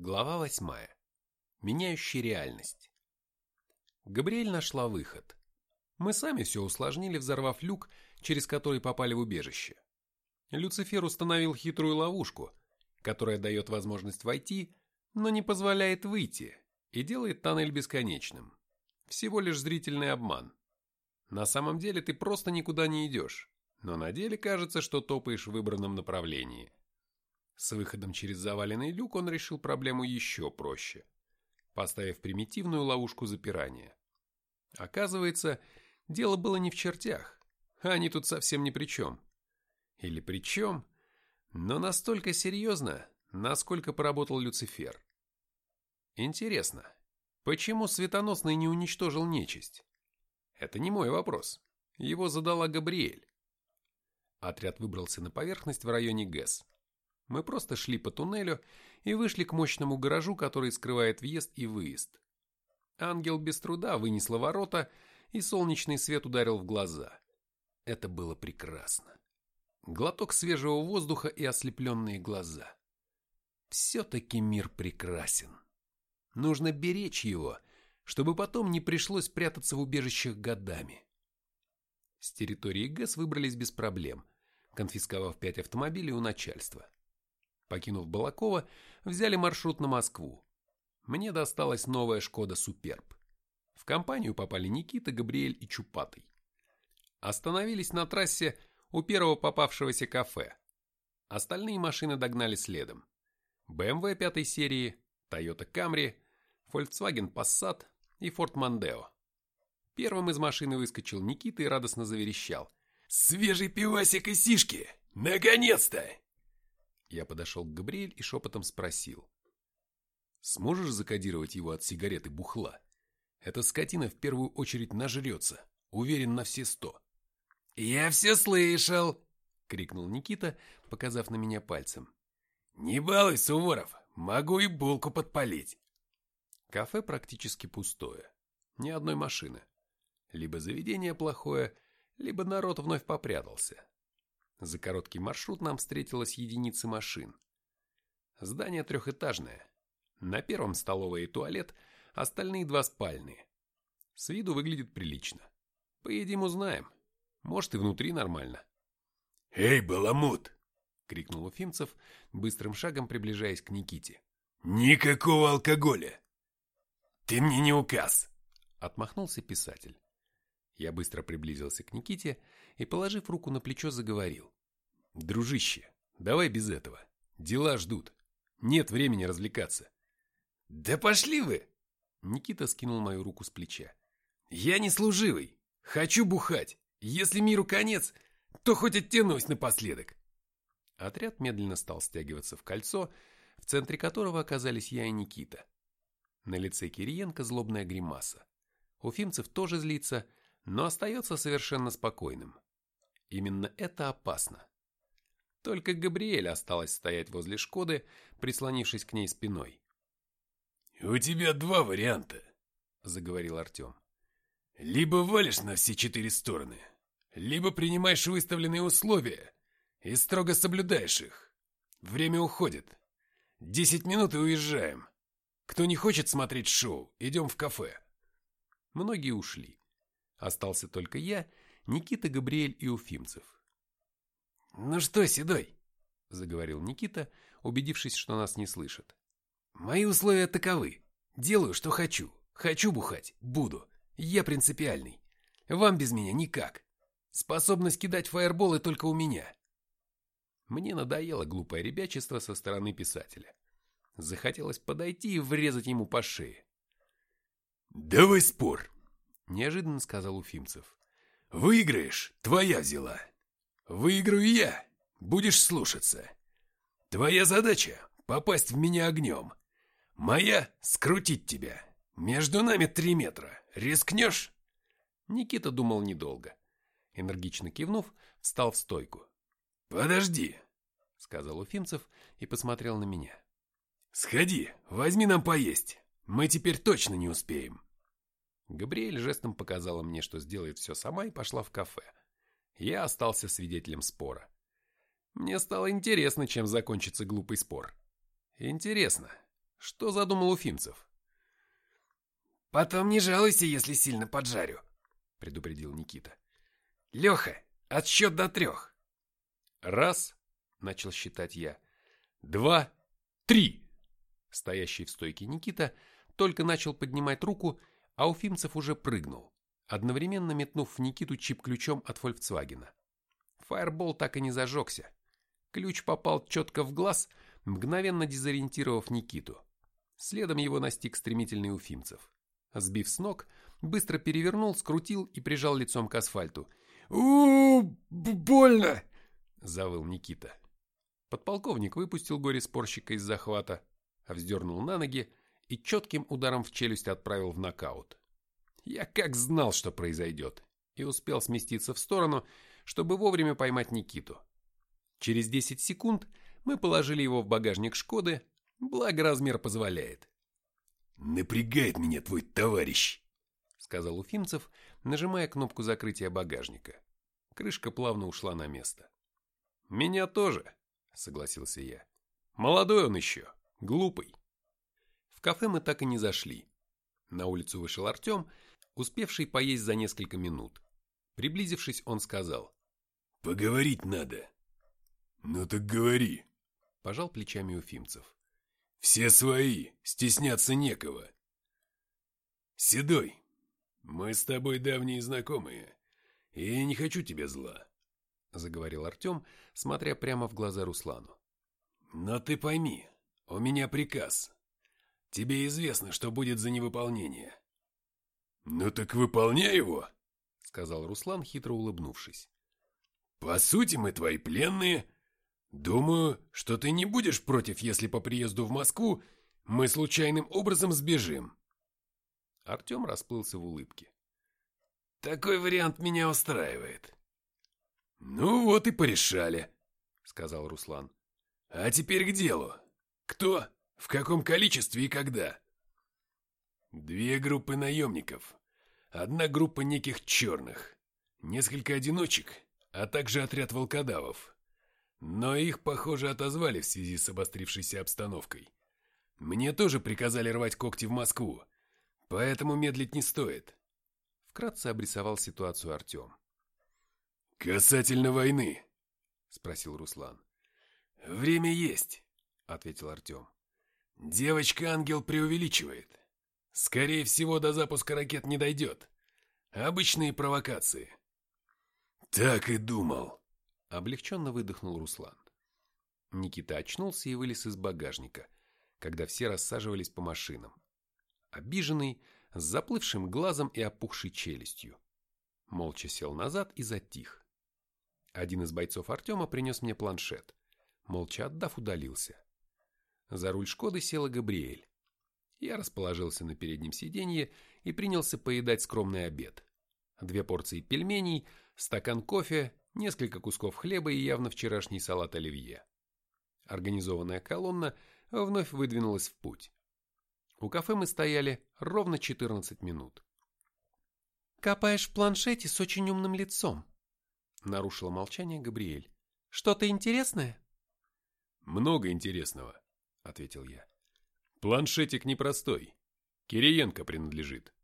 Глава 8. Меняющий реальность. Габриэль нашла выход. Мы сами все усложнили, взорвав люк, через который попали в убежище. Люцифер установил хитрую ловушку, которая дает возможность войти, но не позволяет выйти, и делает тоннель бесконечным. Всего лишь зрительный обман. На самом деле ты просто никуда не идешь, но на деле кажется, что топаешь в выбранном направлении. С выходом через заваленный люк он решил проблему еще проще, поставив примитивную ловушку запирания. Оказывается, дело было не в чертях, а они тут совсем ни при чем. Или при чем, но настолько серьезно, насколько поработал Люцифер. Интересно, почему Светоносный не уничтожил нечисть? Это не мой вопрос, его задала Габриэль. Отряд выбрался на поверхность в районе ГЭС. Мы просто шли по туннелю и вышли к мощному гаражу, который скрывает въезд и выезд. Ангел без труда вынесла ворота, и солнечный свет ударил в глаза. Это было прекрасно. Глоток свежего воздуха и ослепленные глаза. Все-таки мир прекрасен. Нужно беречь его, чтобы потом не пришлось прятаться в убежищах годами. С территории ГЭС выбрались без проблем, конфисковав 5 автомобилей у начальства. Покинув Балаково, взяли маршрут на Москву. Мне досталась новая Шкода Суперб. В компанию попали Никита, Габриэль и Чупатый. Остановились на трассе у первого попавшегося кафе. Остальные машины догнали следом. BMW 5 серии, Toyota Camry, Volkswagen Passat и Ford Mondeo. Первым из машины выскочил Никита и радостно заверещал: «Свежий пивасик и сишки! Наконец-то!» Я подошел к Габриэль и шепотом спросил: «Сможешь закодировать его от сигареты бухла? Эта скотина в первую очередь нажрется, уверен на все 100». «Я все слышал!» — крикнул Никита, показав на меня пальцем. «Не балуй, Суворов, могу и булку подпалить». Кафе практически пустое, ни одной машины. Либо заведение плохое, либо народ вновь попрятался. За короткий маршрут нам встретилась единица машин. Здание трехэтажное. На первом столовая и туалет, остальные 2 спальные. С виду выглядит прилично. Поедим, узнаем. Может, и внутри нормально. «Эй, баламут!» — крикнул Уфимцев, быстрым шагом приближаясь к Никите. «Никакого алкоголя! Ты мне не указ!» — отмахнулся писатель. Я быстро приблизился к Никите и, положив руку на плечо, заговорил: «Дружище, давай без этого. Дела ждут. Нет времени развлекаться». «Да пошли вы!» Никита скинул мою руку с плеча. «Я не служивый. Хочу бухать. Если миру конец, то хоть оттянусь напоследок». Отряд медленно стал стягиваться в кольцо, в центре которого оказались я и Никита. На лице Кириенко злобная гримаса. Уфимцев тоже злится, но остается совершенно спокойным. Именно это опасно. Только Габриэль осталась стоять возле Шкоды, прислонившись к ней спиной. «У тебя 2 варианта», — заговорил Артем. «Либо валишь на все 4 стороны, либо принимаешь выставленные условия и строго соблюдаешь их. Время уходит. 10 минут и уезжаем. Кто не хочет смотреть шоу, идем в кафе». Многие ушли. Остался только я, Никита, Габриэль и Уфимцев. «Ну что, Седой?» — заговорил Никита, убедившись, что нас не слышат. «Мои условия таковы. Делаю, что хочу. Хочу бухать. Буду. Я принципиальный. Вам без меня никак. Способность кидать фаерболы только у меня». Мне надоело глупое ребячество со стороны писателя. Захотелось подойти и врезать ему по шее. «Давай спор», — неожиданно сказал Уфимцев. «Выиграешь, твоя взяла. Выиграю я, будешь слушаться. Твоя задача — попасть в меня огнем. Моя — скрутить тебя. Между нами 3 метра. Рискнешь?» Никита думал недолго. Энергично кивнув, встал в стойку. «Подожди», — сказал Уфимцев и посмотрел на меня. «Сходи, возьми нам поесть. Мы теперь точно не успеем». Габриэль жестом показала мне, что сделает все сама, и пошла в кафе. Я остался свидетелем спора. Мне стало интересно, чем закончится глупый спор. Интересно, Что задумал Уфимцев? «Потом не жалуйся, если сильно поджарю», — предупредил Никита. «Леха, отсчет до 3». «Раз», — начал считать я, 2, 3. Стоящий в стойке Никита только начал поднимать руку, а Уфимцев уже прыгнул, одновременно метнув в Никиту чип-ключом от Фольксвагена. Фаербол так и не зажегся. Ключ попал четко в глаз, мгновенно дезориентировав Никиту. Следом его настиг стремительный Уфимцев. Сбив с ног, быстро перевернул, скрутил и прижал лицом к асфальту. Больно!» — завыл Никита. Подполковник выпустил горе-спорщика из захвата, вздернул на ноги и четким ударом в челюсть отправил в нокаут. Я как знал, что произойдет, и успел сместиться в сторону, чтобы вовремя поймать Никиту. Через 10 секунд мы положили его в багажник «Шкоды», благо размер позволяет. «Напрягает меня твой товарищ», — сказал Уфимцев, нажимая кнопку закрытия багажника. Крышка плавно ушла на место. «Меня тоже», — согласился я. «Молодой он еще, глупый». В кафе мы так и не зашли. На улицу вышел Артем, успевший поесть за несколько минут. Приблизившись, он сказал: «Поговорить надо». «Ну так говори», — пожал плечами Уфимцев. «Все свои, стесняться некого». «Седой, мы с тобой давние знакомые, и я не хочу тебе зла», — заговорил Артем, смотря прямо в глаза Руслану. «Но ты пойми, у меня приказ. Тебе известно, что будет за невыполнение». «Ну так выполняй его», — сказал Руслан, хитро улыбнувшись. «По сути, мы твои пленные. Думаю, что ты не будешь против, если по приезду в Москву мы случайным образом сбежим». Артем расплылся в улыбке. «Такой вариант меня устраивает». «Ну вот и порешали», — сказал Руслан. «А теперь к делу. Кто, в каком количестве и когда?» «2 группы наемников, 1 группа неких черных, несколько одиночек, а также отряд волкодавов. Но их, похоже, отозвали в связи с обострившейся обстановкой. Мне тоже приказали рвать когти в Москву, поэтому медлить не стоит». Вкратце обрисовал ситуацию Артем. «Касательно войны?» — спросил Руслан. «Время есть», — ответил Артем. «Девочка-ангел преувеличивает. Скорее всего, до запуска ракет не дойдет. Обычные провокации». «Так и думал», — облегченно выдохнул Руслан. Никита очнулся и вылез из багажника, когда все рассаживались по машинам. Обиженный, с заплывшим глазом и опухшей челюстью. Молча сел назад и затих. Один из бойцов Артема принес мне планшет. Молча отдав, удалился. За руль «Шкоды» села Габриэль. Я расположился на переднем сиденье и принялся поедать скромный обед. 2 порции пельменей, стакан кофе, несколько кусков хлеба и явно вчерашний салат оливье. Организованная колонна вновь выдвинулась в путь. У кафе мы стояли ровно 14 минут. «Копаешь в планшете с очень умным лицом», — нарушила молчание Габриэль. «Что-то интересное?» «Много интересного», — ответил я. «Планшетик непростой. Кириенко принадлежит».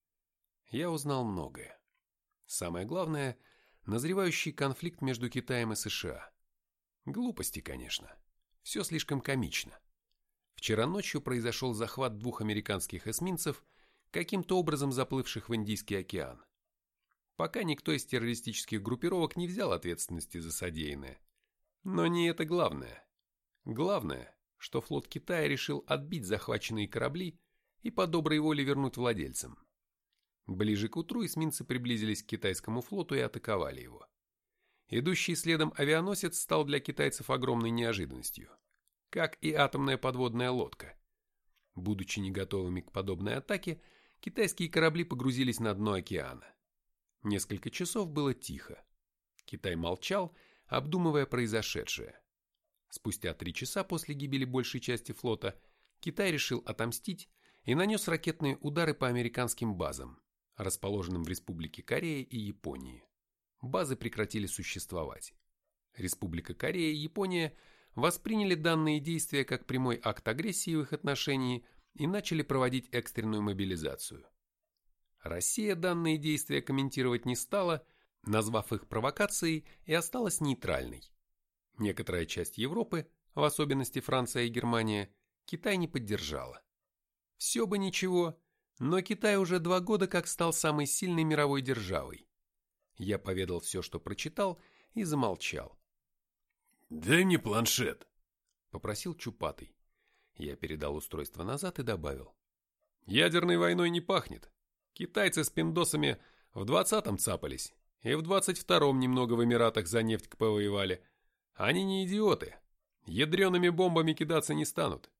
Я узнал многое. Самое главное — назревающий конфликт между Китаем и США. Глупости, конечно. Все слишком комично. Вчера ночью произошел захват 2 американских эсминцев, каким-то образом заплывших в Индийский океан. Пока никто из террористических группировок не взял ответственности за содеянное. Но не это главное. Главное, что флот Китая решил отбить захваченные корабли и по доброй воле вернуть владельцам. Ближе к утру эсминцы приблизились к китайскому флоту и атаковали его. Идущий следом авианосец стал для китайцев огромной неожиданностью, как и атомная подводная лодка. Будучи не готовыми к подобной атаке, китайские корабли погрузились на дно океана. Несколько часов было тихо. Китай молчал, обдумывая произошедшее. Спустя 3 часа после гибели большей части флота Китай решил отомстить и нанес ракетные удары по американским базам, расположенным в Республике Корея и Японии. Базы прекратили существовать. Республика Корея и Япония восприняли данные действия как прямой акт агрессии в их отношении и начали проводить экстренную мобилизацию. Россия данные действия комментировать не стала, назвав их провокацией, и осталась нейтральной. Некоторая часть Европы, в особенности Франция и Германия, Китай не поддержала. Все бы ничего, но Китай уже 2 года как стал самой сильной мировой державой. Я поведал все, что прочитал, и замолчал. «Дай мне планшет», — попросил Чупатый. Я передал устройство назад и добавил. «Ядерной войной не пахнет. Китайцы с пиндосами в 20-м цапались, и в 22-м немного в Эмиратах за нефть повоевали. Они не идиоты. Ядреными бомбами кидаться не станут».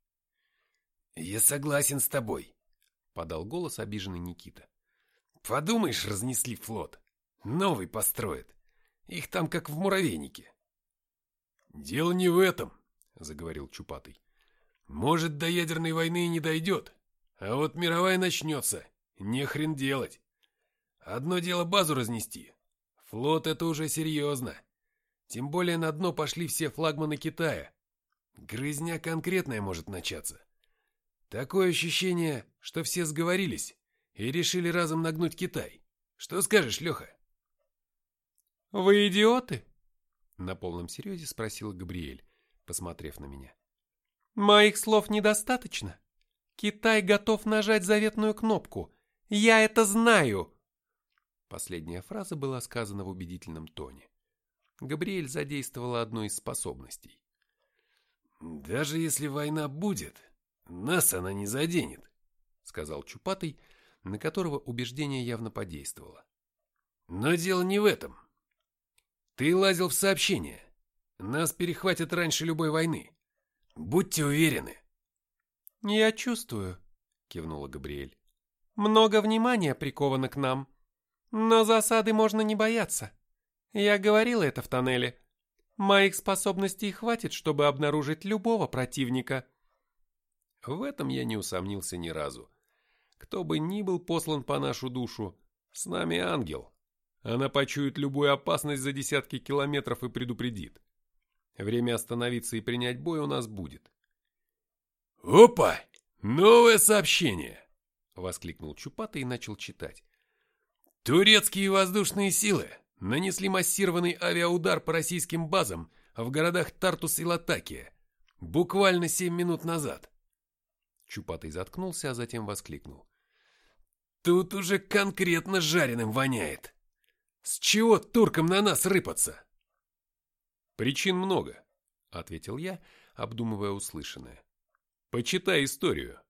«Я согласен с тобой», — подал голос обиженный Никита. «Подумаешь, разнесли флот. Новый построят. Их там как в муравейнике». «Дело не в этом», — заговорил Чупатый. «Может, до ядерной войны и не дойдет, а вот мировая начнется. Не хрен делать. Одно дело базу разнести. Флот — это уже серьезно. Тем более на дно пошли все флагманы Китая. Грызня конкретная может начаться. Такое ощущение, что все сговорились и решили разом нагнуть Китай. Что скажешь, Леха?» «Вы идиоты?» — на полном серьезе спросил Габриэль, посмотрев на меня. «Моих слов недостаточно. Китай готов нажать заветную кнопку. Я это знаю!» Последняя фраза была сказана в убедительном тоне. Габриэль задействовала одну из способностей. «Даже если война будет, нас она не заденет», — сказал Чупатый, на которого убеждение явно подействовало. «Но дело не в этом. Ты лазил в сообщения. Нас перехватят раньше любой войны. Будьте уверены». «Я чувствую», — кивнула Габриэль. «Много внимания приковано к нам. Но засады можно не бояться. Я говорила это в тоннеле. Моих способностей хватит, чтобы обнаружить любого противника». В этом я не усомнился ни разу. Кто бы ни был послан по нашу душу, с нами ангел. Она почует любую опасность за десятки километров и предупредит. Время остановиться и принять бой у нас будет. «Опа! Новое сообщение!» — воскликнул Чупатый и начал читать. «Турецкие воздушные силы нанесли массированный авиаудар по российским базам в городах Тартус и Латакия буквально 7 минут назад». Чупатый заткнулся, а затем воскликнул. «Тут уже конкретно жареным воняет. С чего туркам на нас рыпаться?» «Причин много», — ответил я, обдумывая услышанное. «Почитай историю».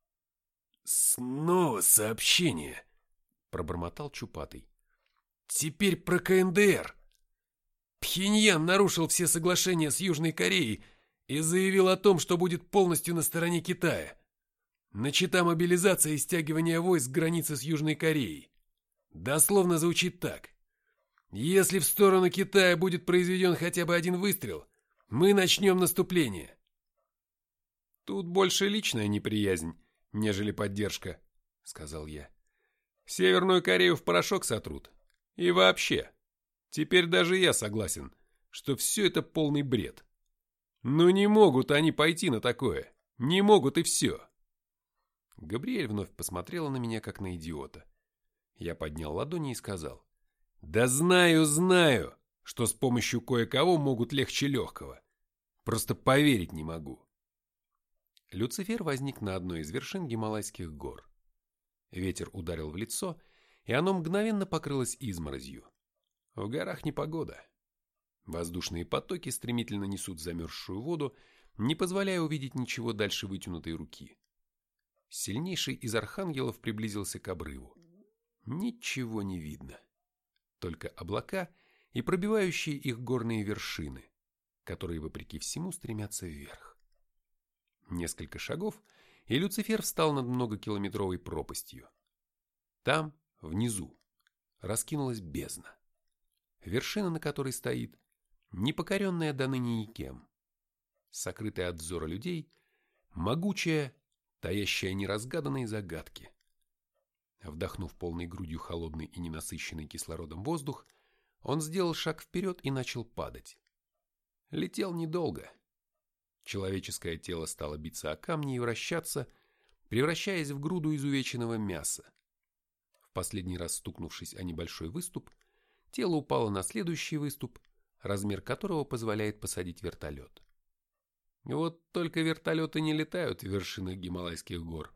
«Снова сообщение», — пробормотал Чупатый. «Теперь про КНДР. Пхеньян нарушил все соглашения с Южной Кореей и заявил о том, что будет полностью на стороне Китая. Начата мобилизация и стягивание войск с границы с Южной Кореей. Дословно звучит так. Если в сторону Китая будет произведен хотя бы один выстрел, мы начнем наступление». «Тут больше личная неприязнь, нежели поддержка», — сказал я. «Северную Корею в порошок сотрут. И вообще, теперь даже я согласен, что все это полный бред. Но не могут они пойти на такое. Не могут и все». Габриэль вновь посмотрела на меня, как на идиота. Я поднял ладони и сказал. «Да знаю, что с помощью кое-кого могут легче легкого. Просто поверить не могу». Люцифер возник на одной из вершин Гималайских гор. Ветер ударил в лицо, и оно мгновенно покрылось изморозью. В горах непогода. Воздушные потоки стремительно несут замерзшую воду, не позволяя увидеть ничего дальше вытянутой руки. Сильнейший из архангелов приблизился к обрыву. Ничего не видно. Только облака и пробивающие их горные вершины, которые, вопреки всему, стремятся вверх. Несколько шагов, и Люцифер встал над многокилометровой пропастью. Там, внизу, раскинулась бездна. Вершина, на которой стоит, непокоренная до ныне никем. Сокрытая от взора людей, могучая, таящая неразгаданные загадки. Вдохнув полной грудью холодный и ненасыщенный кислородом воздух, он сделал шаг вперед и начал падать. Летел недолго. Человеческое тело стало биться о камни и вращаться, превращаясь в груду изувеченного мяса. В последний раз стукнувшись о небольшой выступ, тело упало на следующий выступ, размер которого позволяет посадить вертолет. Вот только вертолеты не летают в вершинах Гималайских гор.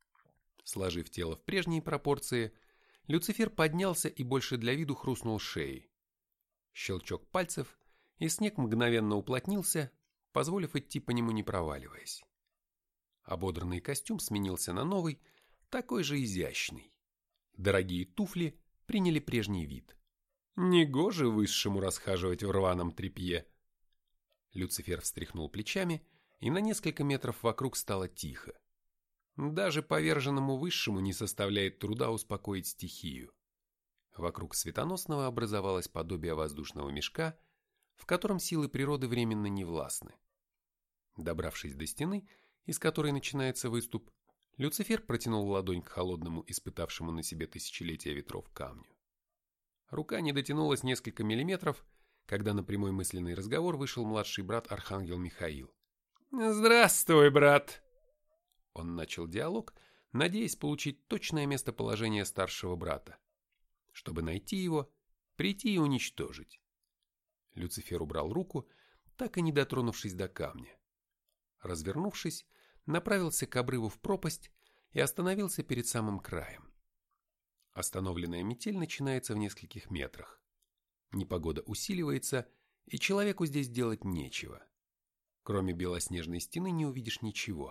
Сложив тело в прежние пропорции, Люцифер поднялся и больше для виду хрустнул шеей. Щелчок пальцев, и снег мгновенно уплотнился, позволив идти по нему не проваливаясь. Ободранный костюм сменился на новый, такой же изящный. Дорогие туфли приняли прежний вид. Негоже высшему расхаживать в рваном тряпье. Люцифер встряхнул плечами, и на несколько метров вокруг стало тихо. Даже поверженному высшему не составляет труда успокоить стихию. Вокруг Светоносного образовалось подобие воздушного мешка, в котором силы природы временно не властны. Добравшись до стены, из которой начинается выступ, Люцифер протянул ладонь к холодному, испытавшему на себе тысячелетия ветров камню. Рука не дотянулась несколько миллиметров, когда на прямой мысленный разговор вышел младший брат Архангел Михаил. «Здравствуй, брат!» Он начал диалог, надеясь получить точное местоположение старшего брата, чтобы найти его, прийти и уничтожить. Люцифер убрал руку, так и не дотронувшись до камня. Развернувшись, направился к обрыву в пропасть и остановился перед самым краем. Остановленная метель начинается в нескольких метрах. Непогода усиливается, и человеку здесь делать нечего. Кроме белоснежной стены не увидишь ничего.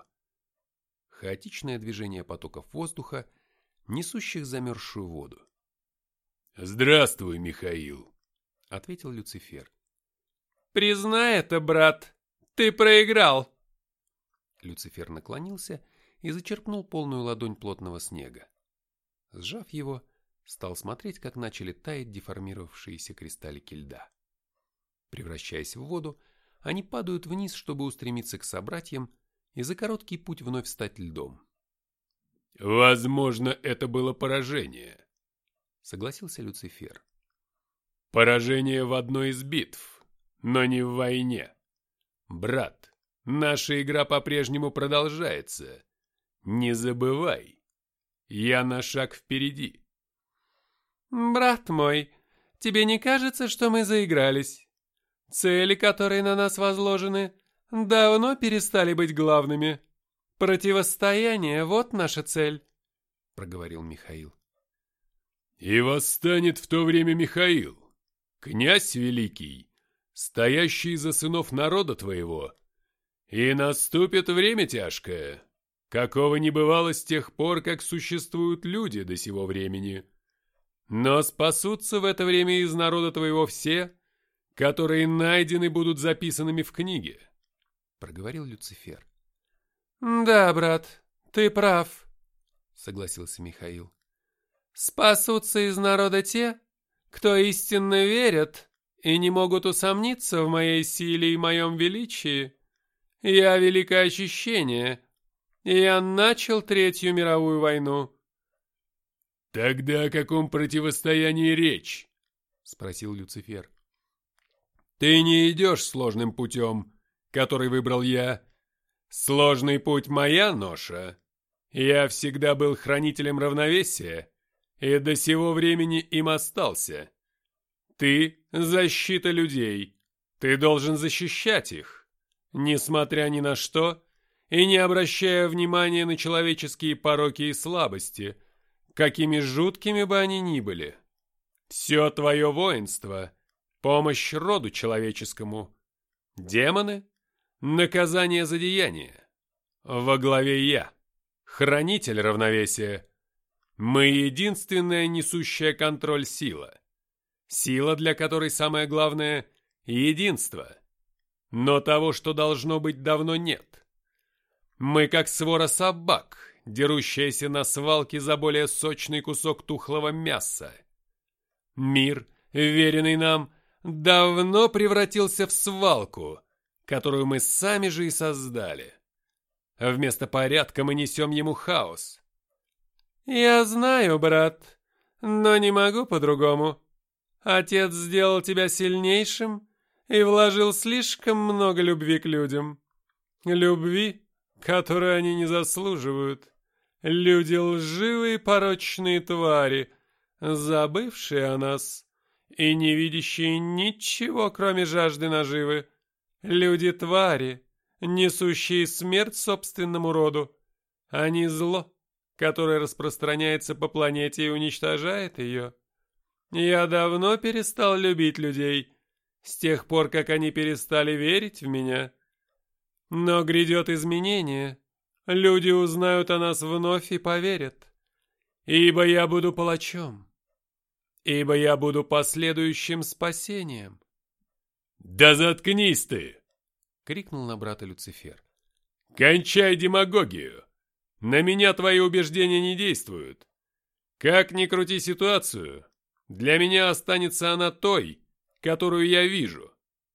Хаотичное движение потоков воздуха, несущих замерзшую воду. «Здравствуй, Михаил», — ответил Люцифер. «Признай это, брат, ты проиграл!» Люцифер наклонился и зачерпнул полную ладонь плотного снега. Сжав его, стал смотреть, как начали таять деформировавшиеся кристаллики льда. Превращаясь в воду, они падают вниз, чтобы устремиться к собратьям и за короткий путь вновь стать льдом. «Возможно, это было поражение», — согласился Люцифер. «Поражение в одной из битв, но не в войне. Брат, наша игра по-прежнему продолжается. Не забывай, я на шаг впереди». «Брат мой, тебе не кажется, что мы заигрались? Цели, которые на нас возложены, давно перестали быть главными. Противостояние — вот наша цель», — проговорил Михаил. «И восстанет в то время Михаил, князь великий, стоящий за сынов народа твоего, и наступит время тяжкое, какого не бывало с тех пор, как существуют люди до сего времени. Но спасутся в это время из народа твоего все, которые найдены будут записанными в книге», — проговорил Люцифер. «Да, брат, ты прав», — согласился Михаил. «Спасутся из народа те, кто истинно верят и не могут усомниться в моей силе и моем величии. Я великое очищение, и я начал Третью мировую войну». «Тогда о каком противостоянии речь?» — спросил Люцифер. «Ты не идешь сложным путем, который выбрал я. Сложный путь — моя ноша. Я всегда был хранителем равновесия, и до сего времени им остался. Ты — защита людей. Ты должен защищать их, несмотря ни на что, и не обращая внимания на человеческие пороки и слабости, какими жуткими бы они ни были. Все твое воинство — помощь роду человеческому. Демоны — наказание за деяние. Во главе я, хранитель равновесия. Мы единственная несущая контроль сила. Сила, для которой самое главное — единство. Но того, что должно быть, давно нет. Мы как свора собак, дерущаяся на свалке за более сочный кусок тухлого мяса. Мир, веренный нам, давно превратился в свалку, которую мы сами же и создали. Вместо порядка мы несем ему хаос. «Я знаю, брат, но не могу по-другому. Отец сделал тебя сильнейшим и вложил слишком много любви к людям. любви, которой они не заслуживают. Люди лживые порочные твари, забывшие о нас и не видящие ничего, кроме жажды наживы. Люди-твари, несущие смерть собственному роду. Они зло, которое распространяется по планете и уничтожает ее. Я давно перестал любить людей, с тех пор, как они перестали верить в меня. Но грядет изменение. Люди узнают о нас вновь и поверят. Ибо я буду палачом. Ибо я буду последующим спасением. «Да заткнись ты!» — крикнул на брата Люцифер. «Кончай демагогию! На меня твои убеждения не действуют. Как ни крути ситуацию, для меня останется она той, которую я вижу.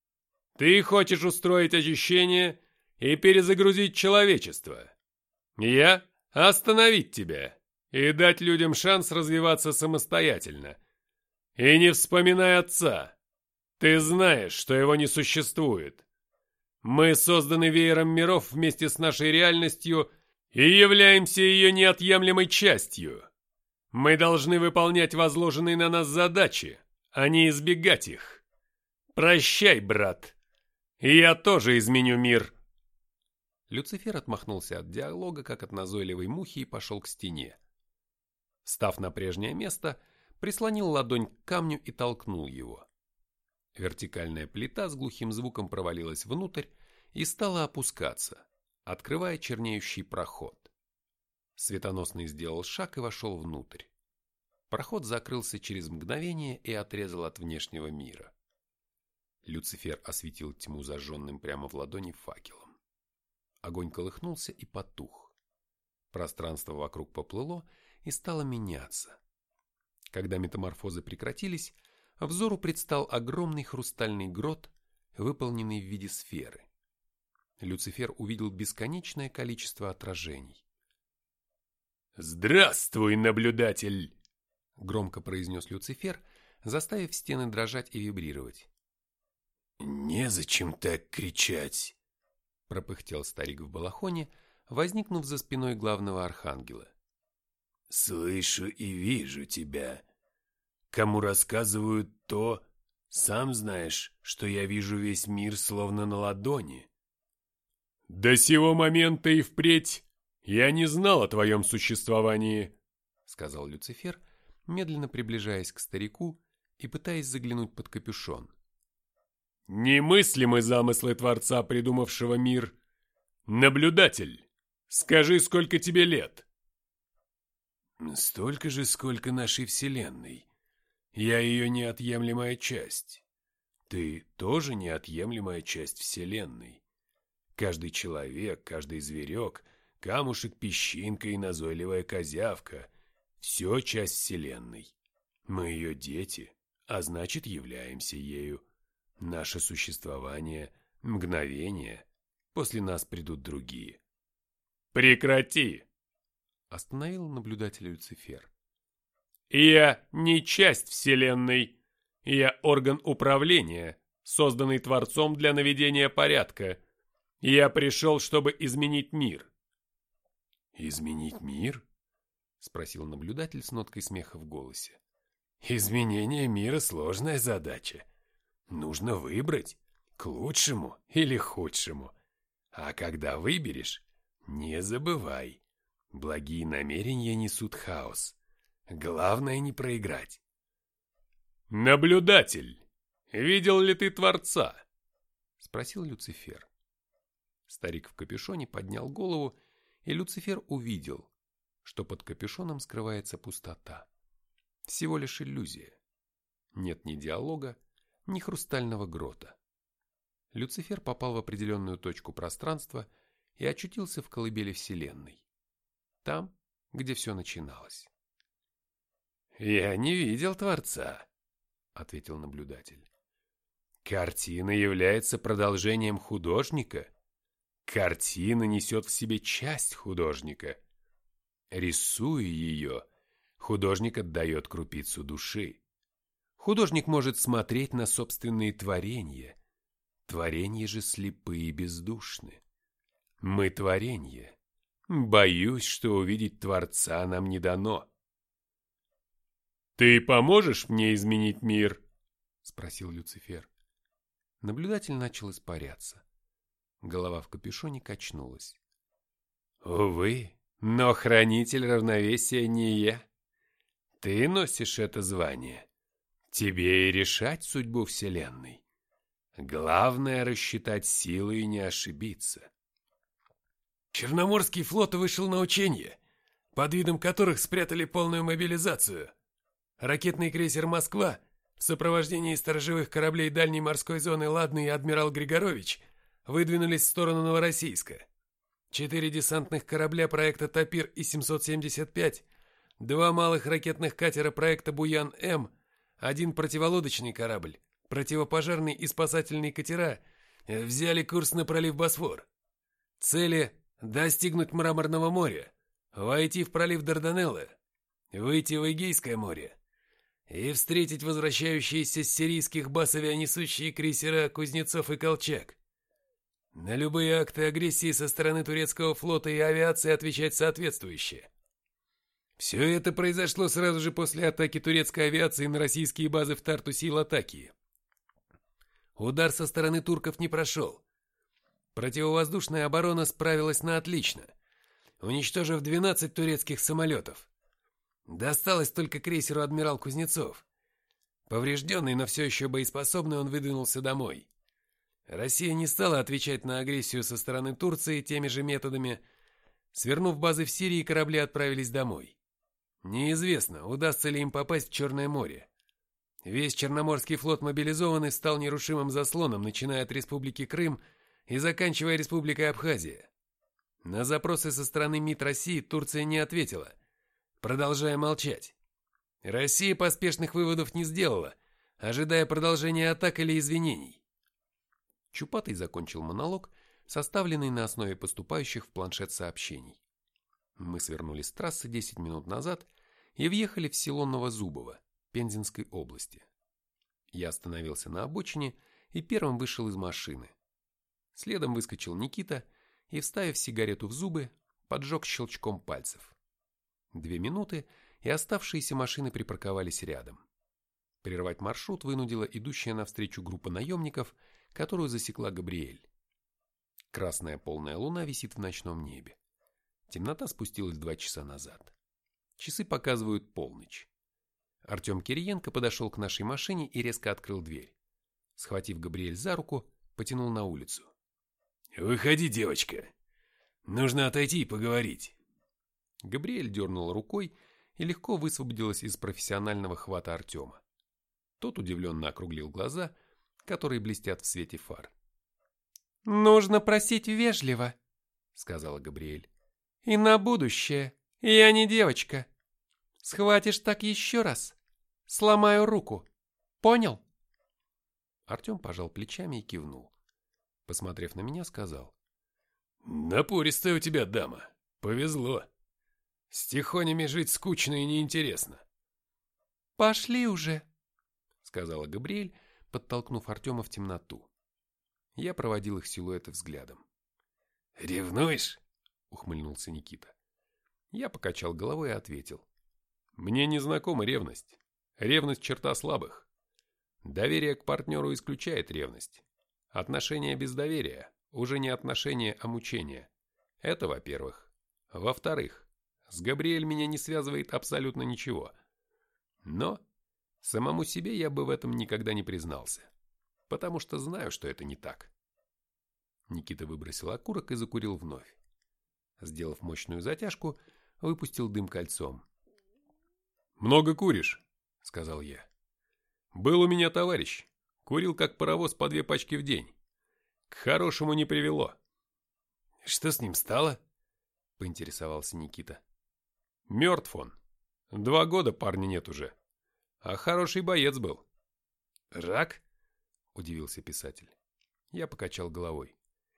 Ты хочешь устроить очищение и перезагрузить человечество. Я — остановить тебя и дать людям шанс развиваться самостоятельно. И не вспоминай отца. Ты знаешь, что его не существует. Мы созданы веером миров вместе с нашей реальностью и являемся ее неотъемлемой частью. Мы должны выполнять возложенные на нас задачи, а не избегать их. Прощай, брат. Я тоже изменю мир». Люцифер отмахнулся от диалога, как от назойливой мухи, и пошел к стене. Став на прежнее место, прислонил ладонь к камню и толкнул его. Вертикальная плита с глухим звуком провалилась внутрь и стала опускаться, открывая чернеющий проход. Светоносный сделал шаг и вошел внутрь. Проход закрылся через мгновение и отрезал от внешнего мира. Люцифер осветил тьму зажженным прямо в ладони факелом. Огонь колыхнулся и потух. Пространство вокруг поплыло и стало меняться. Когда метаморфозы прекратились, взору предстал огромный хрустальный грот, выполненный в виде сферы. Люцифер увидел бесконечное количество отражений. «Здравствуй, наблюдатель!» — громко произнес Люцифер, заставив стены дрожать и вибрировать. «Незачем так кричать!» — пропыхтел старик в балахоне, возникнув за спиной главного архангела. «Слышу и вижу тебя. Кому рассказывают то, сам знаешь, что я вижу весь мир словно на ладони». «До сего момента и впредь я не знал о твоем существовании», — сказал Люцифер, медленно приближаясь к старику и пытаясь заглянуть под капюшон. «Немыслимы замыслы Творца, придумавшего мир. Наблюдатель, скажи, сколько тебе лет?» «Столько же, сколько нашей Вселенной. Я ее неотъемлемая часть. Ты тоже неотъемлемая часть Вселенной. Каждый человек, каждый зверек, камушек, песчинка и назойливая козявка — все часть Вселенной. Мы ее дети, а значит, являемся ею. Наше существование — мгновение, после нас придут другие». «Прекрати!» — остановил наблюдателя Люцифер. «Я не часть Вселенной. Я орган управления, созданный Творцом для наведения порядка. Я пришел, чтобы изменить мир». «Изменить мир?» — спросил наблюдатель с ноткой смеха в голосе. «Изменение мира — сложная задача. Нужно выбрать, к лучшему или худшему. А когда выберешь, не забывай, благие намерения несут хаос. Главное не проиграть». «Наблюдатель, видел ли ты Творца?» — спросил Люцифер. Старик в капюшоне поднял голову, и Люцифер увидел, что под капюшоном скрывается пустота. Всего лишь иллюзия. Нет ни диалога, ни хрустального грота. Люцифер попал в определенную точку пространства и очутился в колыбели Вселенной. Там, где все начиналось. «Я не видел Творца», — ответил наблюдатель. «Картина является продолжением художника. Картина несет в себе часть художника. Рисуя ее, художник отдает крупицу души. Художник может смотреть на собственные творения. Творения же слепы и бездушны. Мы творенье. Боюсь, что увидеть Творца нам не дано. «Ты поможешь мне изменить мир?» — спросил Люцифер. Наблюдатель начал испаряться. Голова в капюшоне качнулась. «Увы, но хранитель равновесия не я. Ты носишь это звание. Тебе и решать судьбу Вселенной. Главное — рассчитать силы и не ошибиться». Черноморский флот вышел на учения, под видом которых спрятали полную мобилизацию. Ракетный крейсер «Москва» в сопровождении сторожевых кораблей дальней морской зоны «Ладный» и «Адмирал Григорович» выдвинулись в сторону Новороссийска. 4 десантных корабля проекта «Тапир» и 775, 2 малых ракетных катера проекта «Буян-М», 1 противолодочный корабль, противопожарный и спасательные катера взяли курс на пролив Босфор. Цели – достигнуть Мраморного моря, войти в пролив Дарданеллы, выйти в Эгейское море и встретить возвращающиеся с сирийских баз авианесущие крейсера «Кузнецов» и «Колчак». На любые акты агрессии со стороны турецкого флота и авиации отвечать соответствующе. Все это произошло сразу же после атаки турецкой авиации на российские базы в Тартусе и Латакии. Удар со стороны турков не прошел. Противовоздушная оборона справилась на отлично, уничтожив 12 турецких самолетов. Досталось только крейсеру «Адмирал Кузнецов». Поврежденный, но все еще боеспособный, он выдвинулся домой. Россия не стала отвечать на агрессию со стороны Турции теми же методами. Свернув базы в Сирии, корабли отправились домой. Неизвестно, удастся ли им попасть в Черное море. Весь Черноморский флот мобилизован и стал нерушимым заслоном, начиная от Республики Крым и заканчивая Республикой Абхазия. На запросы со стороны МИД России Турция не ответила, продолжая молчать. Россия поспешных выводов не сделала, ожидая продолжения атак или извинений. Чупатый закончил монолог, составленный на основе поступающих в планшет сообщений. Мы свернули с трассы 10 минут назад и въехали в село Новозубово, Пензенской области. Я остановился на обочине и первым вышел из машины. Следом выскочил Никита и, вставив сигарету в зубы, поджег щелчком пальцев. 2 минуты, и оставшиеся машины припарковались рядом. Прервать маршрут вынудила идущая навстречу группа наемников, которую засекла Габриэль. Красная полная луна висит в ночном небе. Темнота спустилась 2 часа назад. Часы показывают полночь. Артем Кириенко подошел к нашей машине и резко открыл дверь. Схватив Габриэль за руку, потянул на улицу. «Выходи, девочка. Нужно отойти и поговорить». Габриэль дернула рукой и легко высвободилась из профессионального хвата Артема. Тот удивленно округлил глаза, которые блестят в свете фар. «Нужно просить вежливо», — сказала Габриэль. «И на будущее. Я не девочка. Схватишь так еще раз, сломаю руку. Понял?» Артем пожал плечами и кивнул. Посмотрев на меня, сказал. «Напористая у тебя дама. Повезло. С тихонями жить скучно и неинтересно». «Пошли уже», — сказала Габриэль, подтолкнув Артема в темноту. Я проводил их силуэты взглядом. «Ревнуешь?» — ухмыльнулся Никита. Я покачал головой и ответил. «Мне не знакома ревность. Ревность — черта слабых. Доверие к партнеру исключает ревность. Отношения без доверия уже не отношения, а мучения. Это во-первых. Во-вторых, с Габриэль меня не связывает абсолютно ничего. Но самому себе я бы в этом никогда не признался, потому что знаю, что это не так». Никита выбросил окурок и закурил вновь. Сделав мощную затяжку, выпустил дым кольцом. «Много куришь», — сказал я. «Был у меня товарищ. Курил как паровоз по 2 пачки в день. К хорошему не привело». «Что с ним стало?» — поинтересовался Никита. «Мертв он. 2 года парня нет уже. А хороший боец был». «Рак?» — удивился писатель. Я покачал головой.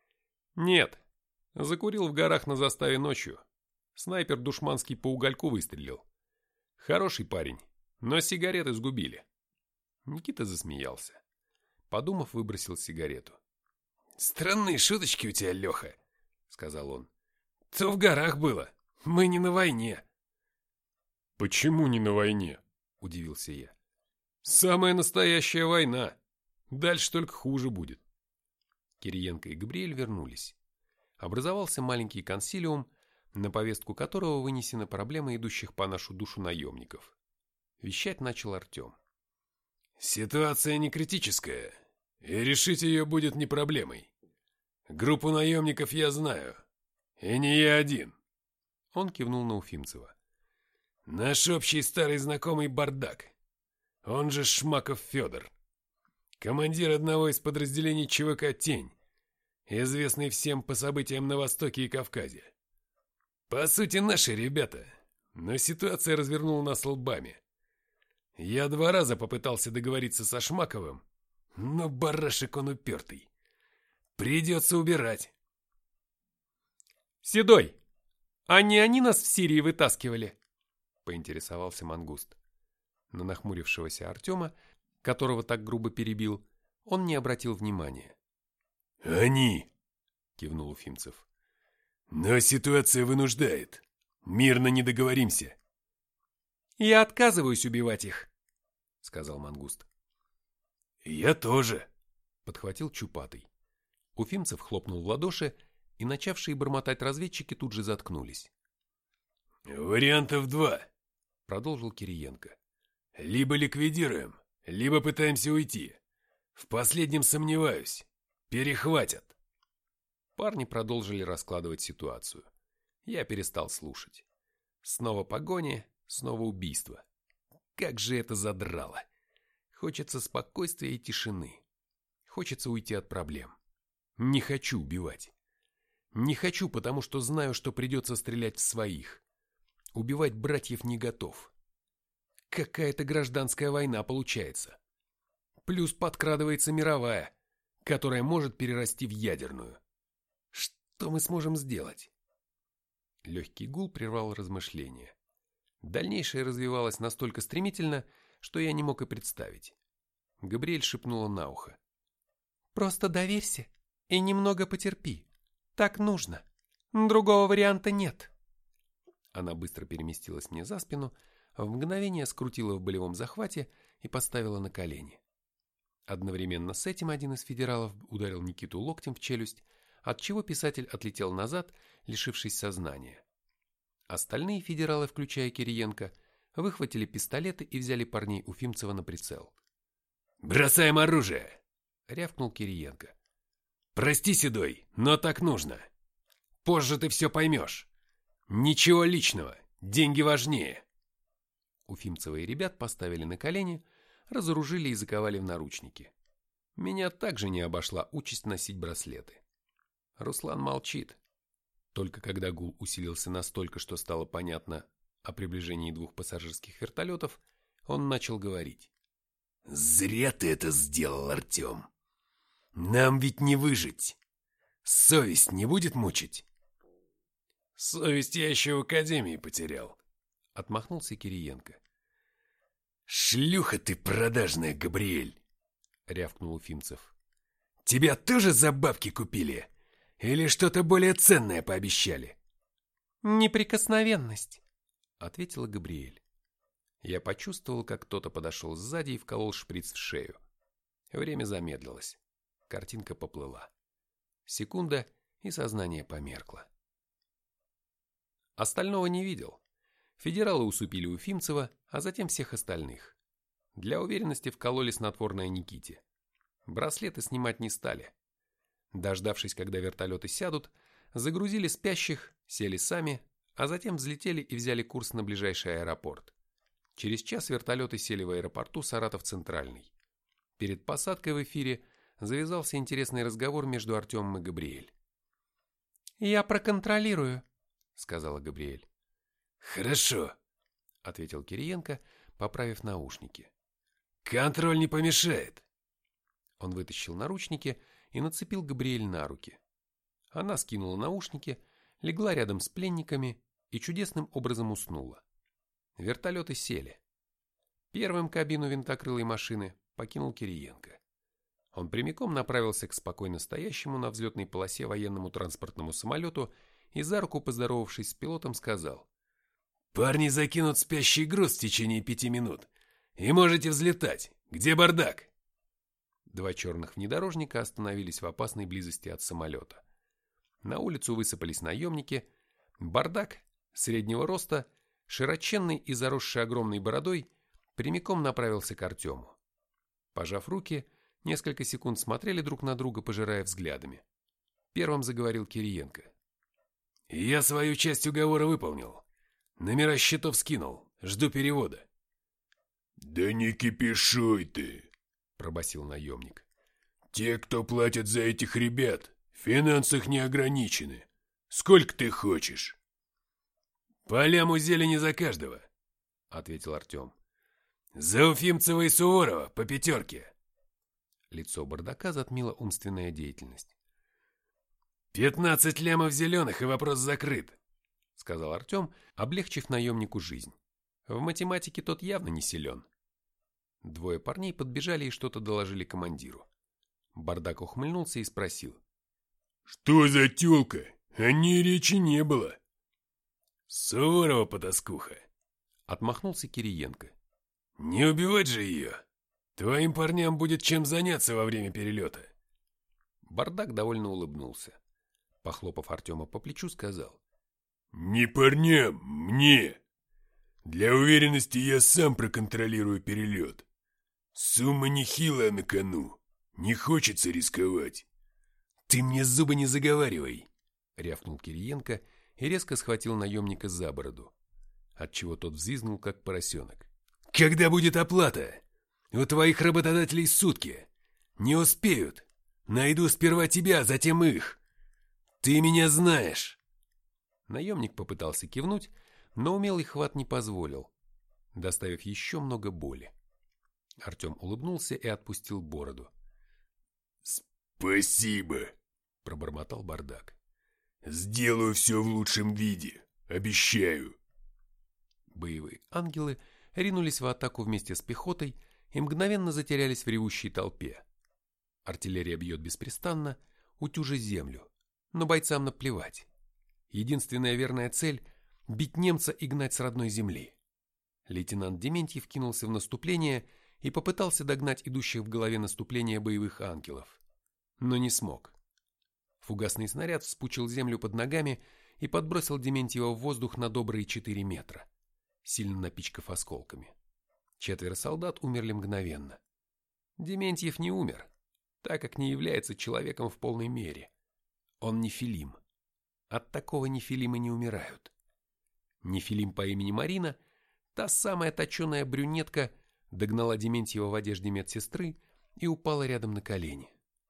«Нет. Закурил в горах на заставе ночью. Снайпер душманский по угольку выстрелил. Хороший парень, но сигареты сгубили». Никита засмеялся. Подумав, выбросил сигарету. «Странные шуточки у тебя, Леха», — сказал он. То в горах было. Мы не на войне. Почему не на войне? Удивился я. Самая настоящая война. Дальше только хуже будет. Кириенко и Габриэль вернулись. Образовался маленький консилиум, на повестку которого вынесены проблемы идущих по нашу душу наемников. Вещать начал Артем. Ситуация не критическая, и решить ее будет не проблемой. Группу наемников я знаю, и не я один. Он кивнул на Уфимцева. Наш общий старый знакомый Бардак, он же Шмаков Федор. Командир одного из подразделений ЧВК «Тень», известный всем по событиям на Востоке и Кавказе. По сути, наши ребята, но ситуация развернула нас лбами. Я 2 раза попытался договориться со Шмаковым, но барашек он упертый. Придется убирать. «Седой, а не они нас в Сирии вытаскивали?» — поинтересовался Мангуст. На нахмурившегося Артема, которого так грубо перебил, он не обратил внимания. «Они!» — кивнул Уфимцев. «Но ситуация вынуждает. Мирно не договоримся». «Я отказываюсь убивать их», — сказал Мангуст. «Я тоже», — подхватил Чупатый. Уфимцев хлопнул в ладоши, и начавшие бормотать разведчики тут же заткнулись. «Вариантов 2», — продолжил Кириенко. «Либо ликвидируем, либо пытаемся уйти. В последнем сомневаюсь. Перехватят». Парни продолжили раскладывать ситуацию. Я перестал слушать. Снова погони, снова убийство. Как же это задрало. Хочется спокойствия и тишины. Хочется уйти от проблем. Не хочу убивать. Не хочу, потому что знаю, что придется стрелять в своих. Убивать братьев не готов. Какая-то гражданская война получается. Плюс подкрадывается мировая, которая может перерасти в ядерную. Что мы сможем сделать? Легкий гул прервал размышления. Дальнейшее развивалось настолько стремительно, что я не мог и представить. Габриэль шепнула на ухо. «Просто доверься и немного потерпи. Так нужно. Другого варианта нет». Она быстро переместилась мне за спину, в мгновение скрутила в болевом захвате и поставила на колени. Одновременно с этим один из федералов ударил Никиту локтем в челюсть, отчего писатель отлетел назад, лишившись сознания. Остальные федералы, включая Кириенко, выхватили пистолеты и взяли парней Уфимцева на прицел. «Бросаем оружие!» — рявкнул Кириенко. «Прости, Седой, но так нужно. Позже ты все поймешь. Ничего личного, деньги важнее». Уфимцева и ребят поставили на колени, разоружили и заковали в наручники. Меня также не обошла участь носить браслеты. Руслан молчит. Только когда гул усилился настолько, что стало понятно о приближении 2 пассажирских вертолетов, он начал говорить. «Зря ты это сделал, Артем. Нам ведь не выжить. Совесть не будет мучить?» «Совесть я еще в академии потерял», — отмахнулся Кириенко. «Шлюха ты продажная, Габриэль!» — рявкнул Уфимцев. «Тебя тоже за бабки купили? Или что-то более ценное пообещали?» «Неприкосновенность», — ответила Габриэль. Я почувствовал, как кто-то подошел сзади и вколол шприц в шею. Время замедлилось. Картинка поплыла. Секунда, и сознание померкло. Остального не видел. Федералы усыпили Уфимцева, а затем всех остальных. Для уверенности вкололи снотворное Никите. Браслеты снимать не стали. Дождавшись, когда вертолеты сядут, загрузили спящих, сели сами, а затем взлетели и взяли курс на ближайший аэропорт. Через час вертолеты сели в аэропорту Саратов-Центральный. Перед посадкой в эфире завязался интересный разговор между Артемом и Габриэль. «Я проконтролирую», — сказала Габриэль. «Хорошо», — ответил Кириенко, поправив наушники. «Контроль не помешает». Он вытащил наручники и нацепил Габриэль на руки. Она скинула наушники, легла рядом с пленниками и чудесным образом уснула. Вертолеты сели. Первым кабину винтокрылой машины покинул Кириенко. Он прямиком направился к спокойно стоящему на взлетной полосе военному транспортному самолету и, за руку поздоровавшись с пилотом, сказал: «Парни закинут спящий груз в течение 5 минут, и можете взлетать. Где бардак?» Два черных внедорожника остановились в опасной близости от самолета. На улицу высыпались наемники. Бардак, среднего роста, широченный и заросший огромной бородой, прямиком направился к Артему. Пожав руки, несколько секунд смотрели друг на друга, пожирая взглядами. Первым заговорил Кириенко. «Я свою часть уговора выполнил. Номера счетов скинул. Жду перевода». «Да не кипишуй ты», — пробасил наемник. «Те, кто платят за этих ребят, в финансах не ограничены. Сколько ты хочешь?» «По ляму зелени за каждого», — ответил Артем. «За Уфимцева и Суворова по 5. Лицо бардака затмила умственная деятельность. 15 лямов зеленых, и вопрос закрыт», — сказал Артем, облегчив наемнику жизнь. В математике тот явно не силен. Двое парней подбежали и что-то доложили командиру. Бардак ухмыльнулся и спросил: «Что за тёлка? О ней речи не было». «Суворова потаскуха», — отмахнулся Кириенко. «Не убивать же ее. Твоим парням будет чем заняться во время перелета». Бардак довольно улыбнулся. Похлопав Артема по плечу, сказал: «Не парням, мне. Для уверенности я сам проконтролирую перелет. Сумма нехилая на кону. Не хочется рисковать». «Ты мне зубы не заговаривай», — рявкнул Кириенко и резко схватил наемника за бороду, отчего тот взвизгнул, как поросенок. «Когда будет оплата? У твоих работодателей сутки. Не успеют. Найду сперва тебя, а затем их. Ты меня знаешь». Наемник попытался кивнуть, но умелый хват не позволил, доставив еще много боли. Артем улыбнулся и отпустил бороду. «Спасибо», — пробормотал бардак. «Сделаю все в лучшем виде. Обещаю». Боевые ангелы ринулись в атаку вместе с пехотой и мгновенно затерялись в ревущей толпе. Артиллерия бьет беспрестанно, утюжа землю, но бойцам наплевать. Единственная верная цель — бить немца и гнать с родной земли. Лейтенант Дементьев кинулся в наступление и попытался догнать идущих в голове наступления боевых ангелов, но не смог. Фугасный снаряд вспучил землю под ногами и подбросил Дементьева в воздух на добрые 4 метра, сильно напичкав осколками. 4 солдат умерли мгновенно. Дементьев не умер, так как не является человеком в полной мере. Он нефилим. От такого нефилимы не умирают. Нефилим по имени Марина, та самая точеная брюнетка, догнала Дементьева в одежде медсестры и упала рядом на колени.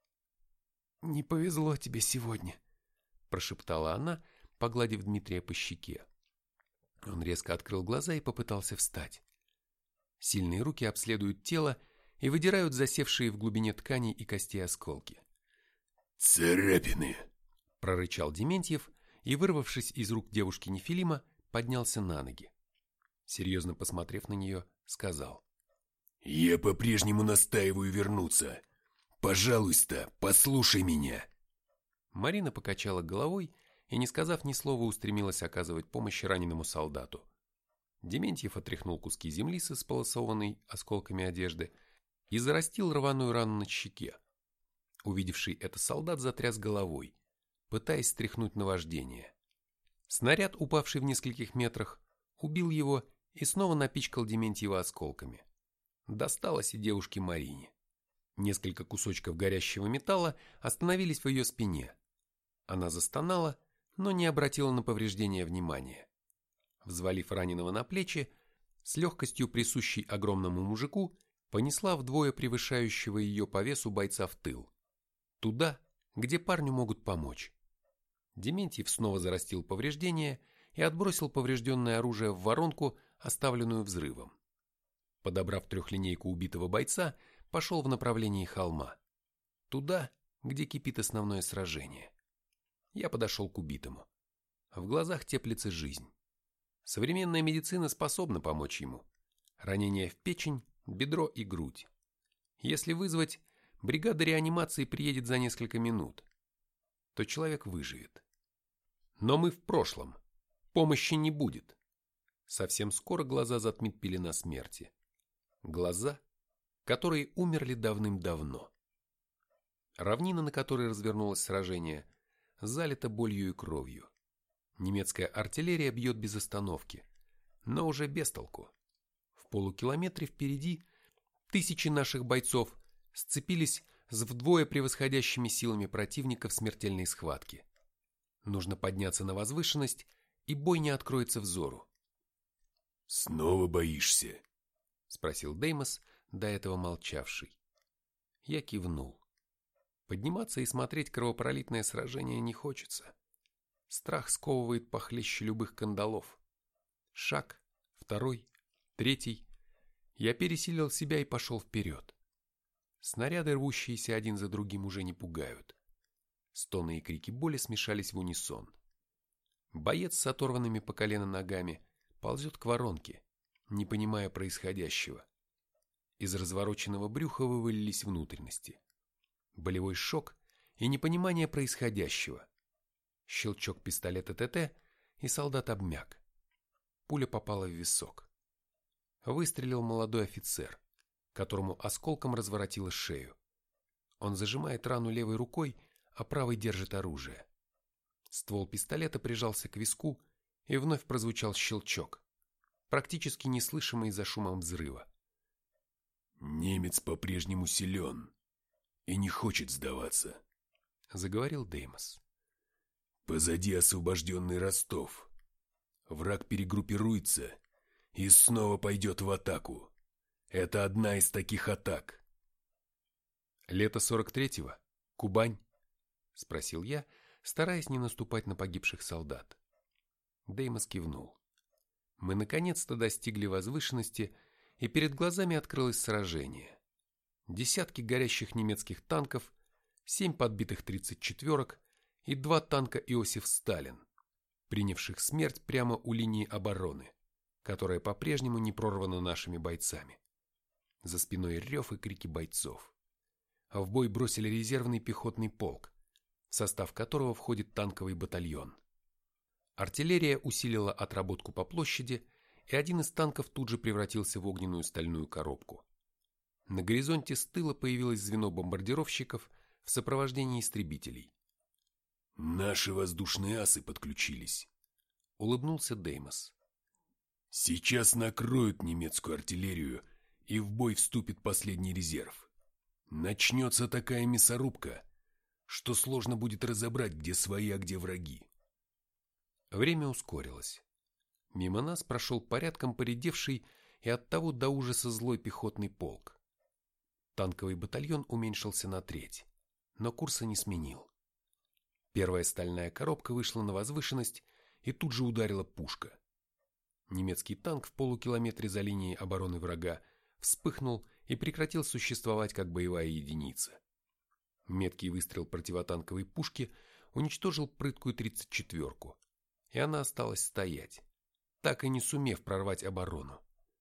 «Не повезло тебе сегодня», – прошептала она, погладив Дмитрия по щеке. Он резко открыл глаза и попытался встать. Сильные руки обследуют тело и выдирают засевшие в глубине тканей и костей осколки. «Царапины», – прорычал Дементьев и, вырвавшись из рук девушки Нефилима, поднялся на ноги. Серьезно посмотрев на нее, сказал: «Я по-прежнему настаиваю вернуться. Пожалуйста, послушай меня». Марина покачала головой и, не сказав ни слова, устремилась оказывать помощь раненому солдату. Дементьев отряхнул куски земли с исполосованной осколками одежды и зарастил рваную рану на щеке. Увидевший это солдат затряс головой, пытаясь стряхнуть наваждение. Снаряд, упавший в нескольких метрах, убил его и снова напичкал Дементьева осколками. Досталось и девушке Марине. Несколько кусочков горящего металла остановились в ее спине. Она застонала, но не обратила на повреждения внимания. Взвалив раненого на плечи, с легкостью присущей огромному мужику, понесла вдвое превышающего ее по весу бойца в тыл. Туда, где парню могут помочь. Дементьев снова зарастил повреждения и отбросил поврежденное оружие в воронку, оставленную взрывом. Подобрав трехлинейку убитого бойца, пошел в направлении холма. Туда, где кипит основное сражение. Я подошел к убитому. В глазах теплится жизнь. Современная медицина способна помочь ему. Ранения в печень, бедро и грудь. Если вызвать, бригада реанимации приедет за несколько минут, то человек выживет. Но мы в прошлом. Помощи не будет. Совсем скоро глаза затмит пелена смерти. Глаза, которые умерли давным-давно. Равнина, на которой развернулось сражение, залита болью и кровью. Немецкая артиллерия бьет без остановки, но уже без толку. В полукилометре впереди тысячи наших бойцов сцепились с вдвое превосходящими силами противника в смертельной схватке. Нужно подняться на возвышенность, и бой не откроется взору. «Снова боишься?» — спросил Деймос, до этого молчавший. Я кивнул. Подниматься и смотреть кровопролитное сражение не хочется. Страх сковывает похлеще любых кандалов. Шаг, второй, третий. Я пересилил себя и пошел вперед. Снаряды, рвущиеся один за другим, уже не пугают. Стоны и крики боли смешались в унисон. Боец с оторванными по колено ногами ползет к воронке, не понимая происходящего. Из развороченного брюха вывалились внутренности. Болевой шок и непонимание происходящего. Щелчок пистолета ТТ, и солдат обмяк. Пуля попала в висок. Выстрелил молодой офицер, которому осколком разворотило шею. Он зажимает рану левой рукой, а правой держит оружие. Ствол пистолета прижался к виску, и вновь прозвучал щелчок, практически неслышимый за шумом взрыва. «Немец по-прежнему силен и не хочет сдаваться», — заговорил Деймос. «Позади освобожденный Ростов. Враг перегруппируется и снова пойдет в атаку. Это одна из таких атак». «Лето 43-го? Кубань?» — спросил я, стараясь не наступать на погибших солдат. Деймос кивнул. Мы наконец-то достигли возвышенности, и перед глазами открылось сражение. Десятки горящих немецких танков, 7 подбитых 34-ок и 2 танка Иосиф Сталин, принявших смерть прямо у линии обороны, которая по-прежнему не прорвана нашими бойцами. За спиной рев и крики бойцов. А в бой бросили резервный пехотный полк, в состав которого входит танковый батальон. Артиллерия усилила отработку по площади, и один из танков тут же превратился в огненную стальную коробку. На горизонте с тыла появилось звено бомбардировщиков в сопровождении истребителей. «Наши воздушные асы подключились», — улыбнулся Деймос. «Сейчас накроют немецкую артиллерию, и в бой вступит последний резерв. Начнется такая мясорубка, что сложно будет разобрать, где свои, а где враги». Время ускорилось. Мимо нас прошел порядком поредевший и оттого до ужаса злой пехотный полк. Танковый батальон уменьшился на треть, но курса не сменил. Первая стальная коробка вышла на возвышенность, и тут же ударила пушка. Немецкий танк в полукилометре за линией обороны врага вспыхнул и прекратил существовать как боевая единица. Меткий выстрел противотанковой пушки уничтожил прыткую 34-ку, и она осталась стоять, так и не сумев прорвать оборону.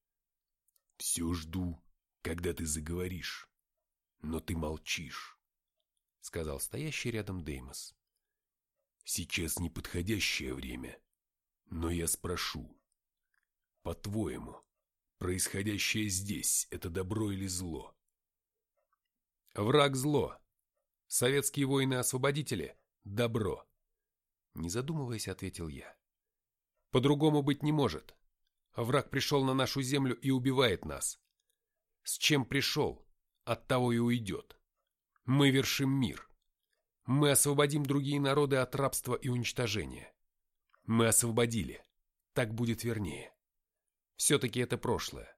«Все жду, когда ты заговоришь, но ты молчишь», — сказал стоящий рядом Деймос. «Сейчас неподходящее время, но я спрошу. По-твоему, происходящее здесь — это добро или зло?» «Враг — зло. Советские воины-освободители — добро», — не задумываясь, ответил я. «По-другому быть не может. Враг пришел на нашу землю и убивает нас. С чем пришел, от того и уйдет. Мы вершим мир. Мы освободим другие народы от рабства и уничтожения. Мы освободили. Так будет вернее. Все-таки это прошлое».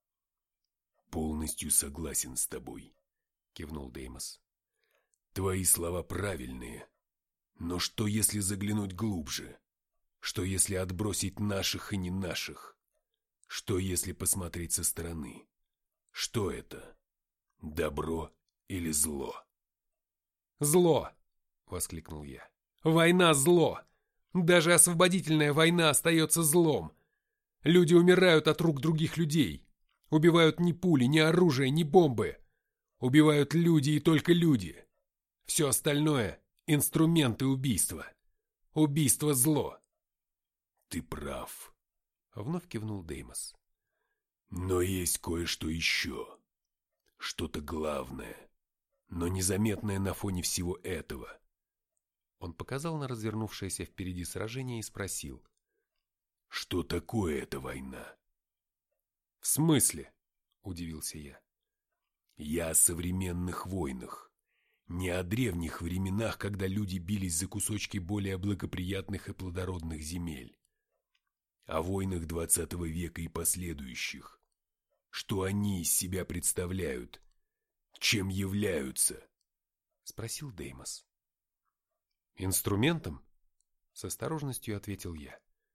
«Полностью согласен с тобой», — кивнул Деймос. «Твои слова правильные. Но что, если заглянуть глубже? Что, если отбросить наших и не наших? Что, если посмотреть со стороны? Что это? Добро или зло?» «Зло!» — воскликнул я. «Война — зло! Даже освободительная война остается злом! Люди умирают от рук других людей! Убивают ни пули, ни оружие, ни бомбы! Убивают люди и только люди. Все остальное – инструменты убийства. Убийство – зло. Ты прав, вновь кивнул Деймос. Но есть кое-что еще. Что-то главное, но незаметное на фоне всего этого. Он показал на развернувшееся впереди сражение и спросил. Что такое эта война? В смысле? Удивился я. Я о современных войнах. Не о древних временах, когда люди бились за кусочки более благоприятных и плодородных земель. О войнах 20 века и последующих. Что они из себя представляют? Чем являются? Спросил Деймос. Инструментом? С осторожностью ответил я.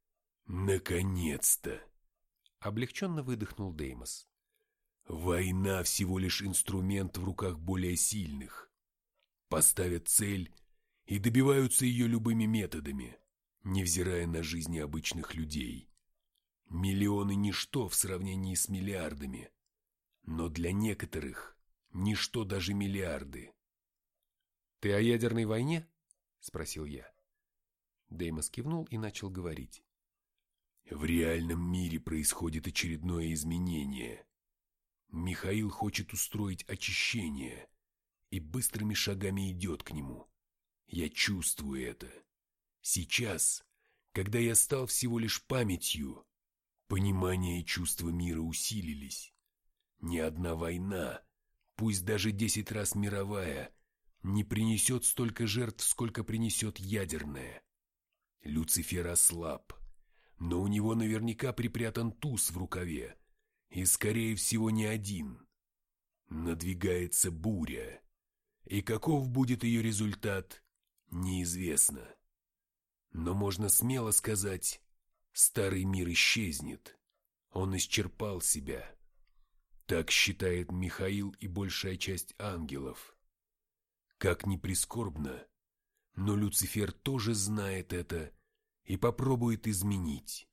Наконец-то! Облегченно выдохнул Деймос. Война всего лишь инструмент в руках более сильных. Поставят цель и добиваются ее любыми методами, невзирая на жизни обычных людей. Миллионы – ничто в сравнении с миллиардами, но для некоторых – ничто даже миллиарды. «Ты о ядерной войне?» – спросил я. Деймос кивнул и начал говорить. В реальном мире происходит очередное изменение. Михаил хочет устроить очищение и быстрыми шагами идет к нему. Я чувствую это. Сейчас, когда я стал всего лишь памятью, понимание и чувство мира усилились. Ни одна война, пусть даже 10 раз мировая, не принесет столько жертв, сколько принесет ядерная. Люцифер ослаб, но у него наверняка припрятан туз в рукаве, и, скорее всего, не один. Надвигается буря, и каков будет ее результат, неизвестно. Но можно смело сказать, старый мир исчезнет, он исчерпал себя. Так считает Михаил и большая часть ангелов. Как ни прискорбно, но Люцифер тоже знает это и попробует изменить.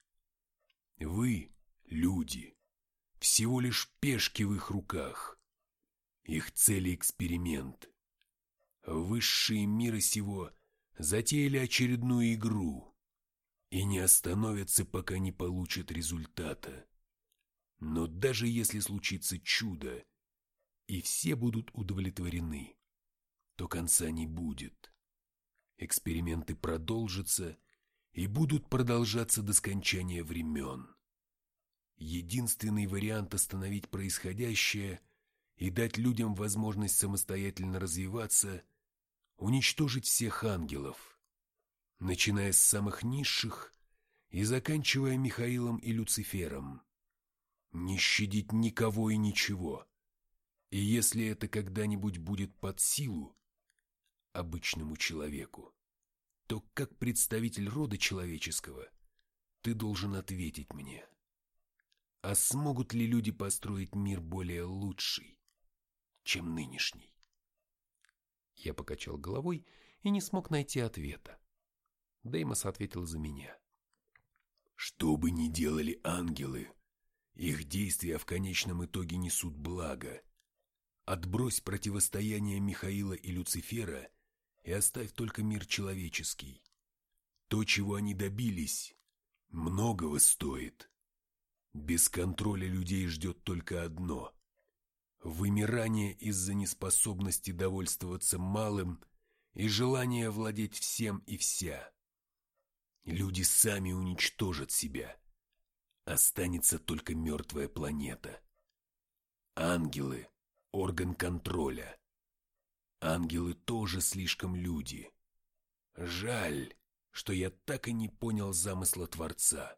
Вы, люди, всего лишь пешки в их руках. Их цель – эксперимент. Высшие мира сего затеяли очередную игру и не остановятся, пока не получат результата. Но даже если случится чудо, и все будут удовлетворены, то конца не будет. Эксперименты продолжатся и будут продолжаться до скончания времен. Единственный вариант остановить происходящее и дать людям возможность самостоятельно развиваться – уничтожить всех ангелов, начиная с самых низших и заканчивая Михаилом и Люцифером. Не щадить никого и ничего. И если это когда-нибудь будет под силу обычному человеку, то как представитель рода человеческого ты должен ответить мне. А смогут ли люди построить мир более лучший, чем нынешний? Я покачал головой и не смог найти ответа. Деймос ответил за меня. Что бы ни делали ангелы, их действия в конечном итоге несут благо. Отбрось противостояние Михаила и Люцифера и оставь только мир человеческий. То, чего они добились, многого стоит. Без контроля людей ждет только одно – вымирание из-за неспособности довольствоваться малым и желания владеть всем и вся. Люди сами уничтожат себя. Останется только мертвая планета. Ангелы – орган контроля. Ангелы тоже слишком люди. Жаль, что я так и не понял замысла Творца.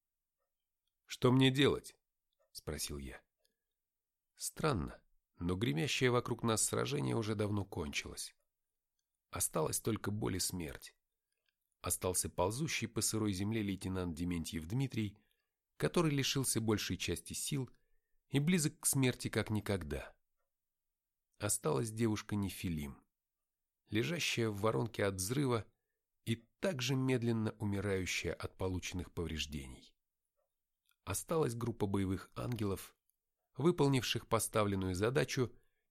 «Что мне делать?» – спросил я. Странно, но гремящее вокруг нас сражение уже давно кончилось. Осталась только боль и смерть. Остался ползущий по сырой земле лейтенант Дементьев Дмитрий, который лишился большей части сил и близок к смерти как никогда. Осталась девушка Нефилим, лежащая в воронке от взрыва и также медленно умирающая от полученных повреждений. Осталась группа боевых ангелов, выполнивших поставленную задачу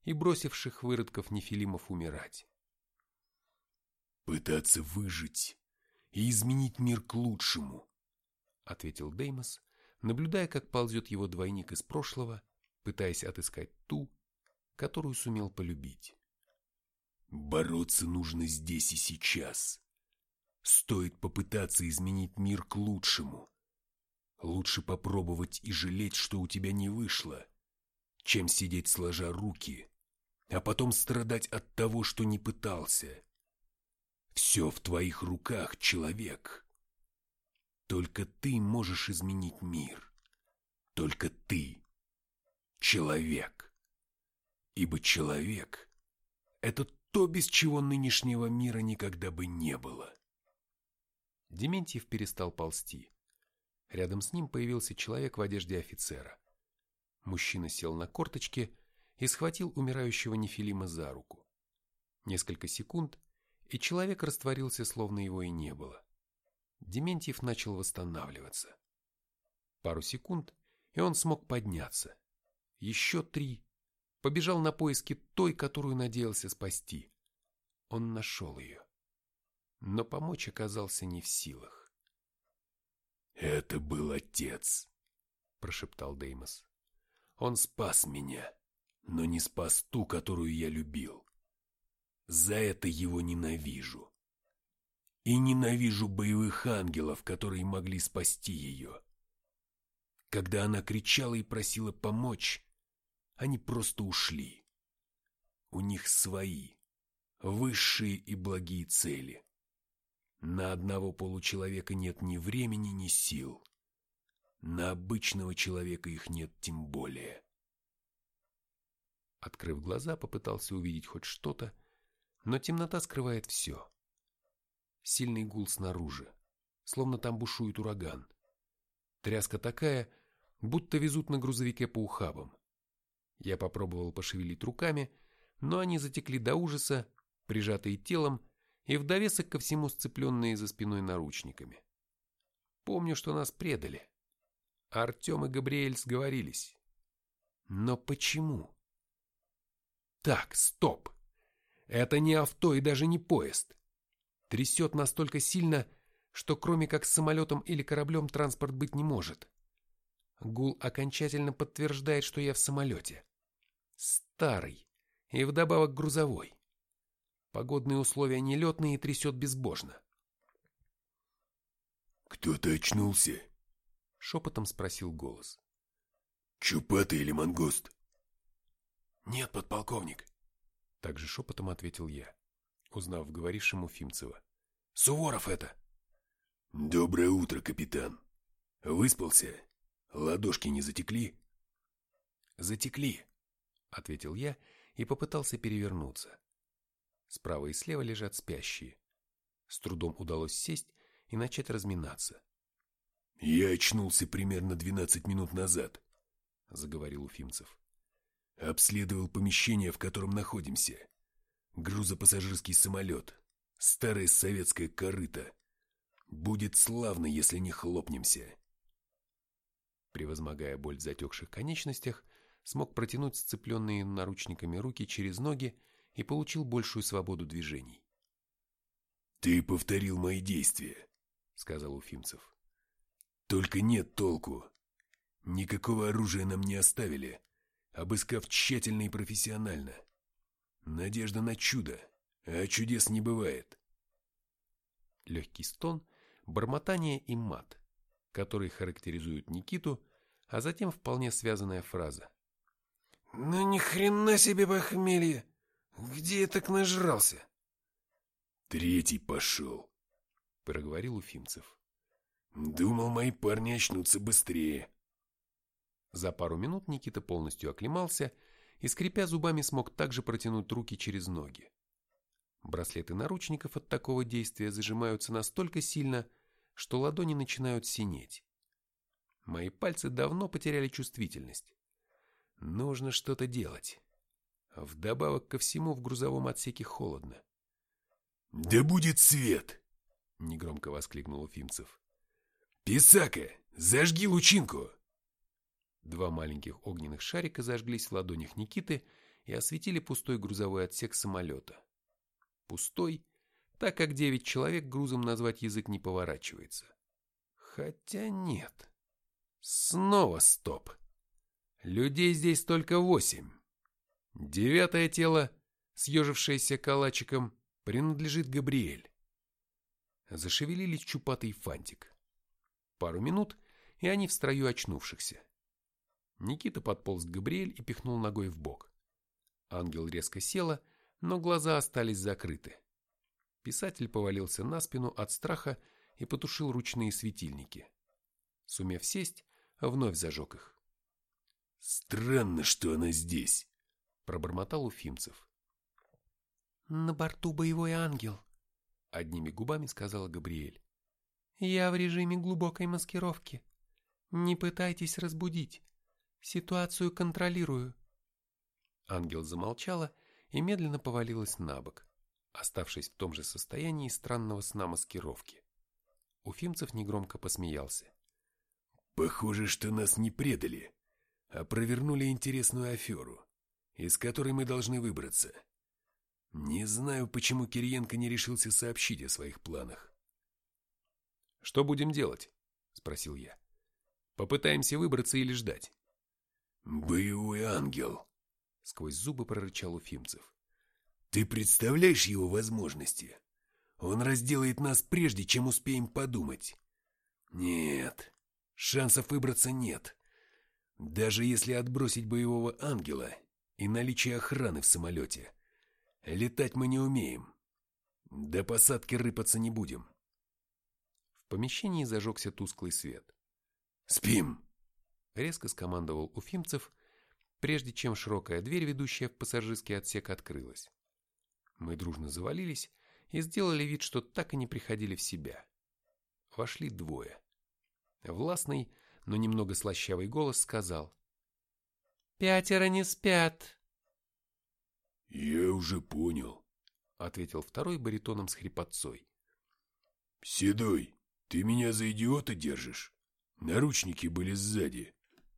и бросивших выродков нефилимов умирать. «Пытаться выжить и изменить мир к лучшему», — ответил Деймос, наблюдая, как ползет его двойник из прошлого, пытаясь отыскать ту, которую сумел полюбить. «Бороться нужно здесь и сейчас. Стоит попытаться изменить мир к лучшему. Лучше попробовать и жалеть, что у тебя не вышло, чем сидеть сложа руки, а потом страдать от того, что не пытался. Все в твоих руках, человек. Только ты можешь изменить мир. Только ты, человек. Ибо человек — это то, без чего нынешнего мира никогда бы не было». Дементьев перестал ползти. Рядом с ним появился человек в одежде офицера. Мужчина сел на корточки и схватил умирающего нефилима за руку. Несколько секунд, и человек растворился, словно его и не было. Дементьев начал восстанавливаться. Пару секунд, и он смог подняться. Еще 3. Побежал на поиски той, которую надеялся спасти. Он нашел ее. Но помочь оказался не в силах. «Это был отец», — прошептал Деймос. «Он спас меня, но не спас ту, которую я любил. За это его ненавижу. И ненавижу боевых ангелов, которые могли спасти ее. Когда она кричала и просила помочь, они просто ушли. У них свои, высшие и благие цели. На одного получеловека нет ни времени, ни сил. На обычного человека их нет тем более». Открыв глаза, попытался увидеть хоть что-то, но темнота скрывает все. Сильный гул снаружи, словно там бушует ураган. Тряска такая, будто везут на грузовике по ухабам. Я попробовал пошевелить руками, но они затекли до ужаса, прижатые телом и в довесок ко всему сцепленные за спиной наручниками. Помню, что нас предали. Артем и Габриэль сговорились. Но почему? Так, стоп. Это не авто и даже не поезд. Трясет настолько сильно, что кроме как с самолетом или кораблем транспорт быть не может. Гул окончательно подтверждает, что я в самолете. Старый и вдобавок грузовой. Погодные условия нелетные и трясет безбожно. «Кто-то очнулся?» — шепотом спросил голос. «Чупатый или мангуст?» «Нет, подполковник», — также шепотом ответил я, узнав говорившему Уфимцева. «Суворов это!» «Доброе утро, капитан. Выспался? Ладошки не затекли?» «Затекли», — ответил я и попытался перевернуться. Справа и слева лежат спящие. С трудом удалось сесть и начать разминаться. «Я очнулся примерно 12 минут назад», — заговорил Уфимцев. «Обследовал помещение, в котором находимся. Грузопассажирский самолет. Старая советская корыта. Будет славно, если не хлопнемся». Превозмогая боль в затекших конечностях, смог протянуть сцепленные наручниками руки через ноги и получил большую свободу движений. «Ты повторил мои действия», — сказал Уфимцев. «Только нет толку. Никакого оружия нам не оставили, обыскав тщательно и профессионально. Надежда на чудо, а чудес не бывает». Легкий стон, бормотание и мат, которые характеризуют Никиту, а затем вполне связанная фраза. «Ну ни хрена себе похмелье! Где я так нажрался?» «Третий пошел», — проговорил Уфимцев. «Думал, мои парни очнутся быстрее». За пару минут Никита полностью оклемался и, скрипя зубами, смог также протянуть руки через ноги. Браслеты наручников от такого действия зажимаются настолько сильно, что ладони начинают синеть. Мои пальцы давно потеряли чувствительность. Нужно что-то делать. Вдобавок ко всему в грузовом отсеке холодно. «Да будет свет!» — негромко воскликнул Уфимцев. «Писака, зажги лучинку!» 2 маленьких огненных шарика зажглись в ладонях Никиты и осветили пустой грузовой отсек самолета. Пустой, так как 9 человек грузом назвать язык не поворачивается. Хотя нет. Снова стоп. Людей здесь только 8. 9-е тело, съежившееся калачиком, принадлежит Габриэль. Зашевелились Чупатый и Фантик. Пару минут, и они в строю очнувшихся. Никита подполз к Габриэль и пихнул ногой в бок. Ангел резко села, но глаза остались закрыты. Писатель повалился на спину от страха и потушил ручные светильники. Сумев сесть, вновь зажег их. «Странно, что она здесь», — пробормотал Уфимцев. «На борту боевой ангел», — одними губами сказала Габриэль. «Я в режиме глубокой маскировки. Не пытайтесь разбудить. Ситуацию контролирую». Ангел замолчала и медленно повалилась на бок, оставшись в том же состоянии странного сна маскировки. Уфимцев негромко посмеялся. «Похоже, что нас не предали, а провернули интересную аферу, из которой мы должны выбраться. Не знаю, почему Кириенко не решился сообщить о своих планах». «Что будем делать?» — спросил я. «Попытаемся выбраться или ждать?» «Боевой ангел», — сквозь зубы прорычал Уфимцев. «Ты представляешь его возможности? Он разделает нас прежде, чем успеем подумать. Нет, шансов выбраться нет. Даже если отбросить боевого ангела и наличие охраны в самолете, летать мы не умеем. До посадки рыпаться не будем». В помещении зажегся тусклый свет. «Спим!» — резко скомандовал Уфимцев, прежде чем широкая дверь, ведущая в пассажирский отсек, открылась. Мы дружно завалились и сделали вид, что так и не приходили в себя. Вошли 2. Властный, но немного слащавый голос сказал: «5 не спят». «Я уже понял», — ответил второй баритоном с хрипотцой. «Седой, ты меня за идиота держишь? Наручники были сзади».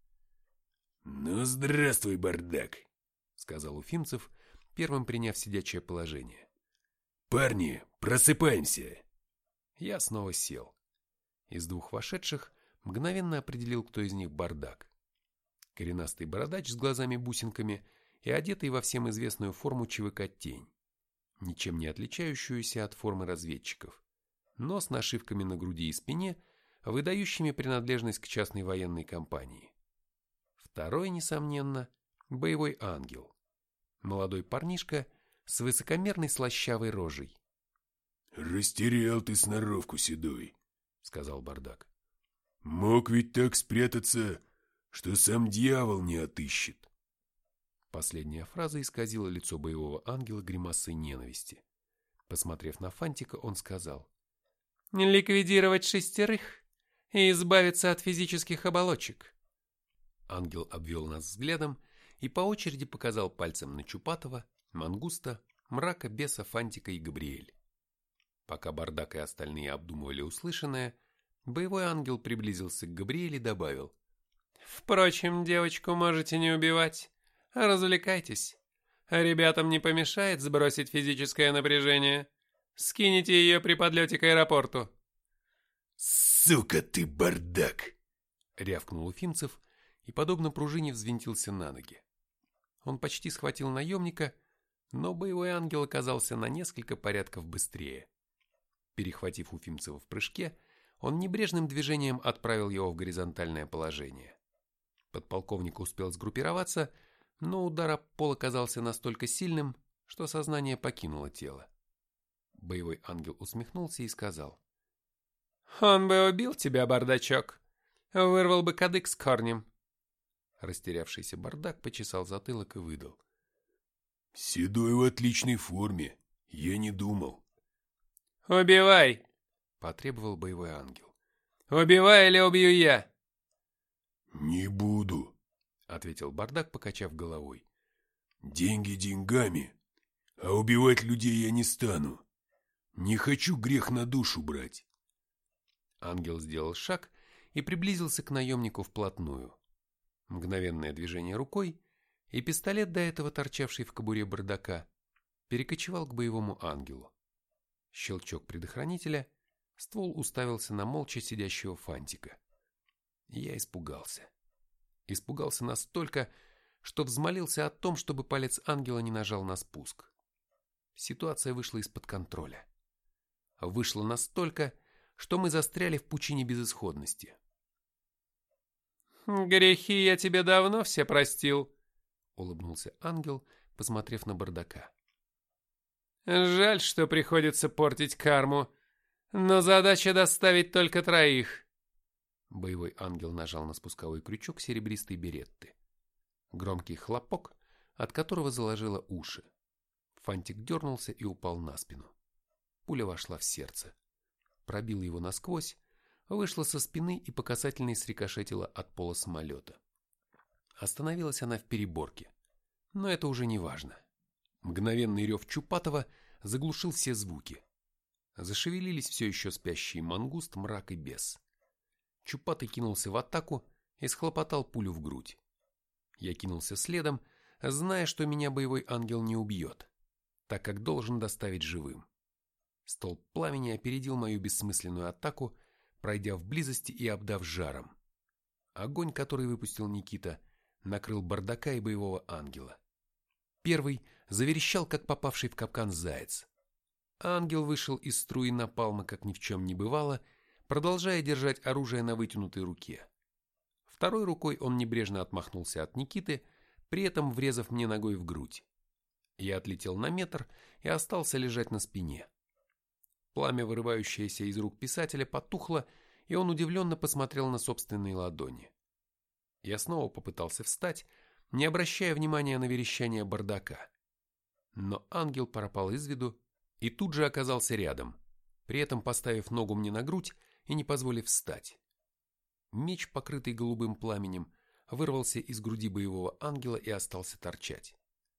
«Ну, здравствуй, бардак», — сказал Уфимцев, первым приняв сидячее положение. «Парни, просыпаемся». Я снова сел. Из 2 вошедших мгновенно определил, кто из них бардак. Коренастый бородач с глазами-бусинками и одетый во всем известную форму ЧВК «Тень», ничем не отличающуюся от формы разведчиков, но с нашивками на груди и спине, выдающими принадлежность к частной военной компании. Второй, несомненно, боевой ангел. Молодой парнишка с высокомерной слащавой рожей. «Растерял ты сноровку, Седой», — сказал бардак. «Мог ведь так спрятаться, что сам дьявол не отыщет». Последняя фраза исказила лицо боевого ангела гримасой ненависти. Посмотрев на Фантика, он сказал: «Ликвидировать 6 и избавиться от физических оболочек». Ангел обвел нас взглядом и по очереди показал пальцем на Чупатова, Мангуста, Мрака, Беса, Фантика и Габриэль. Пока бардак и остальные обдумывали услышанное, боевой ангел приблизился к Габриэль и добавил: «Впрочем, девочку можете не убивать. Развлекайтесь. Ребятам не помешает сбросить физическое напряжение. Скинете ее при подлете к аэропорту». «Сука ты, бардак!» — рявкнул Уфимцев и, подобно пружине, взвинтился на ноги. Он почти схватил наемника, но боевой ангел оказался на несколько порядков быстрее. Перехватив Уфимцева в прыжке, он небрежным движением отправил его в горизонтальное положение. Подполковник успел сгруппироваться, но удар об пол оказался настолько сильным, что сознание покинуло тело. Боевой ангел усмехнулся и сказал: «Он бы убил тебя, бардачок. Вырвал бы кадык с корнем». Растерявшийся бардак почесал затылок и выдал: «Седой в отличной форме. Я не думал». «Убивай!» — потребовал боевой ангел. «Убивай или убью я!» «Не буду», — ответил бардак, покачав головой. «Деньги деньгами, а убивать людей я не стану. Не хочу грех на душу брать». Ангел сделал шаг и приблизился к наемнику вплотную. Мгновенное движение рукой, и пистолет, до этого торчавший в кобуре бардака, перекочевал к боевому ангелу. Щелчок предохранителя, ствол уставился на молча сидящего Фантика. Я испугался. Испугался настолько, что взмолился о том, чтобы палец ангела не нажал на спуск. Ситуация вышла из-под контроля. Вышла настолько, что мы застряли в пучине безысходности. «Грехи я тебе давно все простил», — улыбнулся ангел, посмотрев на бардака. «Жаль, что приходится портить карму, но задача доставить только 3». Боевой ангел нажал на спусковой крючок серебристой беретты. Громкий хлопок, от которого заложило уши. Фантик дернулся и упал на спину. Пуля вошла в сердце, пробила его насквозь, вышла со спины и по касательной срикошетила от пола самолета. Остановилась она в переборке, но это уже не важно. Мгновенный рев Чупатова заглушил все звуки. Зашевелились все еще спящие мангуст, мрак и бес. Чупатый кинулся в атаку и схлопотал пулю в грудь. Я кинулся следом, зная, что меня боевой ангел не убьет, так как должен доставить живым. Столб пламени опередил мою бессмысленную атаку, пройдя в близости и обдав жаром. Огонь, который выпустил Никита, накрыл бардака и боевого ангела. Первый заверещал, как попавший в капкан заяц. Ангел вышел из струи напалма, как ни в чем не бывало, продолжая держать оружие на вытянутой руке. Второй рукой он небрежно отмахнулся от Никиты, при этом врезав мне ногой в грудь. Я отлетел на метр и остался лежать на спине. Пламя, вырывающееся из рук писателя, потухло, и он удивленно посмотрел на собственные ладони. Я снова попытался встать, не обращая внимания на верещание бардака. Но ангел пропал из виду и тут же оказался рядом, при этом поставив ногу мне на грудь и не позволив встать. Меч, покрытый голубым пламенем, вырвался из груди боевого ангела и остался торчать.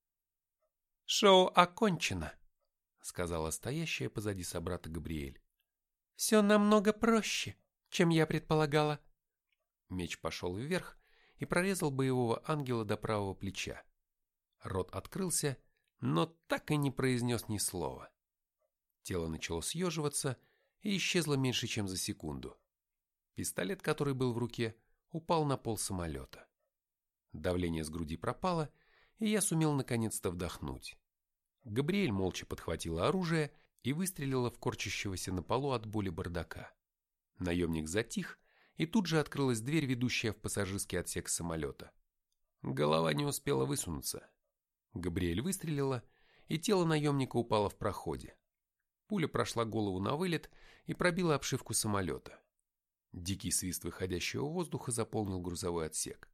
«Шоу окончено», — сказала стоящая позади собрата Габриэль. «Все намного проще, чем я предполагала». Меч пошел вверх и прорезал боевого ангела до правого плеча. Рот открылся, но так и не произнес ни слова. Тело начало съеживаться и исчезло меньше, чем за секунду. Пистолет, который был в руке, упал на пол самолета. Давление с груди пропало, и я сумел наконец-то вдохнуть. Габриэль молча подхватила оружие и выстрелила в корчащегося на полу от боли бардака. Наемник затих, и тут же открылась дверь, ведущая в пассажирский отсек самолета. Голова не успела высунуться. Габриэль выстрелила, и тело наемника упало в проходе. Пуля прошла голову на вылет и пробила обшивку самолета. Дикий свист выходящего воздуха заполнил грузовой отсек.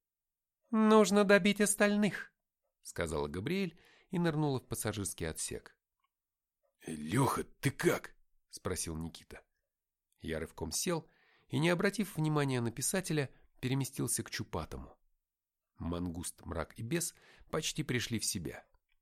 «Нужно добить остальных», — сказала Габриэль и нырнула в пассажирский отсек. «Леха, ты как?» — спросил Никита. Я рывком сел и, не обратив внимания на писателя, переместился к Чупатому. Мангуст, мрак и бес почти пришли в себя.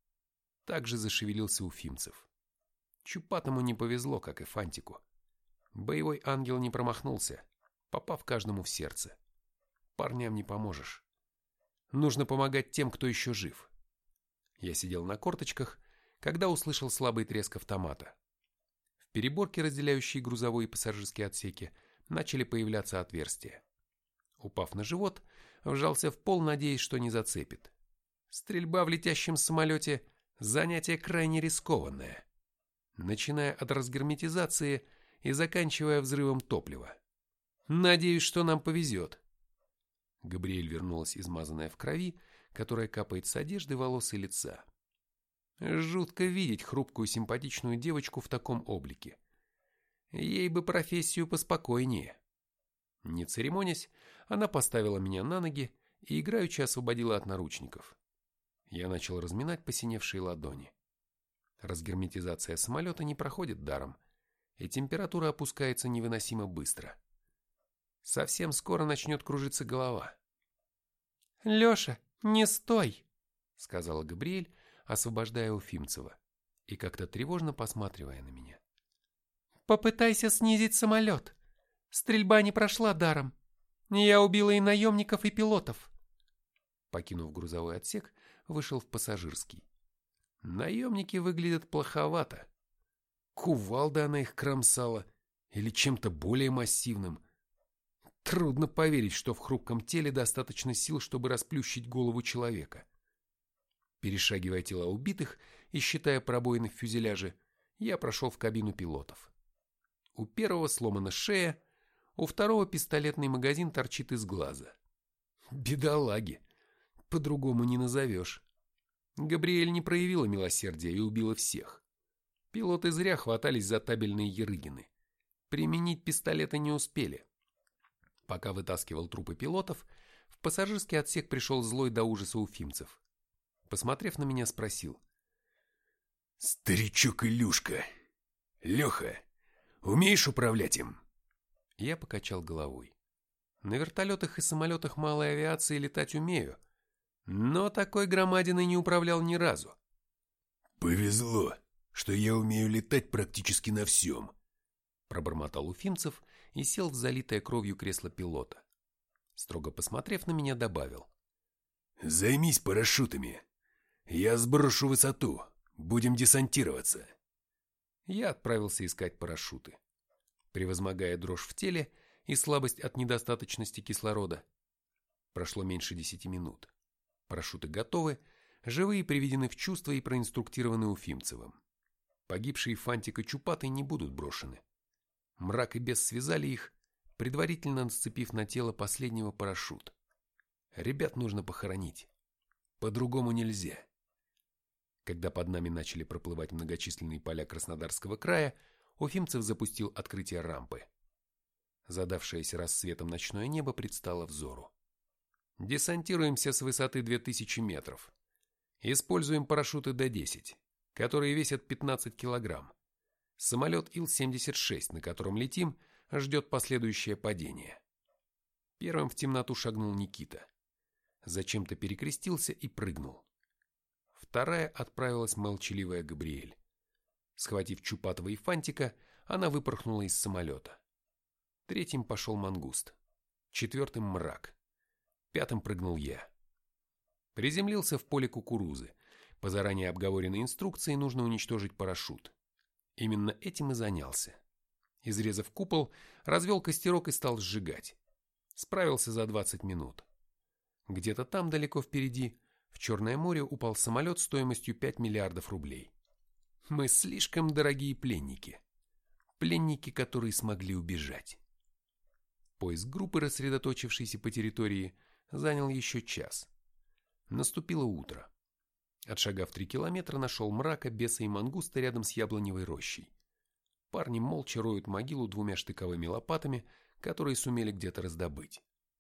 Также зашевелился Уфимцев. Чупатому не повезло, как и Фантику. Боевой ангел не промахнулся, попав каждому в сердце. Парням не поможешь. Нужно помогать тем, кто еще жив. Я сидел на корточках, когда услышал слабый треск автомата. В переборке, разделяющей грузовой и пассажирские отсеки, начали появляться отверстия. Упав на живот, вжался в пол, надеясь, что не зацепит. Стрельба в летящем самолете – занятие крайне рискованное, начиная от разгерметизации и заканчивая взрывом топлива. Надеюсь, что нам повезет. Габриэль вернулась измазанная в крови, которая капает с одежды, волос и лица. Жутко видеть хрупкую симпатичную девочку в таком облике. Ей бы профессию поспокойнее. Не церемонясь, она поставила меня на ноги и играючи освободила от наручников. Я начал разминать посиневшие ладони. Разгерметизация самолета не проходит даром, и температура опускается невыносимо быстро. Совсем скоро начнет кружиться голова. «Леша, не стой!» — сказала Габриэль, освобождая Уфимцева и как-то тревожно посматривая на меня. «Попытайся снизить самолет. Стрельба не прошла даром. Я убила и наемников, и пилотов». Покинув грузовой отсек, вышел в пассажирский. Наемники выглядят плоховато. Кувалда она их кромсала или чем-то более массивным. Трудно поверить, что в хрупком теле достаточно сил, чтобы расплющить голову человека. Перешагивая тела убитых и считая пробоины в фюзеляже, я прошел в кабину пилотов. У первого сломана шея, у второго пистолетный магазин торчит из глаза. Бедолаги, по-другому не назовешь. Габриэль не проявила милосердия и убила всех. Пилоты зря хватались за табельные ерыгины. Применить пистолеты не успели. Пока вытаскивал трупы пилотов, в пассажирский отсек пришел злой до ужаса уфимцев. Посмотрев на меня, спросил: «Старичок Илюшка, Леха, умеешь управлять им?» Я покачал головой. На вертолетах и самолетах малой авиации летать умею, но такой громадиной не управлял ни разу. «Повезло, что я умею летать практически на всем», пробормотал Уфимцев и сел в залитое кровью кресло пилота. Строго посмотрев на меня, добавил: «Займись парашютами. Я сброшу высоту. Будем десантироваться». Я отправился искать парашюты. Превозмогая дрожь в теле и слабость от недостаточности кислорода. Прошло меньше 10 минут. Парашюты готовы, живые приведены в чувство и проинструктированы Уфимцевым. Погибшие Фантик и Чупатый не будут брошены. Мрак и Бес связали их, предварительно нацепив на тело последнего парашют. Ребят нужно похоронить. По-другому нельзя. Когда под нами начали проплывать многочисленные поля Краснодарского края, Уфимцев запустил открытие рампы. Задавшееся рассветом ночное небо предстало взору. Десантируемся с высоты 2000 метров. Используем парашюты Д-10, которые весят 15 килограмм. Самолет Ил-76, на котором летим, ждет последующее падение. Первым в темноту шагнул Никита. Зачем-то перекрестился и прыгнул. Вторая отправилась молчаливая Габриэль. Схватив Чупатова и Фантика, она выпорхнула из самолета. Третьим пошел Мангуст. Четвертым Мрак. Пятым прыгнул я. Приземлился в поле кукурузы. По заранее обговоренной инструкции нужно уничтожить парашют. Именно этим и занялся. Изрезав купол, развел костерок и стал сжигать. Справился за 20 минут. Где-то там, далеко впереди, в Черное море упал самолет стоимостью 5 миллиардов рублей. Мы слишком дорогие пленники. Пленники, которые смогли убежать. Поиск группы, рассредоточившейся по территории, занял еще час. Наступило утро. Отшагав 3 километра, нашел Мрака, Беса и Мангуста рядом с яблоневой рощей. Парни молча роют могилу 2 штыковыми лопатами, которые сумели где-то раздобыть.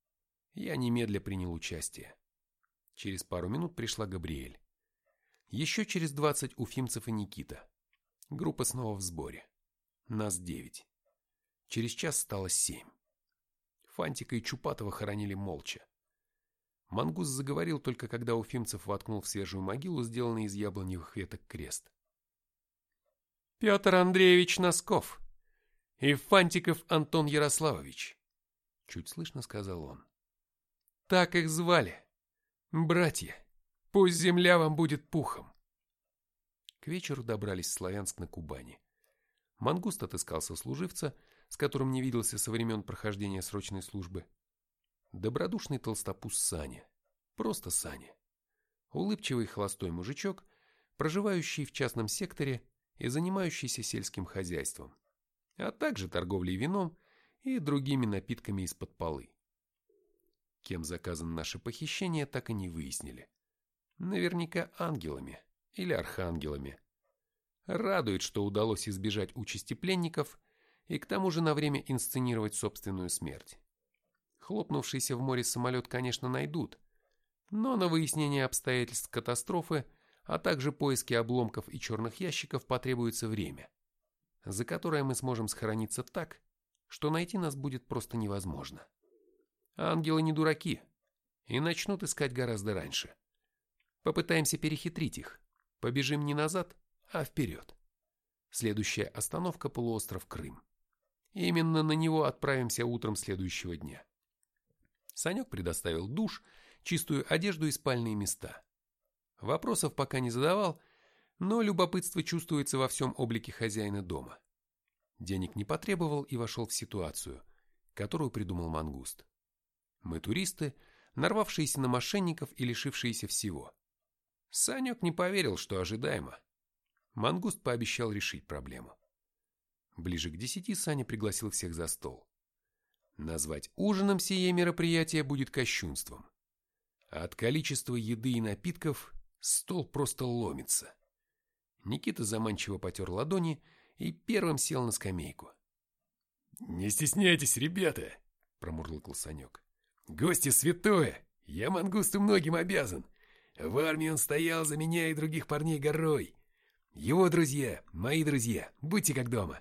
Я немедля принял участие. Через пару минут пришла Габриэль. Еще через 20 Уфимцев и Никита. Группа снова в сборе. Нас 9. Через час стало 7. Фантика и Чупатова хоронили молча. Мангус заговорил только когда Уфимцев воткнул в свежую могилу, сделанный из яблоневых веток, крест. «Петр Андреевич Носков и Фантиков Антон Ярославович», — чуть слышно сказал он. «Так их звали. Братья, пусть земля вам будет пухом». К вечеру добрались в Славянск на Кубани. Мангуст отыскал сослуживца, с которым не виделся со времен прохождения срочной службы. Добродушный толстопуз Саня. Просто Саня. Улыбчивый холостой мужичок, проживающий в частном секторе и занимающийся сельским хозяйством, а также торговлей вином и другими напитками из-под полы. Кем заказано наше похищение, так и не выяснили. Наверняка ангелами или архангелами. Радует, что удалось избежать участи пленников и к тому же на время инсценировать собственную смерть. Хлопнувшийся в море самолет, конечно, найдут, но на выяснение обстоятельств катастрофы, а также поиски обломков и черных ящиков потребуется время, за которое мы сможем схорониться так, что найти нас будет просто невозможно. Ангелы не дураки и начнут искать гораздо раньше. Попытаемся перехитрить их. Побежим не назад, а вперед. Следующая остановка — полуостров Крым. Именно на него отправимся утром следующего дня. Санек предоставил душ, чистую одежду и спальные места. Вопросов пока не задавал, но любопытство чувствуется во всем облике хозяина дома. Денег не потребовал и вошел в ситуацию, которую придумал Мангуст. Мы туристы, нарвавшиеся на мошенников и лишившиеся всего. Санек не поверил, что ожидаемо. Мангуст пообещал решить проблему. Ближе к 10 Саня пригласил всех за стол. Назвать ужином сие мероприятие будет кощунством. От количества еды и напитков стол просто ломится. Никита заманчиво потер ладони и первым сел на скамейку. «Не стесняйтесь, ребята!» – промурлыкал Санек. «Гости святое! Я Мангусту многим обязан. В армии он стоял за меня и других парней горой. Его друзья, мои друзья, будьте как дома!»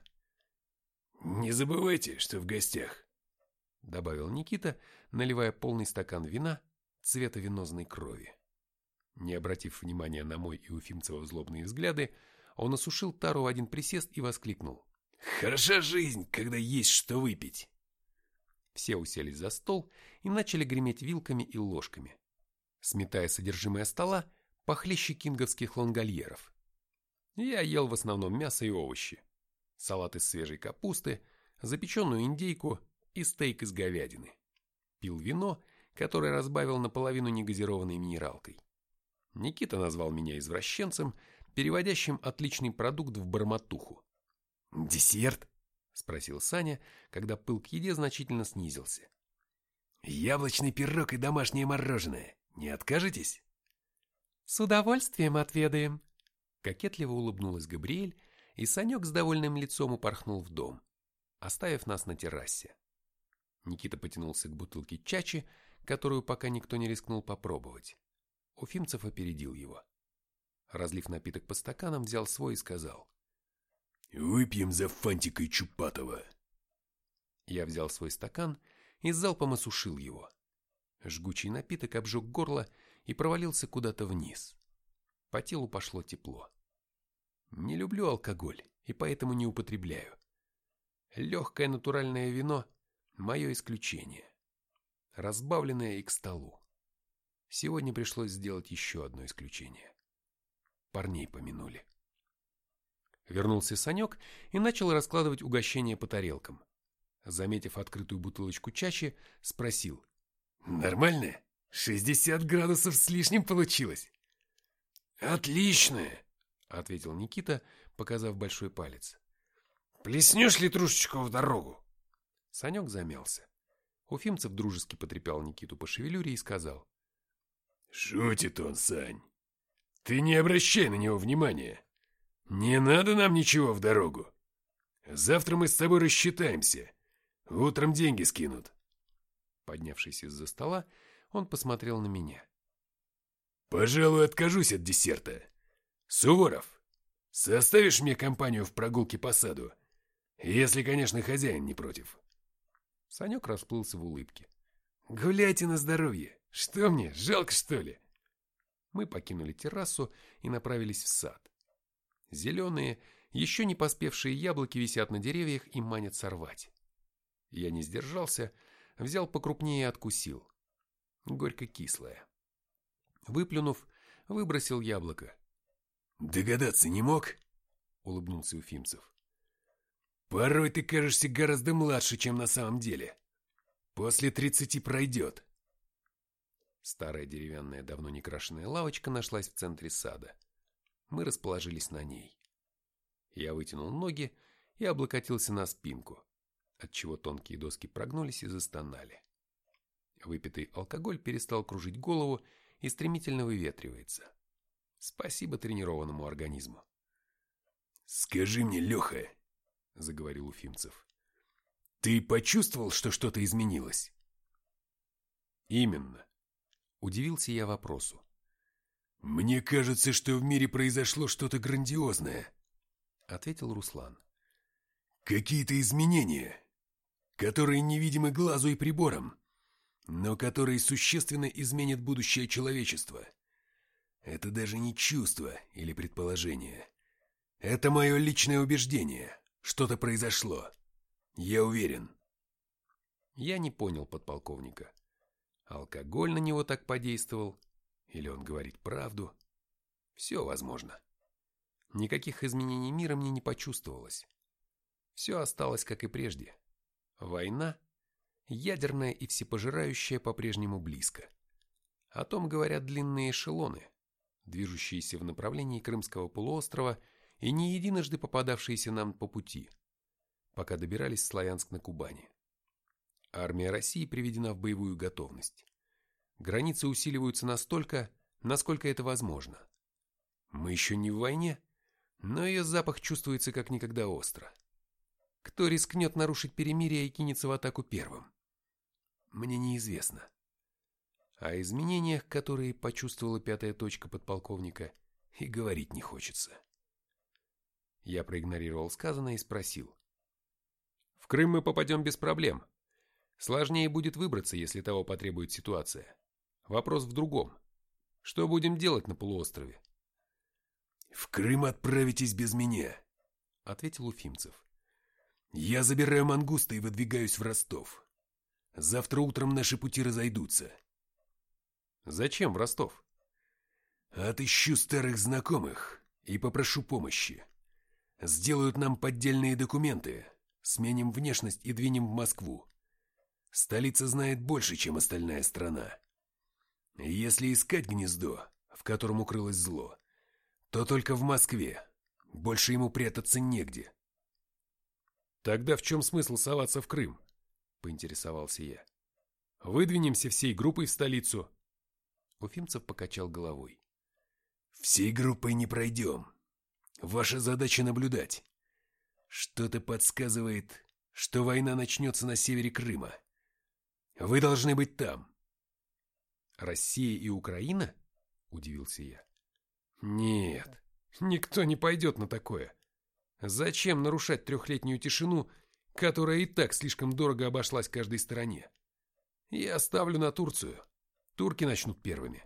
«Не забывайте, что в гостях», — добавил Никита, наливая полный стакан вина цвета венозной крови. Не обратив внимания на мой и Уфимцева злобные взгляды, он осушил тару в один присест и воскликнул: «Хороша жизнь, когда есть что выпить!» Все уселись за стол и начали греметь вилками и ложками, сметая содержимое стола похлеще кинговских лонгольеров. Я ел в основном мясо и овощи, салат из свежей капусты, запеченную индейку и стейк из говядины. Пил вино, которое разбавил наполовину негазированной минералкой. Никита назвал меня извращенцем, переводящим отличный продукт в бормотуху. «Десерт?» – спросил Саня, когда пыл к еде значительно снизился. «Яблочный пирог и домашнее мороженое. Не откажетесь?» «С удовольствием отведаем», – кокетливо улыбнулась Габриэль, и Санек с довольным лицом упорхнул в дом, оставив нас на террасе. Никита потянулся к бутылке чачи, которую пока никто не рискнул попробовать. Уфимцев опередил его. Разлив напиток по стаканам, взял свой и сказал: «Выпьем за Фантика и Чупатова». Я взял свой стакан и залпом осушил его. Жгучий напиток обжег горло и провалился куда-то вниз. По телу пошло тепло. Не люблю алкоголь и поэтому не употребляю. Легкое натуральное вино – мое исключение. Разбавленное и к столу. Сегодня пришлось сделать еще одно исключение. Парней помянули. Вернулся Санек и начал раскладывать угощение по тарелкам. Заметив открытую бутылочку чачи, спросил: «Нормально? 60 градусов с лишним получилось?» «Отличное!» — ответил Никита, показав большой палец. «Плеснешь литрушечку в дорогу?» Санек замялся. Уфимцев дружески потрепал Никиту по шевелюре и сказал: «Шутит он, Сань. Ты не обращай на него внимания. Не надо нам ничего в дорогу. Завтра мы с тобой рассчитаемся. Утром деньги скинут». Поднявшись из-за стола, он посмотрел на меня. «Пожалуй, откажусь от десерта. Суворов, составишь мне компанию в прогулке по саду? Если, конечно, хозяин не против». Санек расплылся в улыбке. «Гуляйте на здоровье. Что мне, жалко, что ли?» Мы покинули террасу и направились в сад. Зеленые, еще не поспевшие яблоки висят на деревьях и манят сорвать. Я не сдержался, взял покрупнее и откусил. Горько-кислое. Выплюнув, выбросил яблоко. «Догадаться не мог?» — улыбнулся Уфимцев. «Порой ты кажешься гораздо младше, чем на самом деле. После 30 пройдет». Старая деревянная, давно не крашеная лавочка нашлась в центре сада. Мы расположились на ней. Я вытянул ноги и облокотился на спинку, отчего тонкие доски прогнулись и застонали. Выпитый алкоголь перестал кружить голову и стремительно выветривается. Спасибо тренированному организму. «Скажи мне, Леха», — заговорил Уфимцев, — «ты почувствовал, что что-то изменилось?» «Именно», — удивился я вопросу. «Мне кажется, что в мире произошло что-то грандиозное», — ответил Руслан. «Какие-то изменения, которые невидимы глазу и приборам, но которые существенно изменят будущее человечества. Это даже не чувство или предположение. Это мое личное убеждение. Что-то произошло. Я уверен». Я не понял подполковника. Алкоголь на него так подействовал, или он говорит правду. Все возможно. Никаких изменений мира мне не почувствовалось. Все осталось, как и прежде. Война, ядерная и всепожирающая, по-прежнему близко. О том говорят длинные эшелоны, движущиеся в направлении Крымского полуострова и не единожды попадавшиеся нам по пути, пока добирались в Славянск на Кубани. Армия России приведена в боевую готовность. Границы усиливаются настолько, насколько это возможно. Мы еще не в войне, но ее запах чувствуется как никогда остро. Кто рискнет нарушить перемирие и кинется в атаку первым? Мне неизвестно. О изменениях, которые почувствовала пятая точка подполковника, и говорить не хочется. Я проигнорировал сказанное и спросил. В Крым мы попадем без проблем. Сложнее будет выбраться, если того потребует ситуация. Вопрос в другом. Что будем делать на полуострове? «В Крым отправитесь без меня», — ответил Уфимцев. «Я забираю мангуста и выдвигаюсь в Ростов. Завтра утром наши пути разойдутся». «Зачем в Ростов?» «Отыщу старых знакомых и попрошу помощи. Сделают нам поддельные документы, сменим внешность и двинем в Москву. Столица знает больше, чем остальная страна. Если искать гнездо, в котором укрылось зло, то только в Москве. Больше ему прятаться негде». «Тогда в чем смысл соваться в Крым?» — поинтересовался я. «Выдвинемся всей группой в столицу». Уфимцев покачал головой. «Всей группой не пройдем. Ваша задача наблюдать. Что-то подсказывает, что война начнется на севере Крыма. Вы должны быть там». «Россия и Украина?» — удивился я. «Нет, никто не пойдет на такое. Зачем нарушать трехлетнюю тишину, которая и так слишком дорого обошлась каждой стороне? Я ставлю на Турцию. Турки начнут первыми».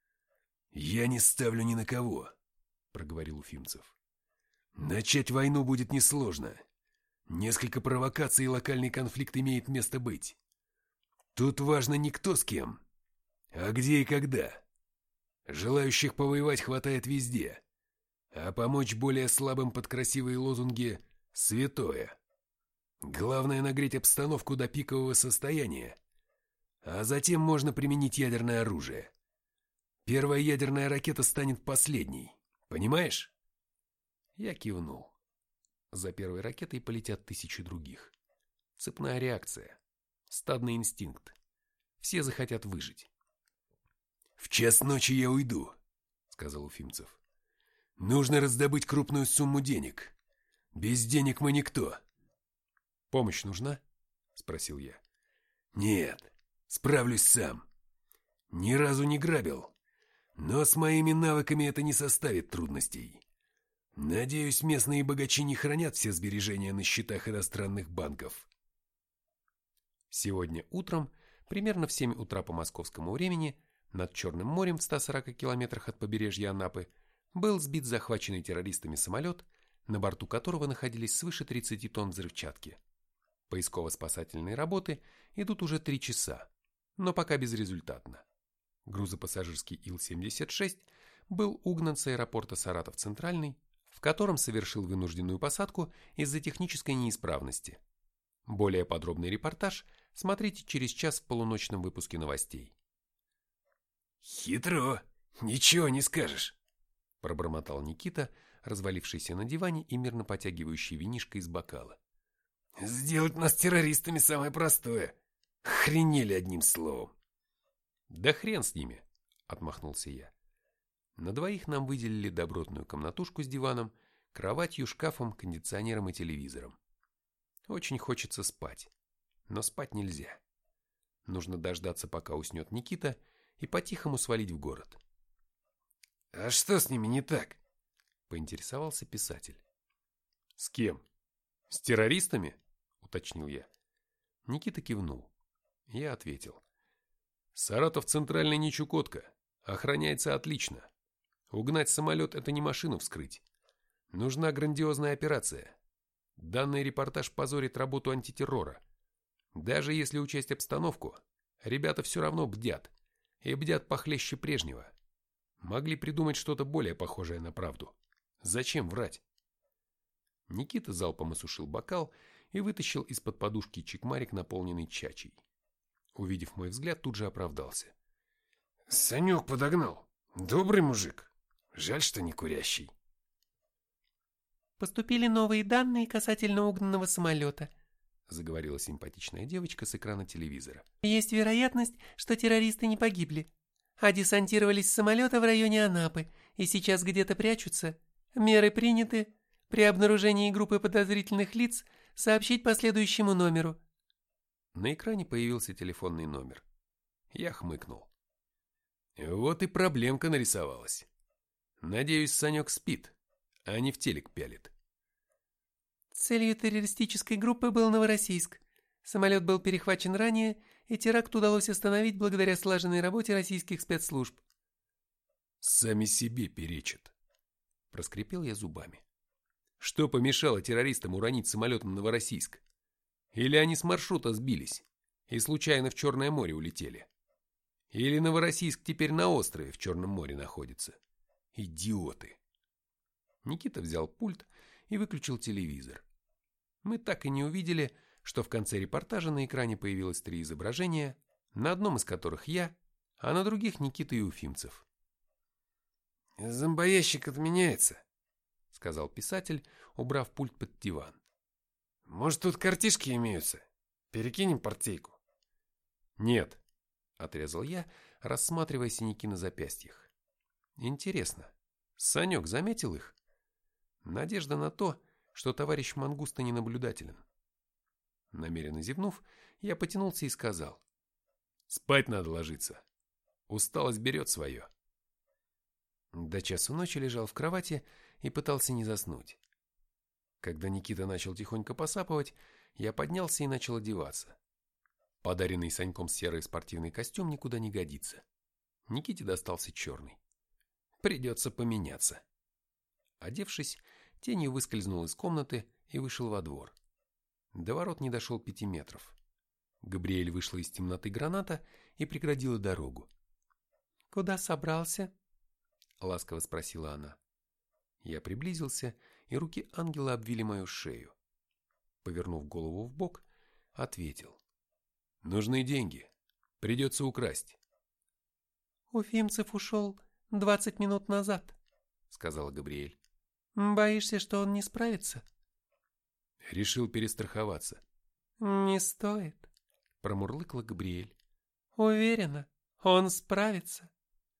«Я не ставлю ни на кого», — проговорил Уфимцев. «Начать войну будет несложно. Несколько провокаций и локальный конфликт имеет место быть. Тут важно не кто с кем, а где и когда. Желающих повоевать хватает везде, а помочь более слабым под красивые лозунги — святое. Главное нагреть обстановку до пикового состояния, а затем можно применить ядерное оружие. Первая ядерная ракета станет последней, понимаешь?» Я кивнул. За первой ракетой полетят тысячи других. Цепная реакция. Стадный инстинкт. Все захотят выжить. «В час ночи я уйду», — сказал Уфимцев. «Нужно раздобыть крупную сумму денег. Без денег мы никто». «Помощь нужна?» — спросил я. «Нет, справлюсь сам. Ни разу не грабил, но с моими навыками это не составит трудностей. Надеюсь, местные богачи не хранят все сбережения на счетах иностранных банков». Сегодня утром, примерно в 7 утра по московскому времени, над Черным морем в 140 километрах от побережья Анапы был сбит захваченный террористами самолет, на борту которого находились свыше 30 тонн взрывчатки. Поисково-спасательные работы идут уже 3 часа, но пока безрезультатно. Грузопассажирский Ил-76 был угнан с аэропорта Саратов-Центральный, в котором совершил вынужденную посадку из-за технической неисправности. Более подробный репортаж смотрите через час в полуночном выпуске новостей. «Хитро, ничего не скажешь», — пробормотал Никита, развалившийся на диване и мирно потягивающий винишко из бокала. «Сделать нас террористами самое простое. Охренели одним словом». «Да хрен с ними», — отмахнулся я. На двоих нам выделили добротную комнатушку с диваном, кроватью, шкафом, кондиционером и телевизором. Очень хочется спать, но спать нельзя. Нужно дождаться, пока уснет Никита, и по-тихому свалить в город. «А что с ними не так?» — поинтересовался писатель. «С кем? С террористами?» — уточнил я. Никита кивнул. Я ответил. «Саратов центральный не Чукотка. Охраняется отлично. Угнать самолет — это не машину вскрыть. Нужна грандиозная операция. Данный репортаж позорит работу антитеррора. Даже если учесть обстановку, Ребята все равно бдят, и бдят похлеще прежнего. Могли придумать что-то более похожее на правду. Зачем врать? Никита залпом осушил бокал и вытащил из-под подушки чикмарик, наполненный чачей. Увидев мой взгляд, тут же оправдался. Санек подогнал. Добрый мужик. Жаль, что не курящий. «Поступили новые данные касательно угнанного самолета», заговорила симпатичная девочка с экрана телевизора. «Есть вероятность, что террористы не погибли, а десантировались с самолета в районе Анапы и сейчас где-то прячутся. Меры приняты. При обнаружении группы подозрительных лиц сообщить по следующему номеру». На экране появился телефонный номер. Я хмыкнул. Вот и проблемка нарисовалась. Надеюсь, Санек спит, а не в телек пялит. Целью террористической группы был Новороссийск. Самолет был перехвачен ранее, и теракт удалось остановить благодаря слаженной работе российских спецслужб. Сами себе перечат. Проскрипел я зубами. Что помешало террористам уронить самолет на Новороссийск? Или они с маршрута сбились и случайно в Черное море улетели? Или Новороссийск теперь на острове в Черном море находится? Идиоты! Никита взял пульт и выключил телевизор. Мы так и не увидели, что в конце репортажа на экране появилось 3 изображения, на одном из которых я, а на других Никита и Уфимцев. «Зомбоящик отменяется», — сказал писатель, убрав пульт под диван. «Может, тут картишки имеются? Перекинем портейку?» «Нет», — отрезал я, рассматривая синяки на запястьях. «Интересно, Санек заметил их?» Надежда на то, что товарищ Мангуста не наблюдателен. Намеренно зевнув, я потянулся и сказал: «Спать надо ложиться. Усталость берет свое». До часу ночи лежал в кровати и пытался не заснуть. Когда Никита начал тихонько посапывать, я поднялся и начал одеваться. Подаренный Саньком серый спортивный костюм никуда не годится. Никите достался черный. Придется поменяться. Одевшись, тенью выскользнул из комнаты и вышел во двор. До ворот не дошел 5 метров. Габриэль вышла из темноты граната и преградила дорогу. «Куда собрался?» — ласково спросила она. Я приблизился, и руки ангела обвили мою шею. Повернув голову вбок, ответил: «Нужны деньги. Придется украсть». «Уфимцев ушел 20 минут назад», — сказала Габриэль. «Боишься, что он не справится?» Решил перестраховаться. «Не стоит», — промурлыкала Габриэль. «Уверена, он справится».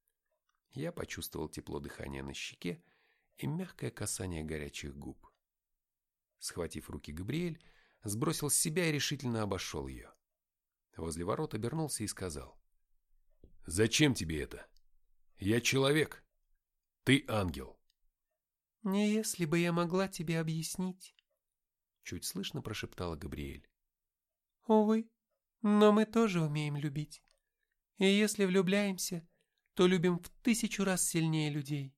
Я почувствовал тепло дыхания на щеке и мягкое касание горячих губ. Схватив руки Габриэль, сбросил с себя и решительно обошел ее. Возле ворот обернулся и сказал: «Зачем тебе это? Я человек. Ты ангел». «Не если бы я могла тебе объяснить», — чуть слышно прошептала Габриэль. «Увы, но мы тоже умеем любить. И если влюбляемся, то любим в 1000 раз сильнее людей».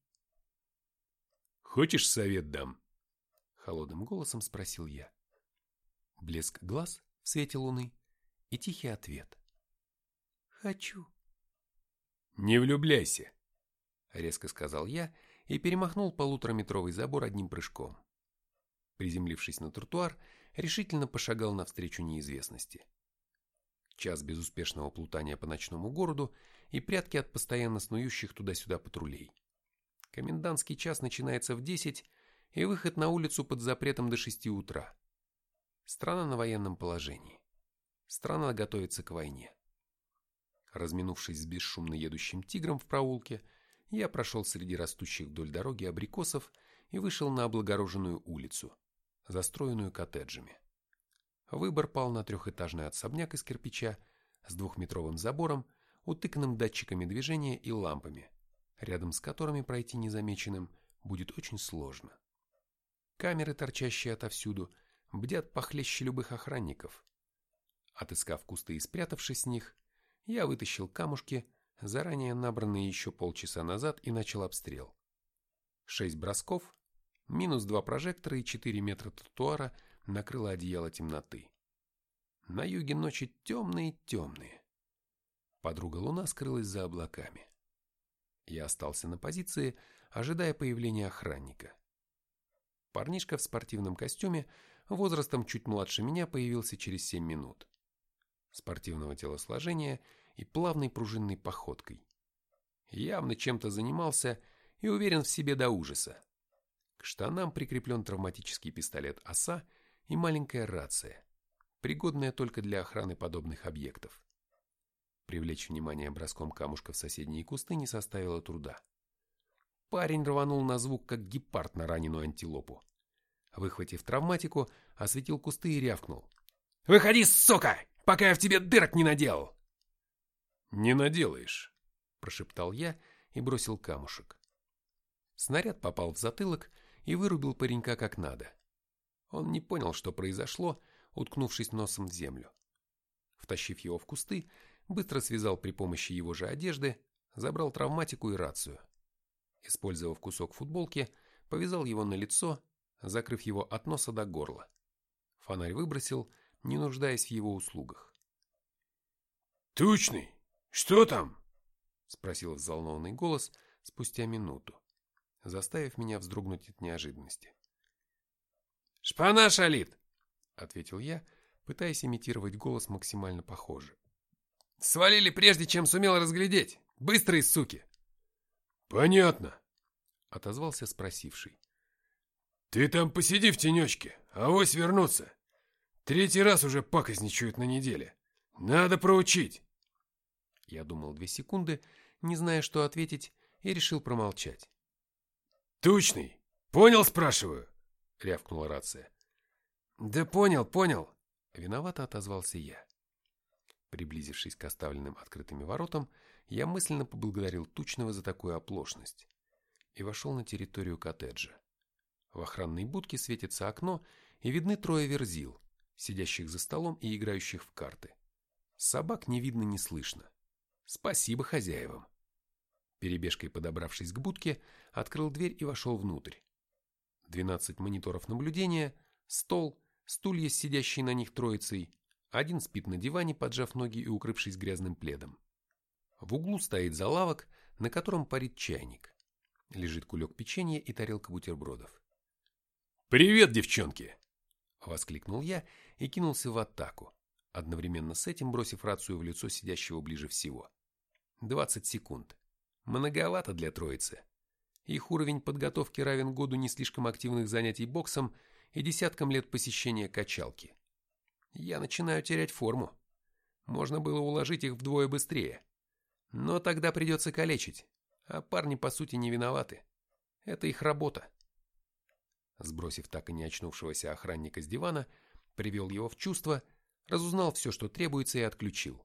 «Хочешь, совет дам?» — холодным голосом спросил я. Блеск глаз в свете луны и тихий ответ: «Хочу». «Не влюбляйся», — резко сказал я и перемахнул 1,5-метровый забор одним прыжком. Приземлившись на тротуар, решительно пошагал навстречу неизвестности. Час безуспешного плутания по ночному городу и прятки от постоянно снующих туда-сюда патрулей. Комендантский час начинается в 10, и выход на улицу под запретом до 6 утра. Страна на военном положении. Страна готовится к войне. Разминувшись с бесшумно едущим тигром в проулке, я прошел среди растущих вдоль дороги абрикосов и вышел на облагороженную улицу, застроенную коттеджами. Выбор пал на 3-этажный особняк из кирпича с 2-метровым забором, утыканным датчиками движения и лампами, рядом с которыми пройти незамеченным будет очень сложно. Камеры, торчащие отовсюду, бдят похлеще любых охранников. Отыскав кусты и спрятавшись с них, я вытащил камушки, заранее набранные еще полчаса назад, и начал обстрел. 6 бросков, минус 2 прожектора и 4 метра тротуара накрыло одеяло темноты. На юге ночи темные-темные. Подруга Луна скрылась за облаками. Я остался на позиции, ожидая появления охранника. Парнишка в спортивном костюме, возрастом чуть младше меня, появился через 7 минут. Спортивного телосложения и плавной пружинной походкой. Явно чем-то занимался и уверен в себе до ужаса. К штанам прикреплен травматический пистолет «Оса» и маленькая рация, пригодная только для охраны подобных объектов. Привлечь внимание броском камушка в соседние кусты не составило труда. Парень рванул на звук, как гепард на раненую антилопу. Выхватив травматику, осветил кусты и рявкнул: «Выходи, сука, пока я в тебе дырок не наделал!» «Не наделаешь», — прошептал я и бросил камушек. Снаряд попал в затылок и вырубил паренька как надо. Он не понял, что произошло, уткнувшись носом в землю. Втащив его в кусты, быстро связал при помощи его же одежды, забрал травматику и рацию. Использовав кусок футболки, повязал его на лицо, закрыв его от носа до горла. Фонарь выбросил, не нуждаясь в его услугах. «Тучный, что там?» — спросил взволнованный голос спустя минуту, заставив меня вздрогнуть от неожиданности. «Шпана шалит!» — ответил я, пытаясь имитировать голос максимально похоже. «Свалили прежде, чем сумел разглядеть! Быстрые суки!» «Понятно», — отозвался спросивший. «Ты там посиди в тенечке, авось вернутся. 3-й раз уже пакостничают на неделе. Надо проучить». Я думал 2 секунды, не зная, что ответить, и решил промолчать. «Тучный, понял, спрашиваю?» — рявкнула рация. «Да понял. Виновато отозвался я. Приблизившись к оставленным открытыми воротам, я мысленно поблагодарил Тучного за такую оплошность и вошел на территорию коттеджа. В охранной будке светится окно, и видны 3 верзил, сидящих за столом и играющих в карты. Собак не видно, не слышно. Спасибо хозяевам. Перебежкой подобравшись к будке, открыл дверь и вошел внутрь. 12 мониторов наблюдения, стол, стулья с сидящей на них троицей, один спит на диване, поджав ноги и укрывшись грязным пледом. В углу стоит залавок, на котором парит чайник. Лежит кулек печенья и тарелка бутербродов. «Привет, девчонки!» — воскликнул я и кинулся в атаку, одновременно с этим бросив рацию в лицо сидящего ближе всего. 20 секунд. Многовато для троицы. Их уровень подготовки равен году не слишком активных занятий боксом и десяткам лет посещения качалки. Я начинаю терять форму. Можно было уложить их вдвое быстрее. Но тогда придется калечить, а парни по сути не виноваты. Это их работа. Сбросив так и не очнувшегося охранника с дивана, привел его в чувство, разузнал все, что требуется, и отключил.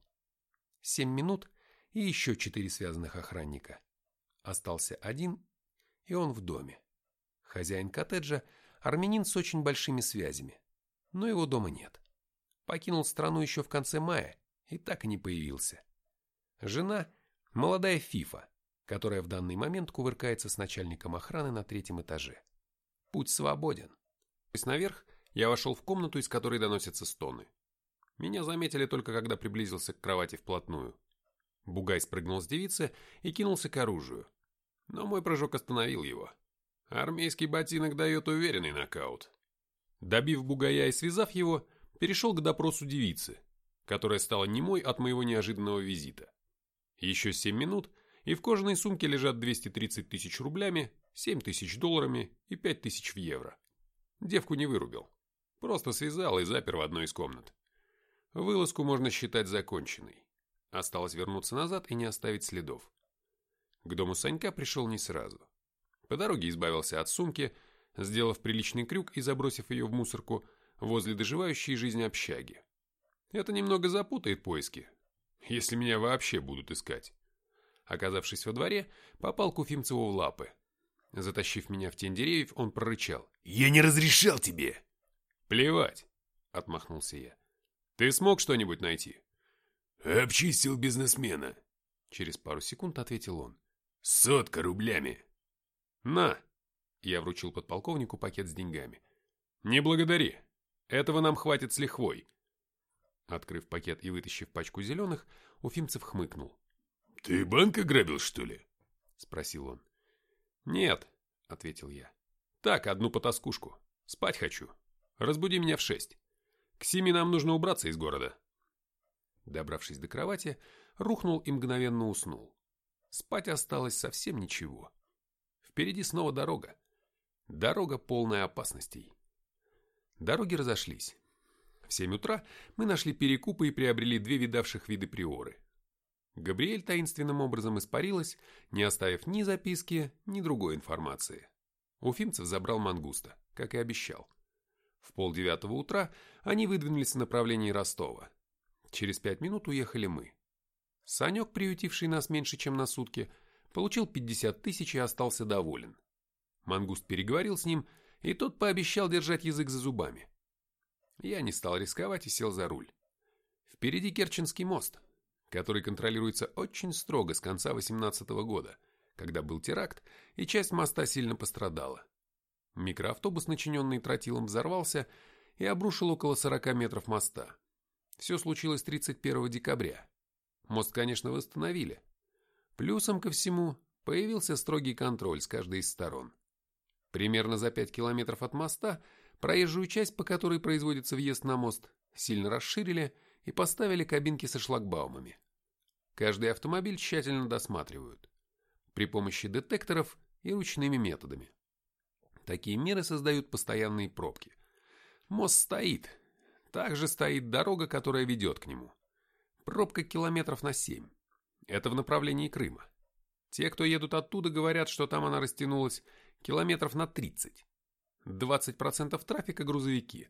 7 минут и еще 4 связанных охранника. Остался один, и он в доме. Хозяин коттеджа – армянин с очень большими связями, но его дома нет. Покинул страну еще в конце мая и так и не появился. Жена – молодая фифа, которая в данный момент кувыркается с начальником охраны на 3-м этаже. Путь свободен. Наверх я вошел в комнату, из которой доносятся стоны. Меня заметили только когда приблизился к кровати вплотную. Бугай спрыгнул с девицы и кинулся к оружию. Но мой прыжок остановил его. Армейский ботинок дает уверенный нокаут. Добив бугая и связав его, перешел к допросу девицы, которая стала немой от моего неожиданного визита. Еще 7 минут, и в кожаной сумке лежат 230 тысяч рублями, 7 тысяч долларами и 5 тысяч в евро. Девку не вырубил. Просто связал и запер в одной из комнат. Вылазку можно считать законченной. Осталось вернуться назад и не оставить следов. К дому Санька пришел не сразу. По дороге избавился от сумки, сделав приличный крюк и забросив ее в мусорку возле доживающей жизни общаги. Это немного запутает поиски, если меня вообще будут искать. Оказавшись во дворе, попал к Уфимцеву в лапы. Затащив меня в тень деревьев, он прорычал: «Я не разрешал тебе!» «Плевать!» — отмахнулся я. «Ты смог что-нибудь найти?» «Обчистил бизнесмена», — через пару секунд ответил он. 100 рублями. «На!» — я вручил подполковнику пакет с деньгами. «Не благодари. Этого нам хватит с лихвой». Открыв пакет и вытащив пачку зеленых, Уфимцев хмыкнул. «Ты банк ограбил, что ли?» — спросил он. «Нет», — ответил я. «Так, одну потаскушку. Спать хочу. Разбуди меня в 6. К 7 нам нужно убраться из города». Добравшись до кровати, рухнул и мгновенно уснул. Спать осталось совсем ничего. Впереди снова дорога. Дорога, полная опасностей. Дороги разошлись. В 7 утра мы нашли перекупы и приобрели 2 видавших виды приоры. Габриэль таинственным образом испарилась, не оставив ни записки, ни другой информации. Уфимцев забрал мангуста, как и обещал. В 8:30 утра они выдвинулись в направлении Ростова. Через 5 минут уехали мы. Санек, приютивший нас меньше, чем на сутки, получил 50 тысяч и остался доволен. Мангуст переговорил с ним, и тот пообещал держать язык за зубами. Я не стал рисковать и сел за руль. Впереди Керченский мост, который контролируется очень строго с конца 18-го года, когда был теракт, и часть моста сильно пострадала. Микроавтобус, начиненный тротилом, взорвался и обрушил около 40 метров моста. Все случилось 31 декабря. Мост, конечно, восстановили. Плюсом ко всему появился строгий контроль с каждой из сторон. Примерно за 5 километров от моста проезжую часть, по которой производится въезд на мост, сильно расширили и поставили кабинки со шлагбаумами. Каждый автомобиль тщательно досматривают. При помощи детекторов и ручными методами. Такие меры создают постоянные пробки. Мост стоит. Также стоит дорога, которая ведет к нему. Пробка километров на 7. Это в направлении Крыма. Те, кто едут оттуда, говорят, что там она растянулась километров на 30. 20% трафика грузовики.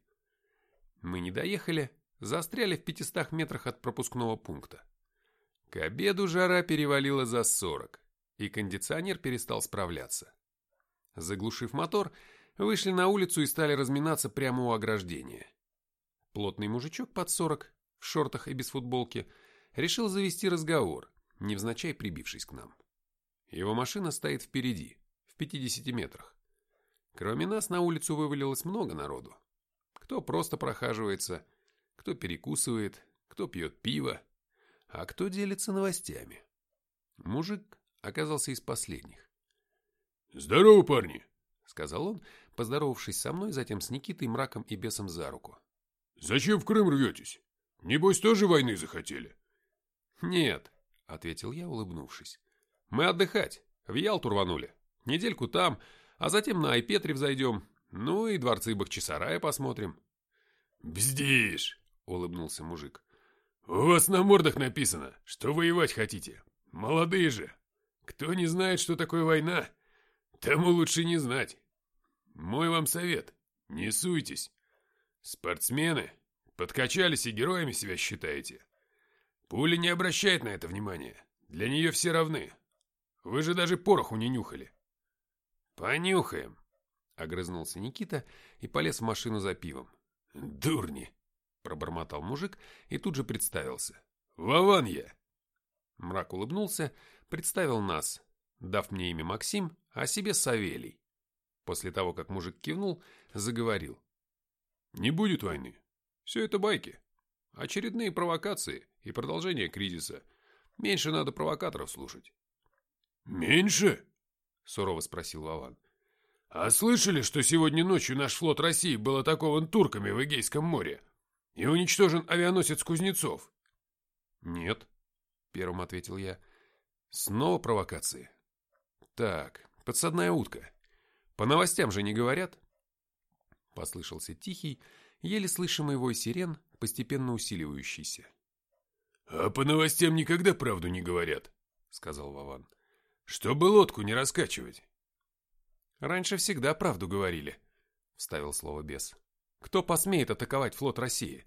Мы не доехали, застряли в 500 метрах от пропускного пункта. К обеду жара перевалила за 40, и кондиционер перестал справляться. Заглушив мотор, вышли на улицу и стали разминаться прямо у ограждения. Плотный мужичок под 40, в шортах и без футболки, решил завести разговор, невзначай прибившись к нам. Его машина стоит впереди, в 50 метрах. Кроме нас на улицу вывалилось много народу. Кто просто прохаживается, кто перекусывает, кто пьет пиво, а кто делится новостями. Мужик оказался из последних. «Здорово, парни!» — сказал он, поздоровавшись со мной, затем с Никитой, Мраком и Бесом за руку. «Зачем в Крым рветесь? Небось, тоже войны захотели?» «Нет», — ответил я, улыбнувшись. «Мы отдыхать. В Ялту рванули. Недельку там, а затем на Айпетре взойдем. Ну и дворцы Бахчисарая посмотрим». «Бздишь!» — улыбнулся мужик. «У вас на мордах написано, что воевать хотите. Молодые же. Кто не знает, что такое война, тому лучше не знать. Мой вам совет. Не суйтесь. Спортсмены, подкачались и героями себя считаете. Пуля не обращает на это внимания. Для нее все равны. Вы же даже пороху не нюхали». «Понюхаем», — огрызнулся Никита и полез в машину за пивом. «Дурни», — пробормотал мужик и тут же представился. «Вован я». Мрак улыбнулся, представил нас, дав мне имя Максим, а себе Савелий. После того, как мужик кивнул, заговорил. «Не будет войны. Все это байки. Очередные провокации и продолжение кризиса. Меньше надо провокаторов слушать». «Меньше?» — сурово спросил Вован. «А слышали, что сегодня ночью наш флот России был атакован турками в Эгейском море и уничтожен авианосец Кузнецов?» «Нет», — первым ответил я. «Снова провокации. Так, подсадная утка. По новостям же не говорят?» Послышался тихий, еле слышимый вой сирен, постепенно усиливающийся. «А по новостям никогда правду не говорят», — сказал Вован. «Чтобы лодку не раскачивать». «Раньше всегда правду говорили», — вставил слово бес. «Кто посмеет атаковать флот России?»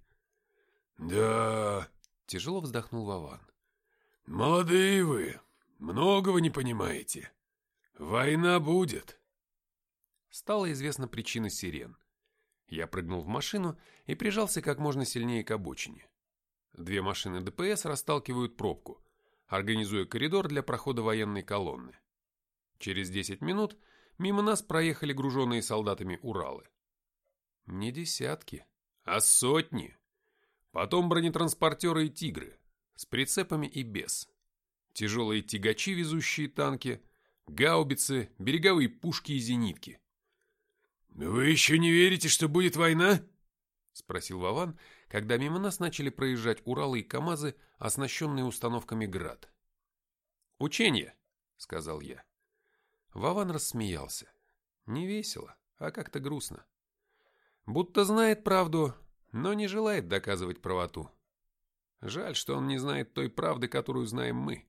«Да...» — тяжело вздохнул Вован. «Молодые вы, многого не понимаете. Война будет». Стала известна причина сирен. Я прыгнул в машину и прижался как можно сильнее к обочине. 2 машины ДПС расталкивают пробку, организуя коридор для прохода военной колонны. Через 10 минут мимо нас проехали груженные солдатами Уралы. Не десятки, а сотни. Потом бронетранспортеры и тигры, с прицепами и без. Тяжелые тягачи, везущие танки, гаубицы, береговые пушки и зенитки. «Вы еще не верите, что будет война?» — спросил Вован, когда мимо нас начали проезжать Уралы и КамАЗы, оснащенные установками «Град». «Учение», — сказал я. Вован рассмеялся. Не весело, а как-то грустно. Будто знает правду, но не желает доказывать правоту. Жаль, что он не знает той правды, которую знаем мы.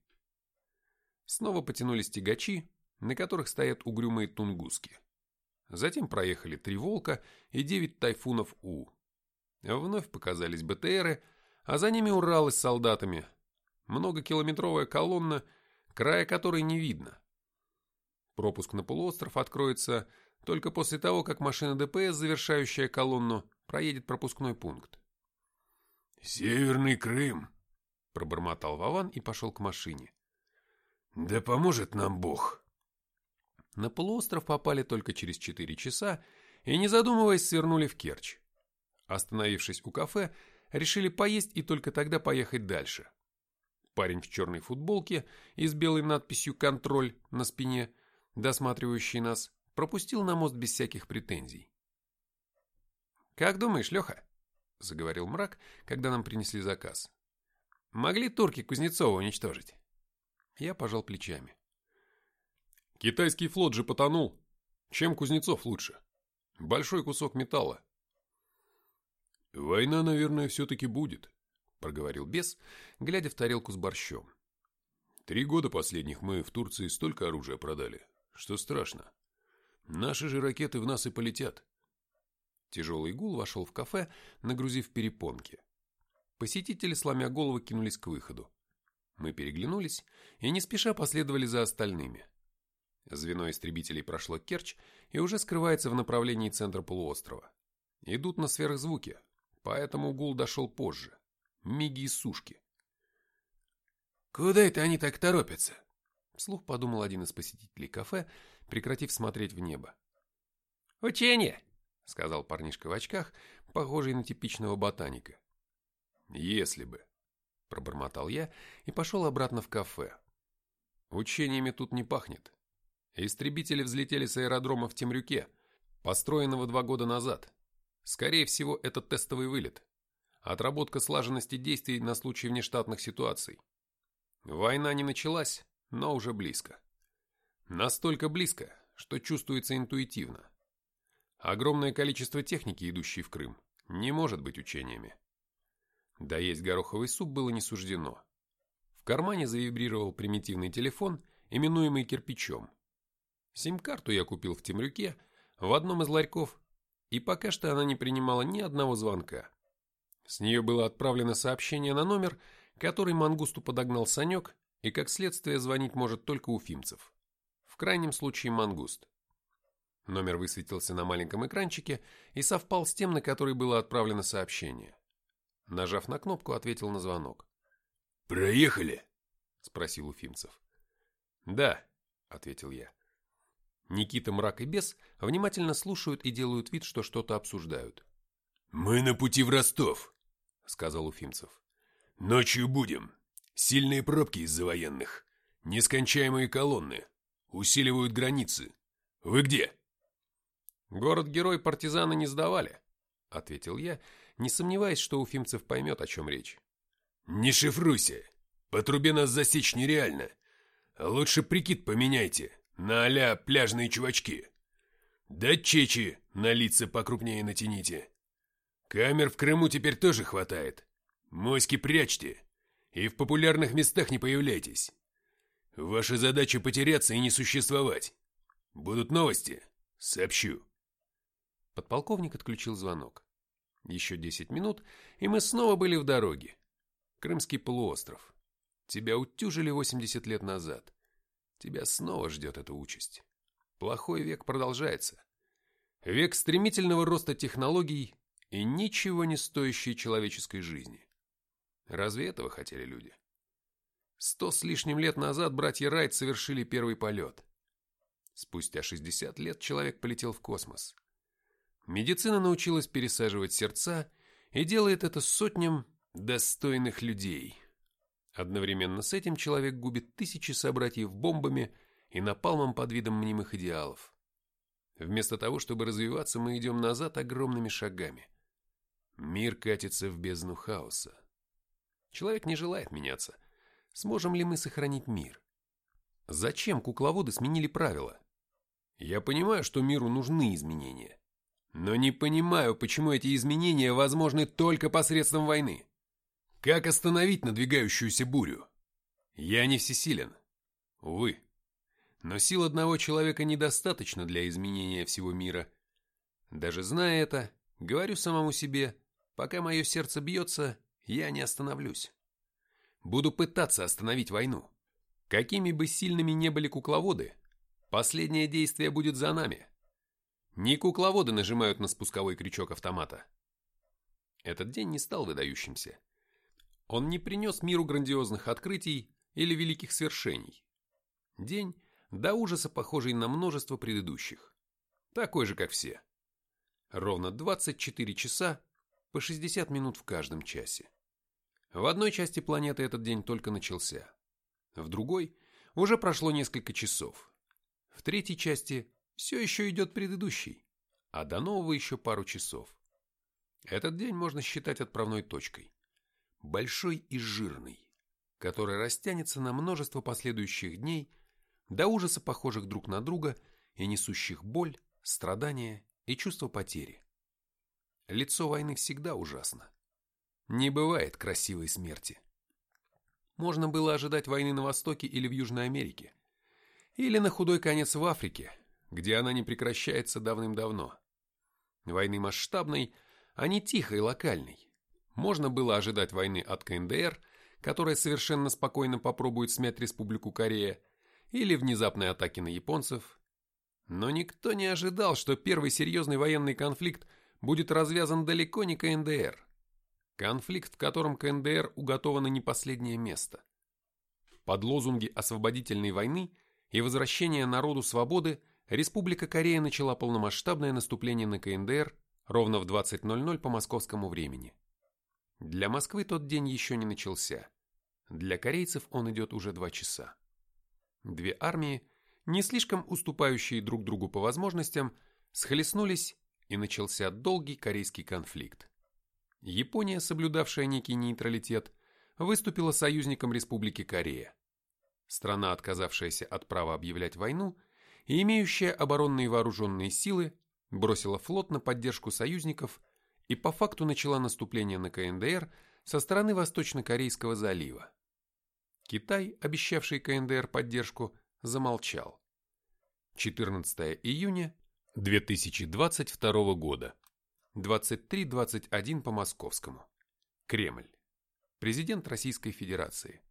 Снова потянулись тягачи, на которых стоят угрюмые тунгуски. Затем проехали 3 «Волка» и 9 «Тайфунов У». Вновь показались БТРы, а за ними Уралы с солдатами. Многокилометровая колонна, края которой не видно. Пропуск на полуостров откроется только после того, как машина ДПС, завершающая колонну, проедет пропускной пункт. «Северный Крым», — пробормотал Вован и пошел к машине. «Да поможет нам Бог». На полуостров попали только через 4 часа и, не задумываясь, свернули в Керчь. Остановившись у кафе, решили поесть и только тогда поехать дальше. Парень в черной футболке и с белой надписью «Контроль» на спине, досматривающий нас, пропустил на мост без всяких претензий. «Как думаешь, Леха?» — заговорил Мрак, когда нам принесли заказ. «Могли турки Кузнецова уничтожить?» Я пожал плечами. «Китайский флот же потонул. Чем Кузнецов лучше? Большой кусок металла». «Война, наверное, все-таки будет», — проговорил бес, глядя в тарелку с борщом. 3 года последних мы в Турции столько оружия продали, что страшно. Наши же ракеты в нас и полетят». Тяжелый гул вошел в кафе, нагрузив перепонки. Посетители, сломя головы, кинулись к выходу. Мы переглянулись и не спеша последовали за остальными. Звено истребителей прошло Керчь и уже скрывается в направлении центра полуострова. Идут на сверхзвуке, поэтому гул дошел позже. Миги и сушки. «Куда это они так торопятся?» Вслух подумал один из посетителей кафе, прекратив смотреть в небо. «Учение!» — сказал парнишка в очках, похожий на типичного ботаника. «Если бы», — пробормотал я и пошел обратно в кафе. «Учениями тут не пахнет. Истребители взлетели с аэродрома в Темрюке, построенного 2 года назад. Скорее всего, это тестовый вылет. Отработка слаженности действий на случай внештатных ситуаций. Война не началась, но уже близко. Настолько близко, что чувствуется интуитивно. Огромное количество техники, идущей в Крым, не может быть учениями. Доесть гороховый суп было не суждено. В кармане завибрировал примитивный телефон, именуемый кирпичом. Сим-карту я купил в Темрюке, в одном из ларьков, и пока что она не принимала ни одного звонка. С нее было отправлено сообщение на номер, который мангусту подогнал Санек, и как следствие звонить может только уфимцев. В крайнем случае мангуст. Номер высветился на маленьком экранчике и совпал с тем, на который было отправлено сообщение. Нажав на кнопку, ответил на звонок. «Проехали?» — спросил уфимцев. «Да», — ответил я. Никита, Мрак и Бес внимательно слушают и делают вид, что что-то обсуждают. «Мы на пути в Ростов», — сказал уфимцев. «Ночью будем. Сильные пробки из-за военных. Нескончаемые колонны. Усиливают границы. Вы где?» «Город-герой партизаны не сдавали», — ответил я, не сомневаясь, что уфимцев поймет, о чем речь. «Не шифруйся. По трубе нас засечь нереально. Лучше прикид поменяйте на а-ля пляжные чувачки. Да чечи на лица покрупнее натяните. Камер в Крыму теперь тоже хватает. Моськи прячьте и в популярных местах не появляйтесь. Ваша задача потеряться и не существовать. Будут новости? Сообщу». Подполковник отключил звонок. Еще 10 минут, и мы снова были в дороге. Крымский полуостров. Тебя утюжили 80 лет назад. Тебя снова ждет эта участь. Плохой век продолжается. Век стремительного роста технологий и ничего не стоящей человеческой жизни. Разве этого хотели люди? 100 с лишним лет назад братья Райт совершили первый полет. Спустя 60 лет человек полетел в космос. Медицина научилась пересаживать сердца и делает это сотням, достойных людей. Одновременно с этим человек губит тысячи собратьев бомбами и напалмом под видом мнимых идеалов. Вместо того, чтобы развиваться, мы идем назад огромными шагами. Мир катится в бездну хаоса. Человек не желает меняться. Сможем ли мы сохранить мир? Зачем кукловоды сменили правила? Я понимаю, что миру нужны изменения. Но не понимаю, почему эти изменения возможны только посредством войны. Как остановить надвигающуюся бурю? Я не всесилен. Увы. Но сил одного человека недостаточно для изменения всего мира. Даже зная это, говорю самому себе, пока мое сердце бьется, я не остановлюсь. Буду пытаться остановить войну. Какими бы сильными не были кукловоды, последнее действие будет за нами. Не кукловоды нажимают на спусковой крючок автомата. Этот день не стал выдающимся. Он не принес миру грандиозных открытий или великих свершений. День, до ужаса похожий на множество предыдущих. Такой же, как все. Ровно 24 часа по 60 минут в каждом часе. В одной части планеты этот день только начался. В другой уже прошло несколько часов. В третьей части все еще идет предыдущий, а до нового еще пару часов. Этот день можно считать отправной точкой. Большой и жирный, который растянется на множество последующих дней, до ужаса похожих друг на друга и несущих боль, страдания и чувство потери. Лицо войны всегда ужасно. Не бывает красивой смерти. Можно было ожидать войны на Востоке или в Южной Америке, или на худой конец в Африке, где она не прекращается давным-давно. Войны масштабной, а не тихой, локальной. Можно было ожидать войны от КНДР, которая совершенно спокойно попробует смять Республику Корея, или внезапной атаки на японцев. Но никто не ожидал, что первый серьезный военный конфликт будет развязан далеко не КНДР. Конфликт, в котором КНДР уготовано не последнее место. Под лозунги освободительной войны и возвращения народу свободы Республика Корея начала полномасштабное наступление на КНДР ровно в 20:00 по московскому времени. Для Москвы тот день еще не начался. Для корейцев он идет уже 2 часа. Две армии, не слишком уступающие друг другу по возможностям, схлестнулись, и начался долгий корейский конфликт. Япония, соблюдавшая некий нейтралитет, выступила союзником Республики Корея. Страна, отказавшаяся от права объявлять войну и имеющая оборонные вооруженные силы, бросила флот на поддержку союзников и по факту начала наступление на КНДР со стороны Восточно-Корейского залива. Китай, обещавший КНДР поддержку, замолчал. 14 июня 2022 года. 23:21 по московскому. Кремль. Президент Российской Федерации.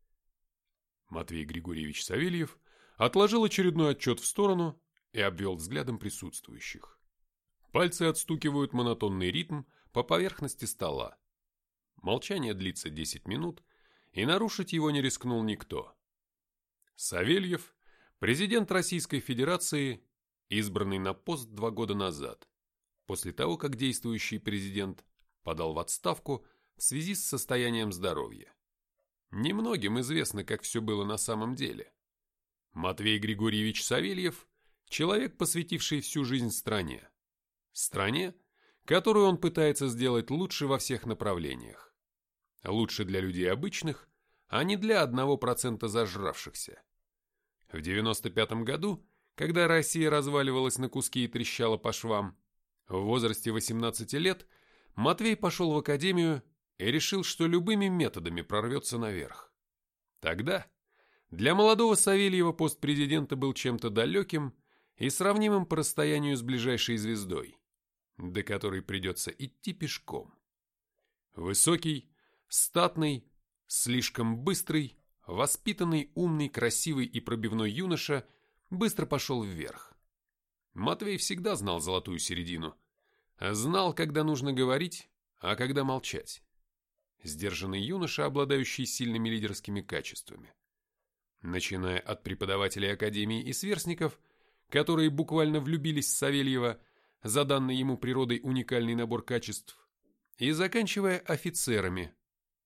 Матвей Григорьевич Савельев отложил очередной отчет в сторону и обвел взглядом присутствующих. Пальцы отстукивают монотонный ритм по поверхности стола. Молчание длится 10 минут, и нарушить его не рискнул никто. Савельев, президент Российской Федерации, избранный на пост 2 года назад, после того, как действующий президент подал в отставку в связи с состоянием здоровья. Немногим известно, как все было на самом деле. Матвей Григорьевич Савельев – человек, посвятивший всю жизнь стране. Стране, которую он пытается сделать лучше во всех направлениях. Лучше для людей обычных, а не для 1% зажравшихся. В 1995 году, когда Россия разваливалась на куски и трещала по швам, в возрасте 18 лет Матвей пошел в академию и решил, что любыми методами прорвется наверх. Тогда для молодого Савельева пост президента был чем-то далеким и сравнимым по расстоянию с ближайшей звездой, до которой придется идти пешком. Высокий, статный, слишком быстрый, воспитанный, умный, красивый и пробивной юноша быстро пошел вверх. Матвей всегда знал золотую середину. Знал, когда нужно говорить, а когда молчать. Сдержанный юноша, обладающий сильными лидерскими качествами. Начиная от преподавателей академии и сверстников, которые буквально влюбились в Савельева за данный ему природой уникальный набор качеств, и заканчивая офицерами,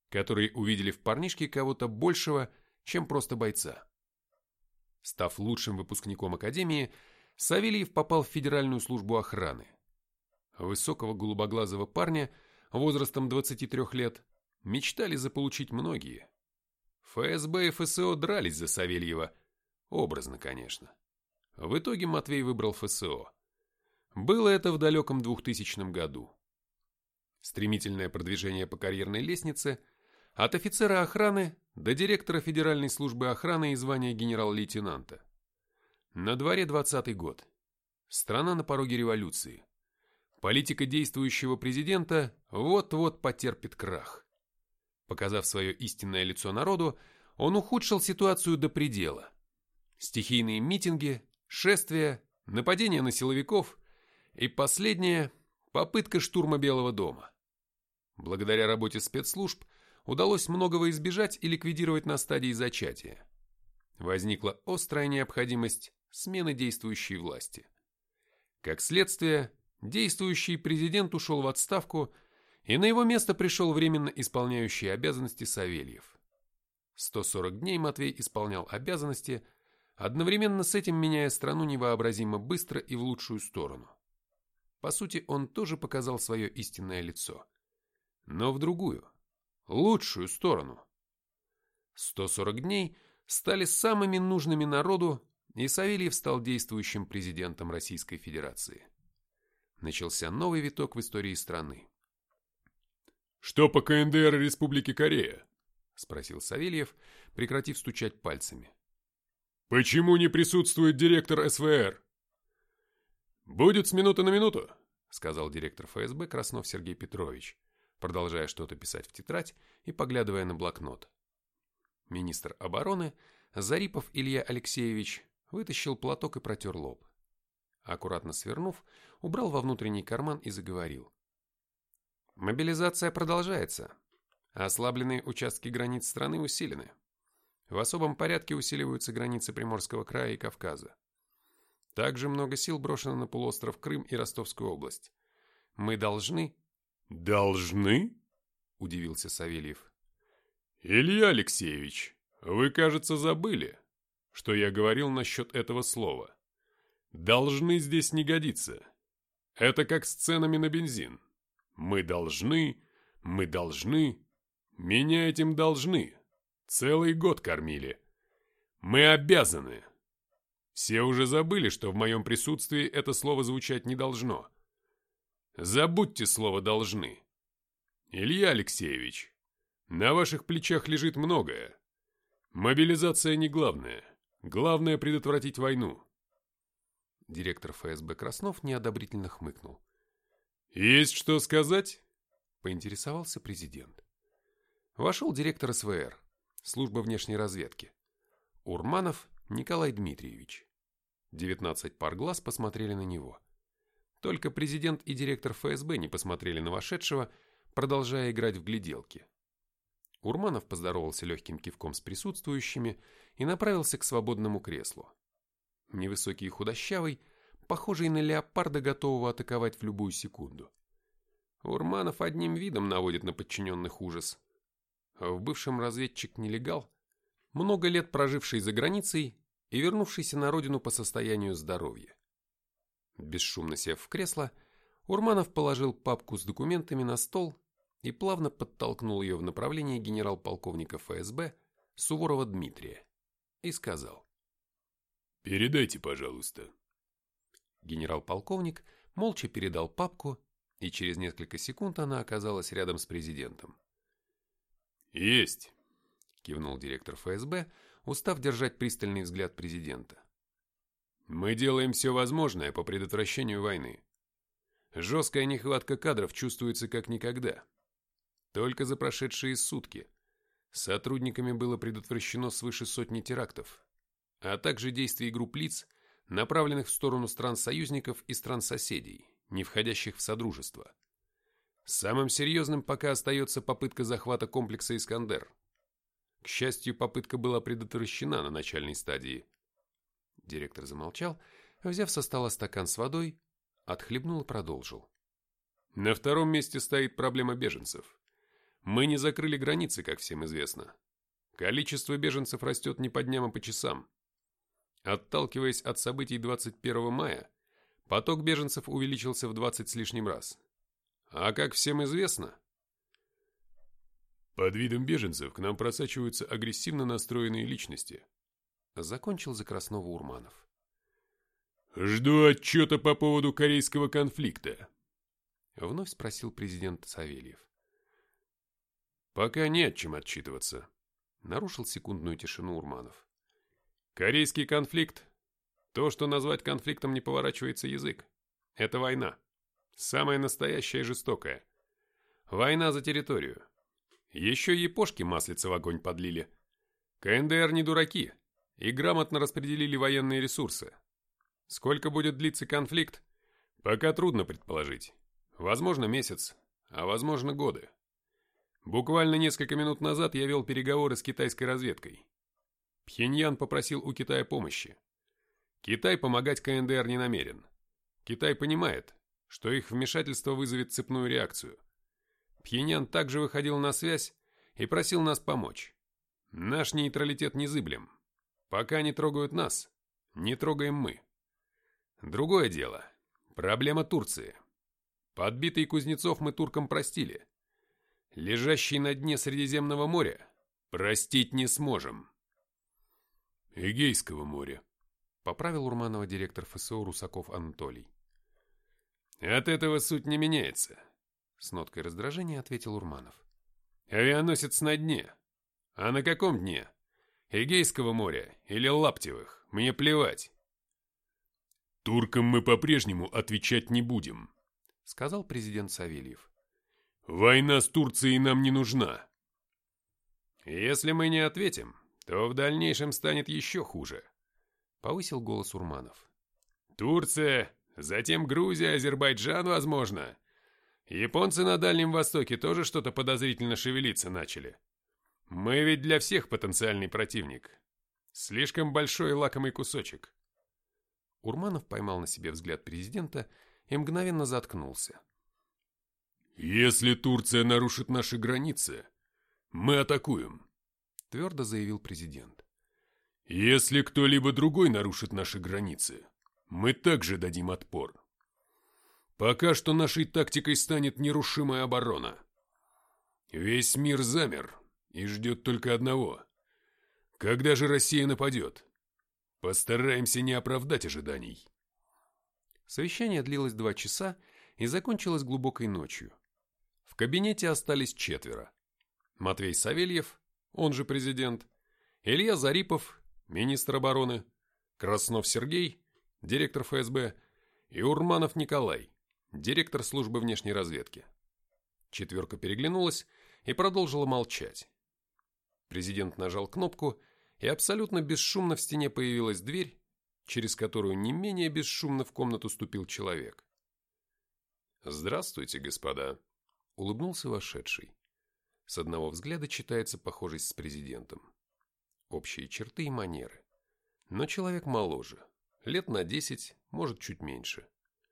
которые увидели в парнишке кого-то большего, чем просто бойца. Став лучшим выпускником академии, Савельев попал в Федеральную службу охраны. Высокого голубоглазого парня возрастом 23 лет мечтали заполучить многие. ФСБ и ФСО дрались за Савельева, образно, конечно. В итоге Матвей выбрал ФСО. Было это в далеком 2000 году. Стремительное продвижение по карьерной лестнице от офицера охраны до директора Федеральной службы охраны и звания генерал-лейтенанта. На дворе 20-й год. Страна на пороге революции. Политика действующего президента вот-вот потерпит крах. Показав свое истинное лицо народу, он ухудшил ситуацию до предела. Стихийные митинги, шествия, нападения на силовиков и последнее – попытка штурма Белого дома. Благодаря работе спецслужб удалось многого избежать и ликвидировать на стадии зачатия. Возникла острая необходимость смены действующей власти. Как следствие, действующий президент ушел в отставку, и на его место пришел временно исполняющий обязанности Савельев. 140 дней Матвей исполнял обязанности, одновременно с этим меняя страну невообразимо быстро и в лучшую сторону. По сути, он тоже показал свое истинное лицо. Но в другую, лучшую сторону. 140 дней стали самыми нужными народу, и Савельев стал действующим президентом Российской Федерации. Начался новый виток в истории страны. «Что по КНДР и Республике Корея?» – спросил Савельев, прекратив стучать пальцами. «Почему не присутствует директор СВР?» «Будет с минуты на минуту», – сказал директор ФСБ Краснов Сергей Петрович, продолжая что-то писать в тетрадь и поглядывая на блокнот. Министр обороны Зарипов Илья Алексеевич вытащил платок и протер лоб. Аккуратно свернув, убрал во внутренний карман и заговорил. Мобилизация продолжается. Ослабленные участки границ страны усилены. В особом порядке усиливаются границы Приморского края и Кавказа. Также много сил брошено на полуостров Крым и Ростовскую область. Мы должны... «Должны?» – удивился Савельев. «Илья Алексеевич, вы, кажется, забыли, что я говорил насчет этого слова. Должны здесь не годится. Это как с ценами на бензин. Мы должны. Меня этим должны. Целый год кормили. Мы обязаны. Все уже забыли, что в моем присутствии это слово звучать не должно. Забудьте слово «должны». Илья Алексеевич, на ваших плечах лежит многое. Мобилизация не главное. Главное предотвратить войну. Директор ФСБ Краснов неодобрительно хмыкнул. «Есть что сказать?» – поинтересовался президент. Вошел директор СВР, служба внешней разведки. Урманов Николай Дмитриевич. 19 пар глаз посмотрели на него. Только президент и директор ФСБ не посмотрели на вошедшего, продолжая играть в гляделки. Урманов поздоровался легким кивком с присутствующими и направился к свободному креслу. Невысокий и худощавый, похожий на леопарда, готового атаковать в любую секунду. Урманов одним видом наводит на подчиненных ужас. В бывшем разведчик-нелегал, много лет проживший за границей и вернувшийся на родину по состоянию здоровья. Бесшумно сев в кресло, Урманов положил папку с документами на стол и плавно подтолкнул ее в направлении генерал-полковника ФСБ Суворова Дмитрия и сказал: «Передайте, пожалуйста». Генерал-полковник молча передал папку, и через несколько секунд она оказалась рядом с президентом. «Есть», – кивнул директор ФСБ, устав держать пристальный взгляд президента. «Мы делаем все возможное по предотвращению войны. Жесткая нехватка кадров чувствуется как никогда. Только за прошедшие сутки сотрудниками было предотвращено свыше сотни терактов, а также действий групп лиц, направленных в сторону стран-союзников и стран-соседей, не входящих в Содружество. Самым серьезным пока остается попытка захвата комплекса «Искандер». К счастью, попытка была предотвращена на начальной стадии. Директор замолчал, взяв со стола стакан с водой, отхлебнул и продолжил. На втором месте стоит проблема беженцев. Мы не закрыли границы, как всем известно. Количество беженцев растет не по дням, а по часам. Отталкиваясь от событий 21 мая, поток беженцев увеличился в 20 с лишним раз. А как всем известно, под видом беженцев к нам просачиваются агрессивно настроенные личности. закончил за Краснова Урманов. Жду отчета по поводу корейского конфликта. Вновь спросил президент Савельев. Пока не о чем отчитываться. Нарушил секундную тишину Урманов. Корейский конфликт, то, что назвать конфликтом, не поворачивается язык. Это война. Самая настоящая и жестокая. Война за территорию. Еще япошки маслица в огонь подлили. КНДР не дураки и грамотно распределили военные ресурсы. Сколько будет длиться конфликт, пока трудно предположить. Возможно, месяц, а возможно, годы. Буквально несколько минут назад я вел переговоры с китайской разведкой. Пхеньян попросил у Китая помощи. Китай помогать КНДР не намерен. Китай понимает, что их вмешательство вызовет цепную реакцию. Пхеньян также выходил на связь и просил нас помочь. Наш нейтралитет незыблем. Пока не трогают нас, не трогаем мы. Другое дело. Проблема Турции. Подбитый Кузнецов мы туркам простили. Лежащий на дне Средиземного моря простить не сможем. Эгейского моря. Поправил Урманова директор ФСО Русаков Анатолий. От этого суть не меняется. С ноткой раздражения ответил Урманов. Авианосец на дне. А на каком дне? Эгейского моря или Лаптевых? Мне плевать. Туркам мы по-прежнему отвечать не будем, сказал президент Савельев. Война с Турцией нам не нужна. Если мы не ответим, то в дальнейшем станет еще хуже. Повысил голос Урманов. Турция, затем Грузия, Азербайджан, возможно. Японцы на Дальнем Востоке тоже что-то подозрительно шевелиться начали. Мы ведь для всех потенциальный противник. Слишком большой и лакомый кусочек. Урманов поймал на себе взгляд президента и мгновенно заткнулся. «Если Турция нарушит наши границы, мы атакуем», — твердо заявил президент. «Если кто-либо другой нарушит наши границы, мы также дадим отпор. Пока что нашей тактикой станет нерушимая оборона. Весь мир замер и ждет только одного. Когда же Россия нападет? Постараемся не оправдать ожиданий». Совещание длилось 2 часа и закончилось глубокой ночью. В кабинете остались 4. Матвей Савельев, он же президент, Илья Зарипов, министр обороны, Краснов Сергей, директор ФСБ, и Урманов Николай, директор службы внешней разведки. 4 переглянулась и продолжила молчать. Президент нажал кнопку, и абсолютно бесшумно в стене появилась дверь, через которую не менее бесшумно в комнату ступил человек. «Здравствуйте, господа», — улыбнулся вошедший. С одного взгляда читается похожесть с президентом. Общие черты и манеры. Но человек моложе, лет на 10, может, чуть меньше.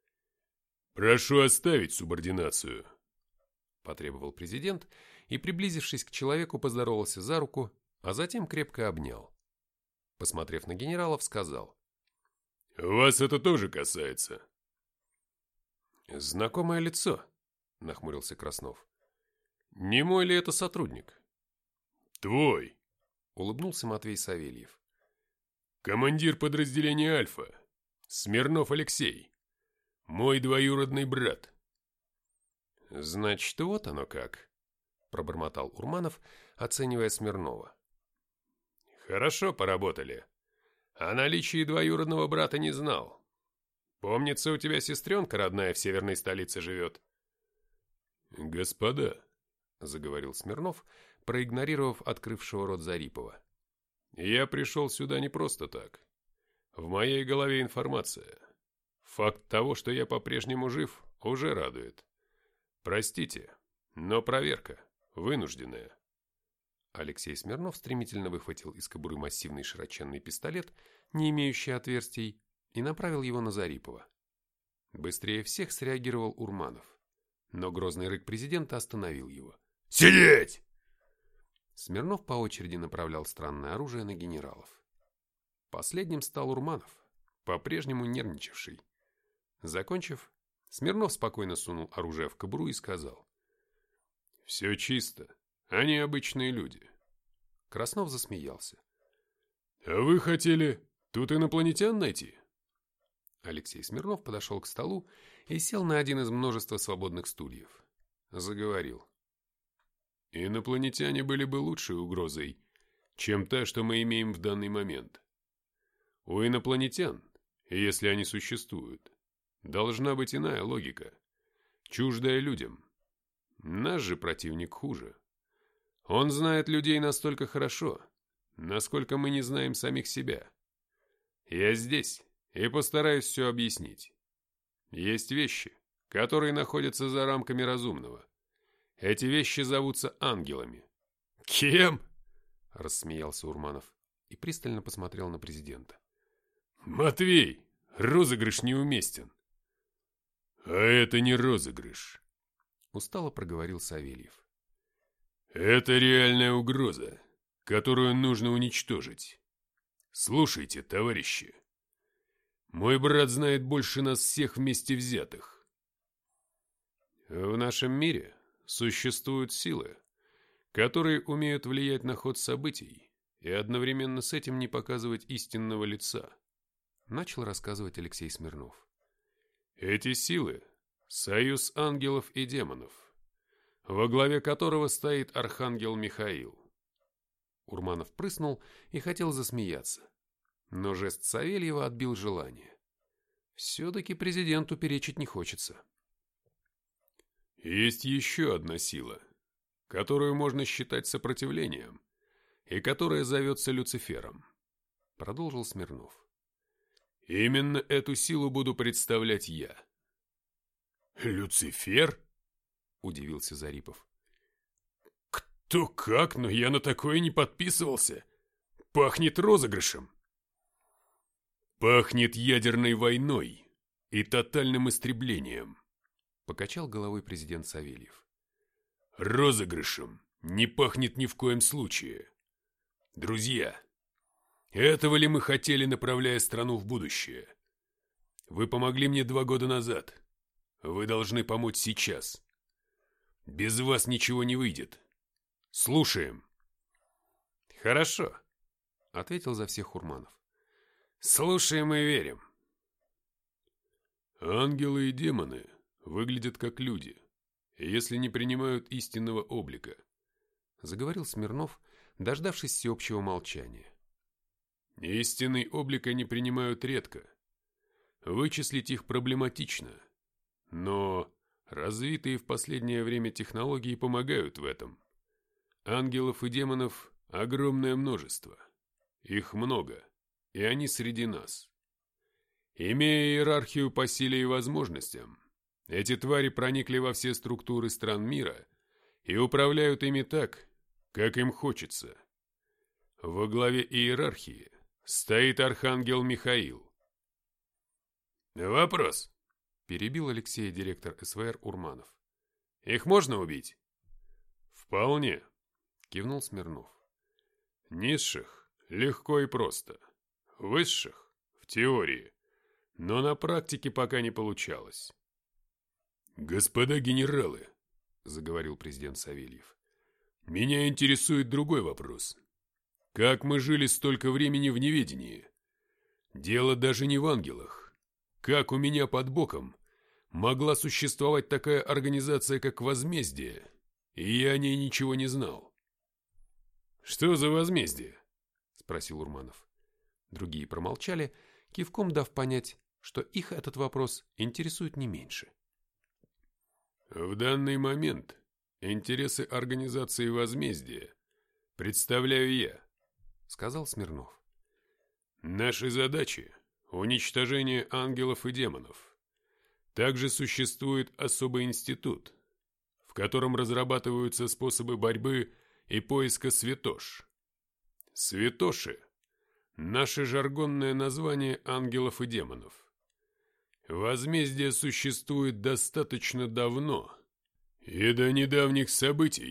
«Прошу оставить субординацию», — потребовал президент и, приблизившись к человеку, поздоровался за руку, а затем крепко обнял. Посмотрев на генералов, сказал: «Вас это тоже касается». «Знакомое лицо», — нахмурился Краснов. «Не мой ли это сотрудник?» «Твой», — улыбнулся Матвей Савельев. «Командир подразделения «Альфа», Смирнов Алексей, мой двоюродный брат». «Значит, вот оно как», — пробормотал Урманов, оценивая Смирнова. «Хорошо поработали. О наличии двоюродного брата не знал. Помнится, у тебя сестренка родная в северной столице живет». «Господа», — заговорил Смирнов, проигнорировав открывшего рот Зарипова. «Я пришел сюда не просто так. В моей голове информация. Факт того, что я по-прежнему жив, уже радует. Простите, но проверка вынужденная». Алексей Смирнов стремительно выхватил из кобуры массивный широченный пистолет, не имеющий отверстий, и направил его на Зарипова. Быстрее всех среагировал Урманов, но грозный рык президента остановил его. Сидеть!» Смирнов по очереди направлял странное оружие на генералов. Последним стал Урманов, по-прежнему нервничавший. Закончив, Смирнов спокойно сунул оружие в кобуру и сказал: «Все чисто, они обычные люди». Краснов засмеялся. «А вы хотели тут инопланетян найти?» Алексей Смирнов подошел к столу и сел на один из множества свободных стульев. Заговорил. «Инопланетяне были бы лучшей угрозой, чем та, что мы имеем в данный момент. У инопланетян, если они существуют, должна быть иная логика, чуждая людям. Наш же противник хуже. Он знает людей настолько хорошо, насколько мы не знаем самих себя. Я здесь и постараюсь все объяснить. Есть вещи, которые находятся за рамками разумного. Эти вещи зовутся ангелами». «Кем?» – рассмеялся Урманов и пристально посмотрел на президента. «Матвей, розыгрыш неуместен». «А это не розыгрыш», – устало проговорил Савельев. «Это реальная угроза, которую нужно уничтожить. Слушайте, товарищи, мой брат знает больше нас всех вместе взятых». В нашем мире существуют силы, которые умеют влиять на ход событий и одновременно с этим не показывать истинного лица, начал рассказывать Алексей Смирнов. Эти силы – союз ангелов и демонов, во главе которого стоит архангел Михаил. Урманов прыснул и хотел засмеяться, но жест Савельева отбил желание. Все-таки президенту перечить не хочется. Есть еще одна сила, которую можно считать сопротивлением, и которая зовется Люцифером, продолжил Смирнов. Именно эту силу буду представлять я. «Люцифер?» – удивился Зарипов. «Кто как, но я на такое не подписывался. Пахнет розыгрышем». «Пахнет ядерной войной и тотальным истреблением», – покачал головой президент Савельев. «Розыгрышем не пахнет ни в коем случае. Друзья, этого ли мы хотели, направляя страну в будущее? Вы помогли мне 2 года назад. Вы должны помочь сейчас. Без вас ничего не выйдет. Слушаем». «Хорошо», — ответил за всех Урманов. «Слушаем и верим». «Ангелы и демоны выглядят как люди, если не принимают истинного облика», — заговорил Смирнов, дождавшись всеобщего молчания. «Истинный облик они принимают редко. Вычислить их проблематично, но развитые в последнее время технологии помогают в этом. Ангелов и демонов огромное множество. Их много, и они среди нас. Имея иерархию по силе и возможностям, эти твари проникли во все структуры стран мира и управляют ими так, как им хочется. Во главе иерархии стоит архангел Михаил». «Вопрос», – перебил Алексея директор СВР Урманов. «Их можно убить?» «Вполне», – кивнул Смирнов. «Низших легко и просто. Высших – в теории, но на практике пока не получалось». «Господа генералы», – заговорил президент Савельев, – «меня интересует другой вопрос. Как мы жили столько времени в неведении? Дело даже не в ангелах. Как у меня под боком могла существовать такая организация, как Возмездие, и я о ней ничего не знал?» «Что за возмездие?» – спросил Урманов. Другие промолчали, кивком дав понять, что их этот вопрос интересует не меньше. «В данный момент интересы организации Возмездия представляю я», — сказал Смирнов. «Наши задачи — уничтожение ангелов и демонов. Также существует особый институт, в котором разрабатываются способы борьбы и поиска святош. Святоши — наше жаргонное название ангелов и демонов. Возмездие существует достаточно давно, и до недавних событий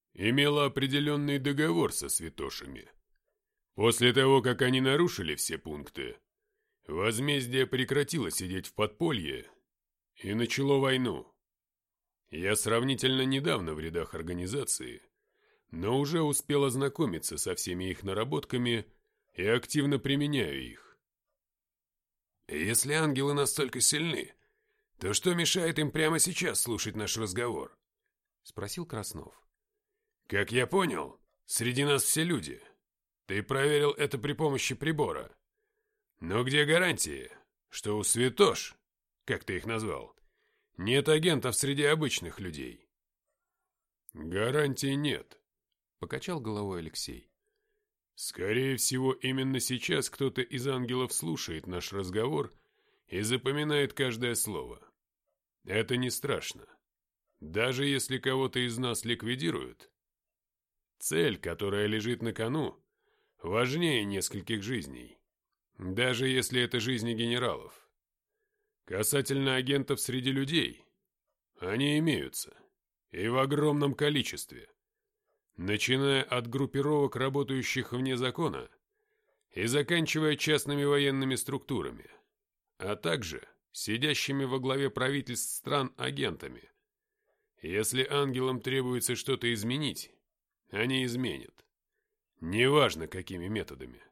имела определенный договор со святошами. После того, как они нарушили все пункты, возмездие прекратило сидеть в подполье и начало войну. Я сравнительно недавно в рядах организации, но уже успел ознакомиться со всеми их наработками и активно применяю их. Если ангелы настолько сильны, то что мешает им прямо сейчас слушать наш разговор? Спросил Краснов. Как я понял, среди нас все люди. Ты проверил это при помощи прибора. Но где гарантии, что у святош, как ты их назвал, нет агентов среди обычных людей? Гарантий нет, покачал головой Алексей. Скорее всего, именно сейчас кто-то из ангелов слушает наш разговор и запоминает каждое слово. Это не страшно. Даже если кого-то из нас ликвидируют, цель, которая лежит на кону, важнее нескольких жизней, даже если это жизни генералов. Касательно агентов среди людей, они имеются, и в огромном количестве, начиная от группировок, работающих вне закона, и заканчивая частными военными структурами, а также сидящими во главе правительств стран агентами. Если ангелам требуется что-то изменить, они изменят. Неважно, какими методами.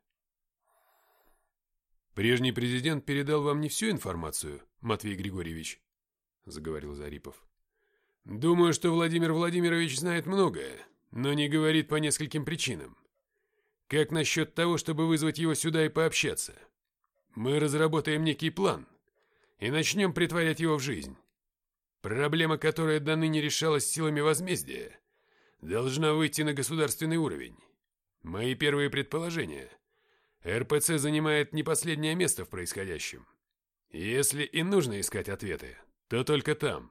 «Прежний президент передал вам не всю информацию, Матвей Григорьевич», — заговорил Зарипов. «Думаю, что Владимир Владимирович знает многое, но не говорит по нескольким причинам. Как насчет того, чтобы вызвать его сюда и пообщаться? Мы разработаем некий план и начнем притворять его в жизнь. Проблема, которая до ныне решалась силами возмездия, должна выйти на государственный уровень. Мои первые предположения. РПЦ занимает не последнее место в происходящем. Если и нужно искать ответы, то только там».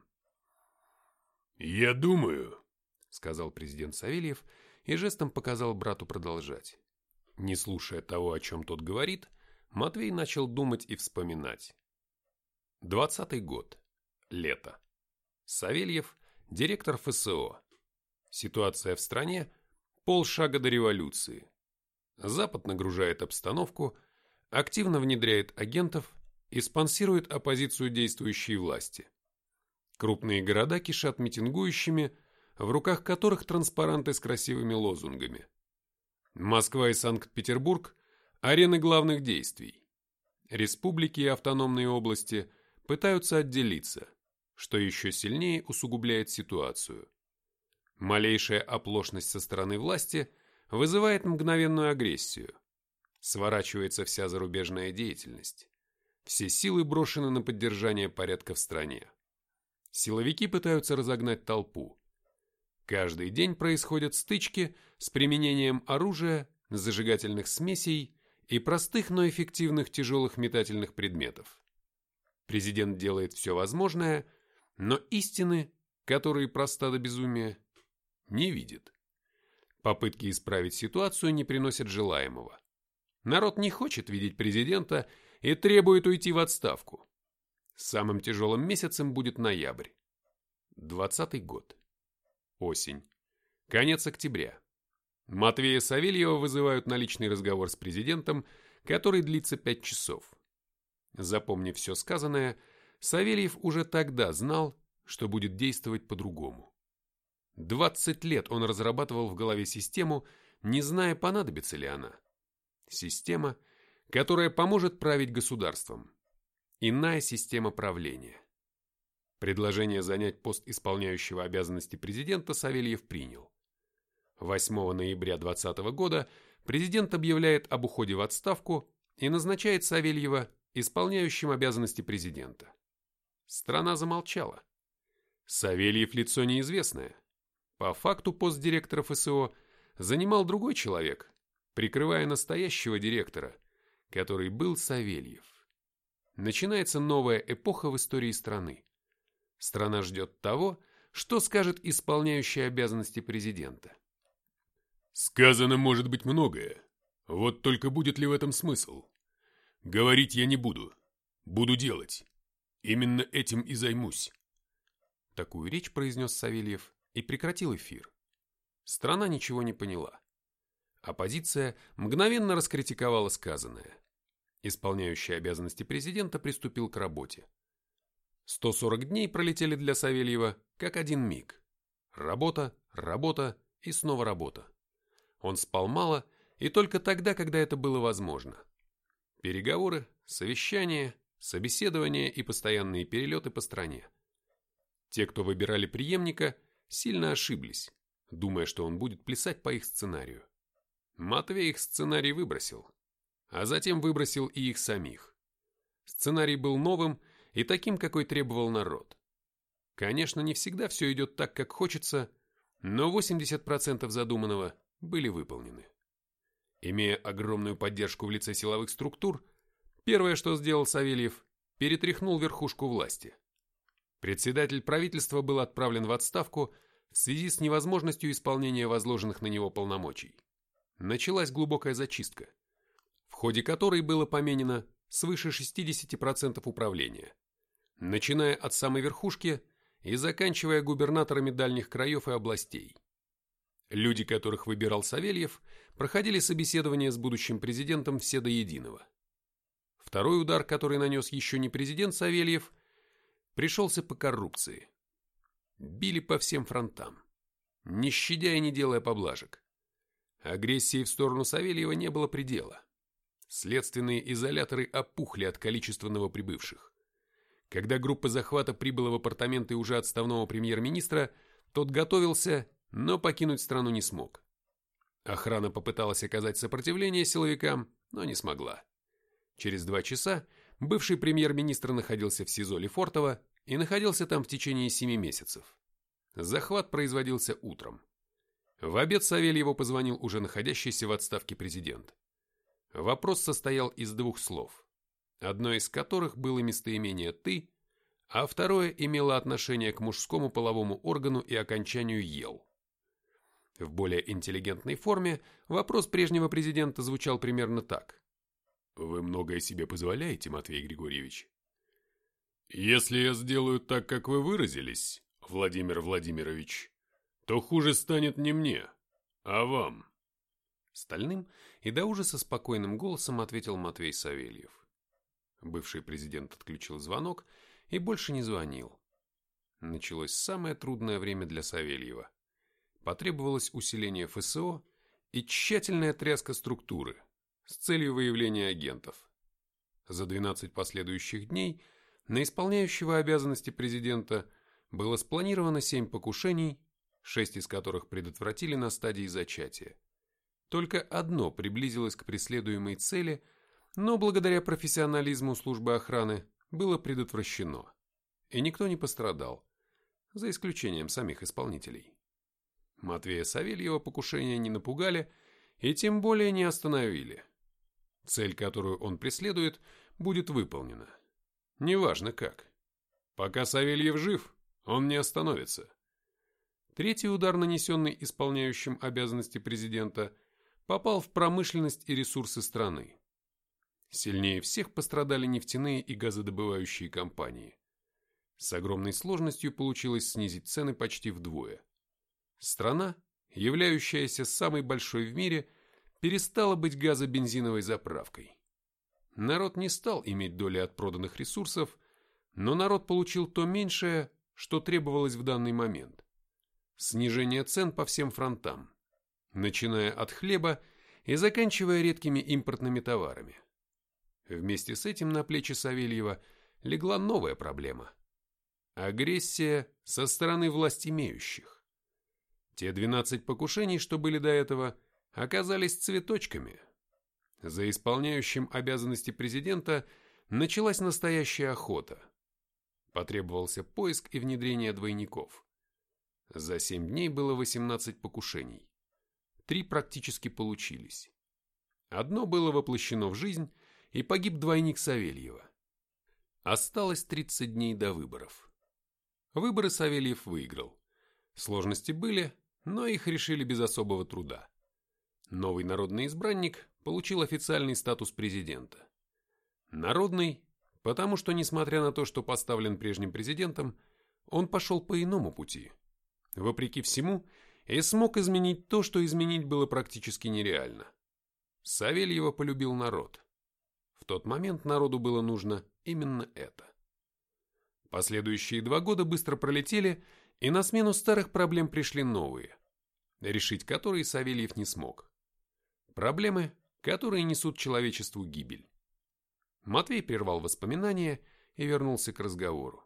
«Я думаю», — сказал президент Савельев и жестом показал брату продолжать. Не слушая того, о чем тот говорит, Матвей начал думать и вспоминать. 20-й год. Лето. Савельев – директор ФСО. Ситуация в стране – полшага до революции. Запад нагружает обстановку, активно внедряет агентов и спонсирует оппозицию действующей власти. Крупные города кишат митингующими, в руках которых транспаранты с красивыми лозунгами. Москва и Санкт-Петербург – арены главных действий. Республики и автономные области пытаются отделиться, что еще сильнее усугубляет ситуацию. Малейшая оплошность со стороны власти вызывает мгновенную агрессию. Сворачивается вся зарубежная деятельность. Все силы брошены на поддержание порядка в стране. Силовики пытаются разогнать толпу. Каждый день происходят стычки с применением оружия, зажигательных смесей и простых, но эффективных тяжелых метательных предметов. Президент делает все возможное, но истины, которые проста до безумия, не видит. Попытки исправить ситуацию не приносят желаемого. Народ не хочет видеть президента и требует уйти в отставку. Самым тяжелым месяцем будет ноябрь. 20-й год. Осень. Конец октября. Матвея Савельева вызывают на личный разговор с президентом, который длится 5 часов. Запомнив все сказанное, Савельев уже тогда знал, что будет действовать по-другому. 20 лет он разрабатывал в голове систему, не зная, понадобится ли она. Система, которая поможет править государством. Иная система правления. Предложение занять пост исполняющего обязанности президента Савельев принял. 8 ноября 2020 года президент объявляет об уходе в отставку и назначает Савельева исполняющим обязанности президента. Страна замолчала. Савельев лицо неизвестное. По факту пост директора ФСО занимал другой человек, прикрывая настоящего директора, который был Савельев. Начинается новая эпоха в истории страны. Страна ждет того, что скажет исполняющий обязанности президента. Сказано может быть многое. Вот только будет ли в этом смысл? Говорить я не буду. Буду делать. Именно этим и займусь. Такую речь произнес Савельев и прекратил эфир. Страна ничего не поняла. Оппозиция мгновенно раскритиковала сказанное. Исполняющий обязанности президента приступил к работе. 140 дней пролетели для Савельева как один миг. Работа, работа и снова работа. Он спал мало и только тогда, когда это было возможно. Переговоры, совещания, собеседования и постоянные перелеты по стране. Те, кто выбирали преемника, сильно ошиблись, думая, что он будет плясать по их сценарию. Матвей их сценарий выбросил, а затем выбросил и их самих. Сценарий был новым и таким, какой требовал народ. Конечно, не всегда все идет так, как хочется, но 80% задуманного были выполнены. Имея огромную поддержку в лице силовых структур, первое, что сделал Савельев, перетряхнул верхушку власти. Председатель правительства был отправлен в отставку в связи с невозможностью исполнения возложенных на него полномочий. Началась глубокая зачистка, в ходе которой было поменено свыше 60% управления, начиная от самой верхушки и заканчивая губернаторами дальних краев и областей. Люди, которых выбирал Савельев, проходили собеседование с будущим президентом все до единого. Второй удар, который нанес еще не президент Савельев, пришелся по коррупции. Били по всем фронтам, не щадя и не делая поблажек. Агрессии в сторону Савельева не было предела. Следственные изоляторы опухли от количества новоприбывших. Когда группа захвата прибыла в апартаменты уже отставного премьер-министра, тот готовился, но покинуть страну не смог. Охрана попыталась оказать сопротивление силовикам, но не смогла. Через 2 часа бывший премьер-министр находился в СИЗО Лефортово и находился там в течение 7 месяцев. Захват производился утром. В обед Савельеву позвонил уже находящийся в отставке президент. Вопрос состоял из 2 слов, одно из которых было местоимение «ты», а второе имело отношение к мужскому половому органу и окончанию «ел». В более интеллигентной форме вопрос прежнего президента звучал примерно так. «Вы многое себе позволяете, Матвей Григорьевич?» «Если я сделаю так, как вы выразились, Владимир Владимирович, то хуже станет не мне, а вам». Стальным и до ужаса спокойным голосом ответил Матвей Савельев. Бывший президент отключил звонок и больше не звонил. Началось самое трудное время для Савельева. Потребовалось усиление ФСО и тщательная тряска структуры с целью выявления агентов. За 12 последующих дней на исполняющего обязанности президента было спланировано 7 покушений, 6 из которых предотвратили на стадии зачатия. Только одно приблизилось к преследуемой цели, но благодаря профессионализму службы охраны было предотвращено, и никто не пострадал, за исключением самих исполнителей. Матвея Савельева покушения не напугали и тем более не остановили. Цель, которую он преследует, будет выполнена. Неважно как. Пока Савельев жив, он не остановится. Третий удар, нанесенный исполняющим обязанности президента, попал в промышленность и ресурсы страны. Сильнее всех пострадали нефтяные и газодобывающие компании. С огромной сложностью получилось снизить цены почти вдвое. Страна, являющаяся самой большой в мире, перестала быть газобензиновой заправкой. Народ не стал иметь доли от проданных ресурсов, но народ получил то меньшее, что требовалось в данный момент. Снижение цен по всем фронтам, начиная от хлеба и заканчивая редкими импортными товарами. Вместе с этим на плечи Савельева легла новая проблема – агрессия со стороны властимеющих. Те 12 покушений, что были до этого, оказались цветочками. За исполняющим обязанности президента началась настоящая охота. Потребовался поиск и внедрение двойников. За 7 дней было 18 покушений. 3 практически получились. Одно было воплощено в жизнь, и погиб двойник Савельева. Осталось 30 дней до выборов. Выборы Савельев выиграл. Сложности были, но их решили без особого труда. Новый народный избранник получил официальный статус президента. Народный, потому что, несмотря на то, что поставлен прежним президентом, он пошел по иному пути. Вопреки всему, и смог изменить то, что изменить было практически нереально. Савельева полюбил народ. В тот момент народу было нужно именно это. Последующие 2 года быстро пролетели, и на смену старых проблем пришли новые, решить которые Савельев не смог. Проблемы, которые несут человечеству гибель. Матвей прервал воспоминания и вернулся к разговору.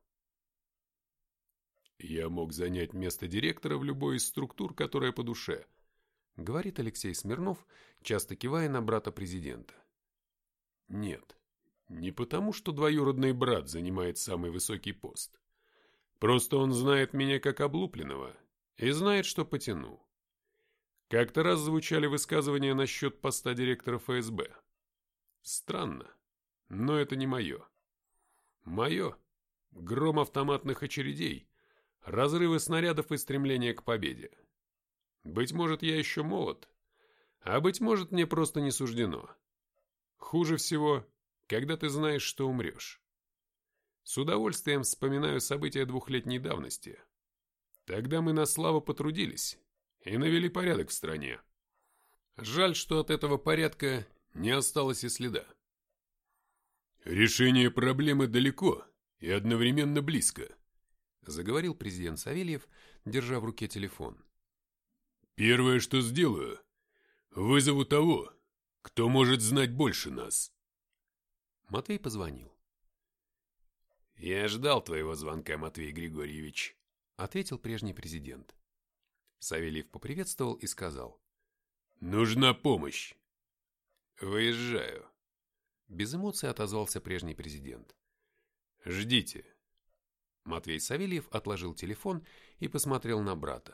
«Я мог занять место директора в любой из структур, которая по душе», говорит Алексей Смирнов, часто кивая на брата президента. «Нет, не потому, что двоюродный брат занимает самый высокий пост. Просто он знает меня как облупленного и знает, что потяну. Как-то раз звучали высказывания насчет поста директора ФСБ. Странно, но это не мое. Мое — гром автоматных очередей, разрывы снарядов и стремление к победе. Быть может, я еще молод, а быть может, мне просто не суждено. Хуже всего, когда ты знаешь, что умрешь. С удовольствием вспоминаю события 2-летней давности. Тогда мы на славу потрудились и навели порядок в стране. Жаль, что от этого порядка не осталось и следа. «Решение проблемы далеко и одновременно близко», заговорил президент Савельев, держа в руке телефон. «Первое, что сделаю, вызову того, кто может знать больше нас». Матвей позвонил. «Я ждал твоего звонка, Матвей Григорьевич», ответил прежний президент. Савельев поприветствовал и сказал: «Нужна помощь». «Выезжаю». Без эмоций отозвался прежний президент. «Ждите». Матвей Савельев отложил телефон и посмотрел на брата.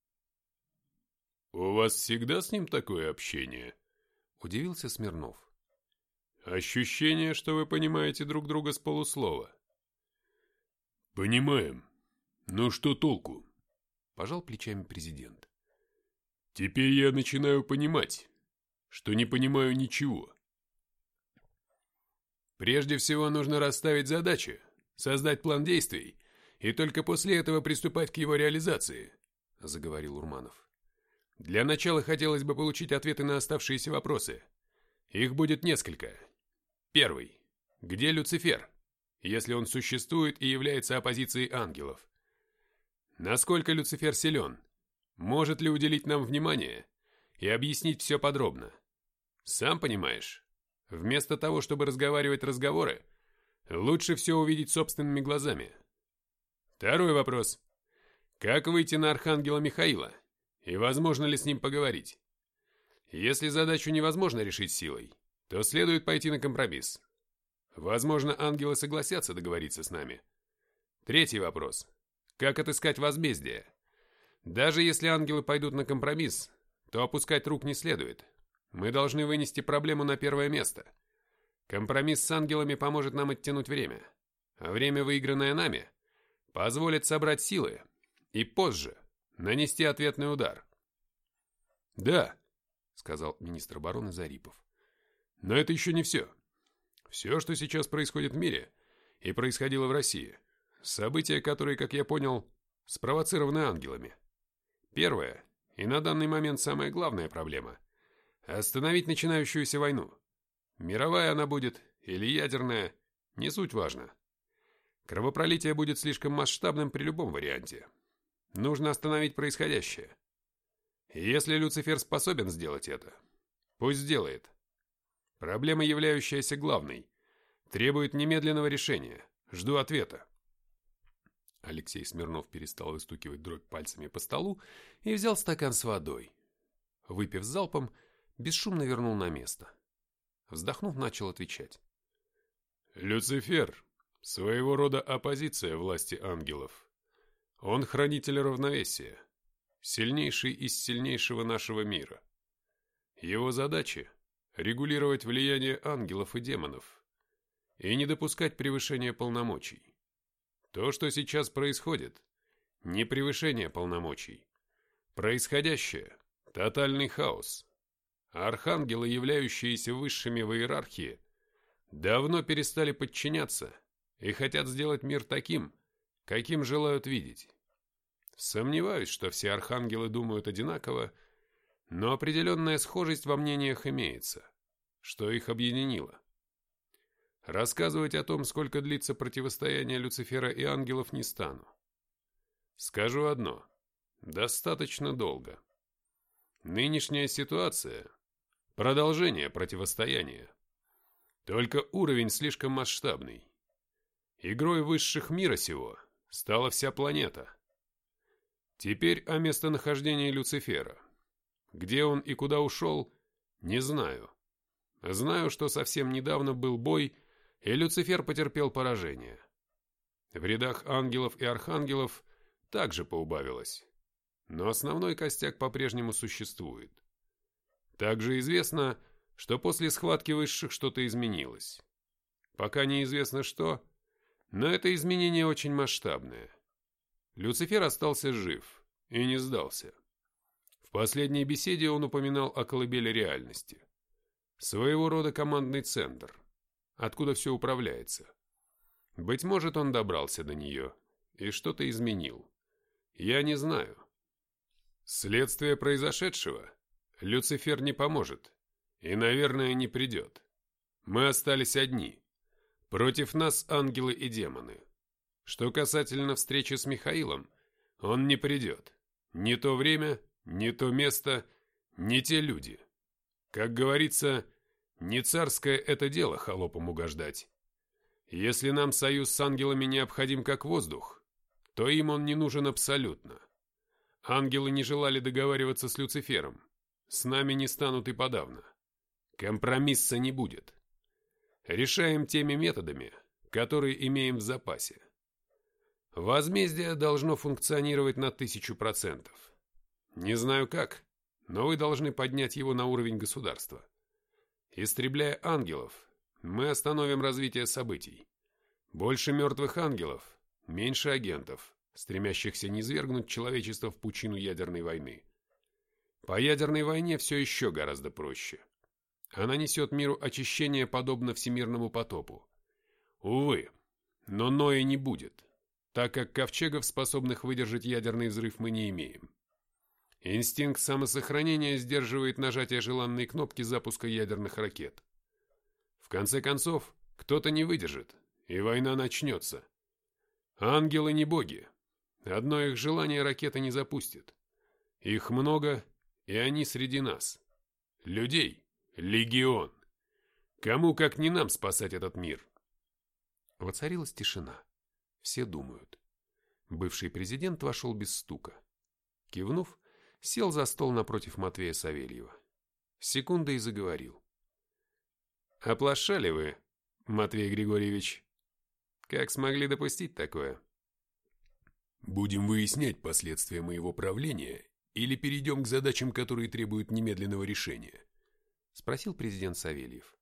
«У вас всегда с ним такое общение?» Удивился Смирнов. «Ощущение, что вы понимаете друг друга с полуслова». «Понимаем. Но что толку?» Пожал плечами президент. «Теперь я начинаю понимать, что не понимаю ничего». «Прежде всего нужно расставить задачи, создать план действий, и только после этого приступать к его реализации», заговорил Урманов. «Для начала хотелось бы получить ответы на оставшиеся вопросы. Их будет несколько. Первый. Где Люцифер, если он существует и является оппозицией ангелов? Насколько Люцифер силен? Может ли уделить нам внимание и объяснить все подробно? Сам понимаешь, вместо того, чтобы разговаривать разговоры, лучше все увидеть собственными глазами. Второй вопрос. Как выйти на архангела Михаила? И возможно ли с ним поговорить? Если задачу невозможно решить силой, то следует пойти на компромисс. Возможно, ангелы согласятся договориться с нами. Третий вопрос. Как отыскать возмездие? Даже если ангелы пойдут на компромисс, то опускать рук не следует. Мы должны вынести проблему на первое место. Компромисс с ангелами поможет нам оттянуть время. А время, выигранное нами, позволит собрать силы и позже нанести ответный удар. «Да», — сказал министр обороны Зарипов. «Но это еще не все. Все, что сейчас происходит в мире и происходило в России, события, которые, как я понял, спровоцированы ангелами. Первая, и на данный момент самая главная проблема – остановить начинающуюся войну. Мировая она будет или ядерная, не суть важно. Кровопролитие будет слишком масштабным при любом варианте. Нужно остановить происходящее. И если Люцифер способен сделать это, пусть сделает. Проблема, являющаяся главной, требует немедленного решения. Жду ответа». Алексей Смирнов перестал выстукивать дробь пальцами по столу и взял стакан с водой. Выпив залпом, бесшумно вернул на место. Вздохнув, начал отвечать. «Люцифер – своего рода оппозиция власти ангелов. Он хранитель равновесия, сильнейший из сильнейшего нашего мира. Его задача – регулировать влияние ангелов и демонов и не допускать превышения полномочий. То, что сейчас происходит, не превышение полномочий. Происходящее – тотальный хаос. Архангелы, являющиеся высшими в иерархии, давно перестали подчиняться и хотят сделать мир таким, каким желают видеть. Сомневаюсь, что все архангелы думают одинаково, но определенная схожесть во мнениях имеется, что их объединило. Рассказывать о том, сколько длится противостояние Люцифера и ангелов, не стану. Скажу одно: достаточно долго. Нынешняя ситуация – продолжение противостояния. Только уровень слишком масштабный. Игрой высших мира сего стала вся планета. Теперь о местонахождении Люцифера. Где он и куда ушел, не знаю. Знаю, что совсем недавно был бой, и Люцифер потерпел поражение. В рядах ангелов и архангелов также поубавилось. Но основной костяк по-прежнему существует. Также известно, что после схватки высших что-то изменилось. Пока неизвестно что, но это изменение очень масштабное. Люцифер остался жив и не сдался. В последней беседе он упоминал о колыбели реальности. Своего рода командный центр, откуда все управляется. Быть может, он добрался до нее и что-то изменил. Я не знаю. Следствие произошедшего Люцифер не поможет и, наверное, не придет. Мы остались одни. Против нас ангелы и демоны. Что касательно встречи с Михаилом, он не придет. Не то время, не то место, не те люди. Как говорится, не царское это дело холопам угождать. Если нам союз с ангелами необходим как воздух, то им он не нужен абсолютно. Ангелы не желали договариваться с Люцифером. С нами не станут и подавно. Компромисса не будет. Решаем теми методами, которые имеем в запасе. Возмездие должно функционировать на 1000%. Не знаю как, но вы должны поднять его на уровень государства. Истребляя ангелов, мы остановим развитие событий. Больше мертвых ангелов, меньше агентов, стремящихся низвергнуть человечество в пучину ядерной войны. По ядерной войне все еще гораздо проще. Она несет миру очищение, подобно всемирному потопу. Увы, но Ноя не будет, так как ковчегов, способных выдержать ядерный взрыв, мы не имеем. Инстинкт самосохранения сдерживает нажатие желанной кнопки запуска ядерных ракет. В конце концов, кто-то не выдержит, и война начнется. Ангелы не боги. Одно их желание ракета не запустит. Их много, и они среди нас. Людей — легион. Кому, как не нам, спасать этот мир? Воцарилась тишина. Все думают. Бывший президент вошел без стука. Кивнув, сел за стол напротив Матвея Савельева. Секунда и заговорил. «Оплошали вы, Матвей Григорьевич. Как смогли допустить такое?» «Будем выяснять последствия моего правления или перейдем к задачам, которые требуют немедленного решения?» — спросил президент Савельев.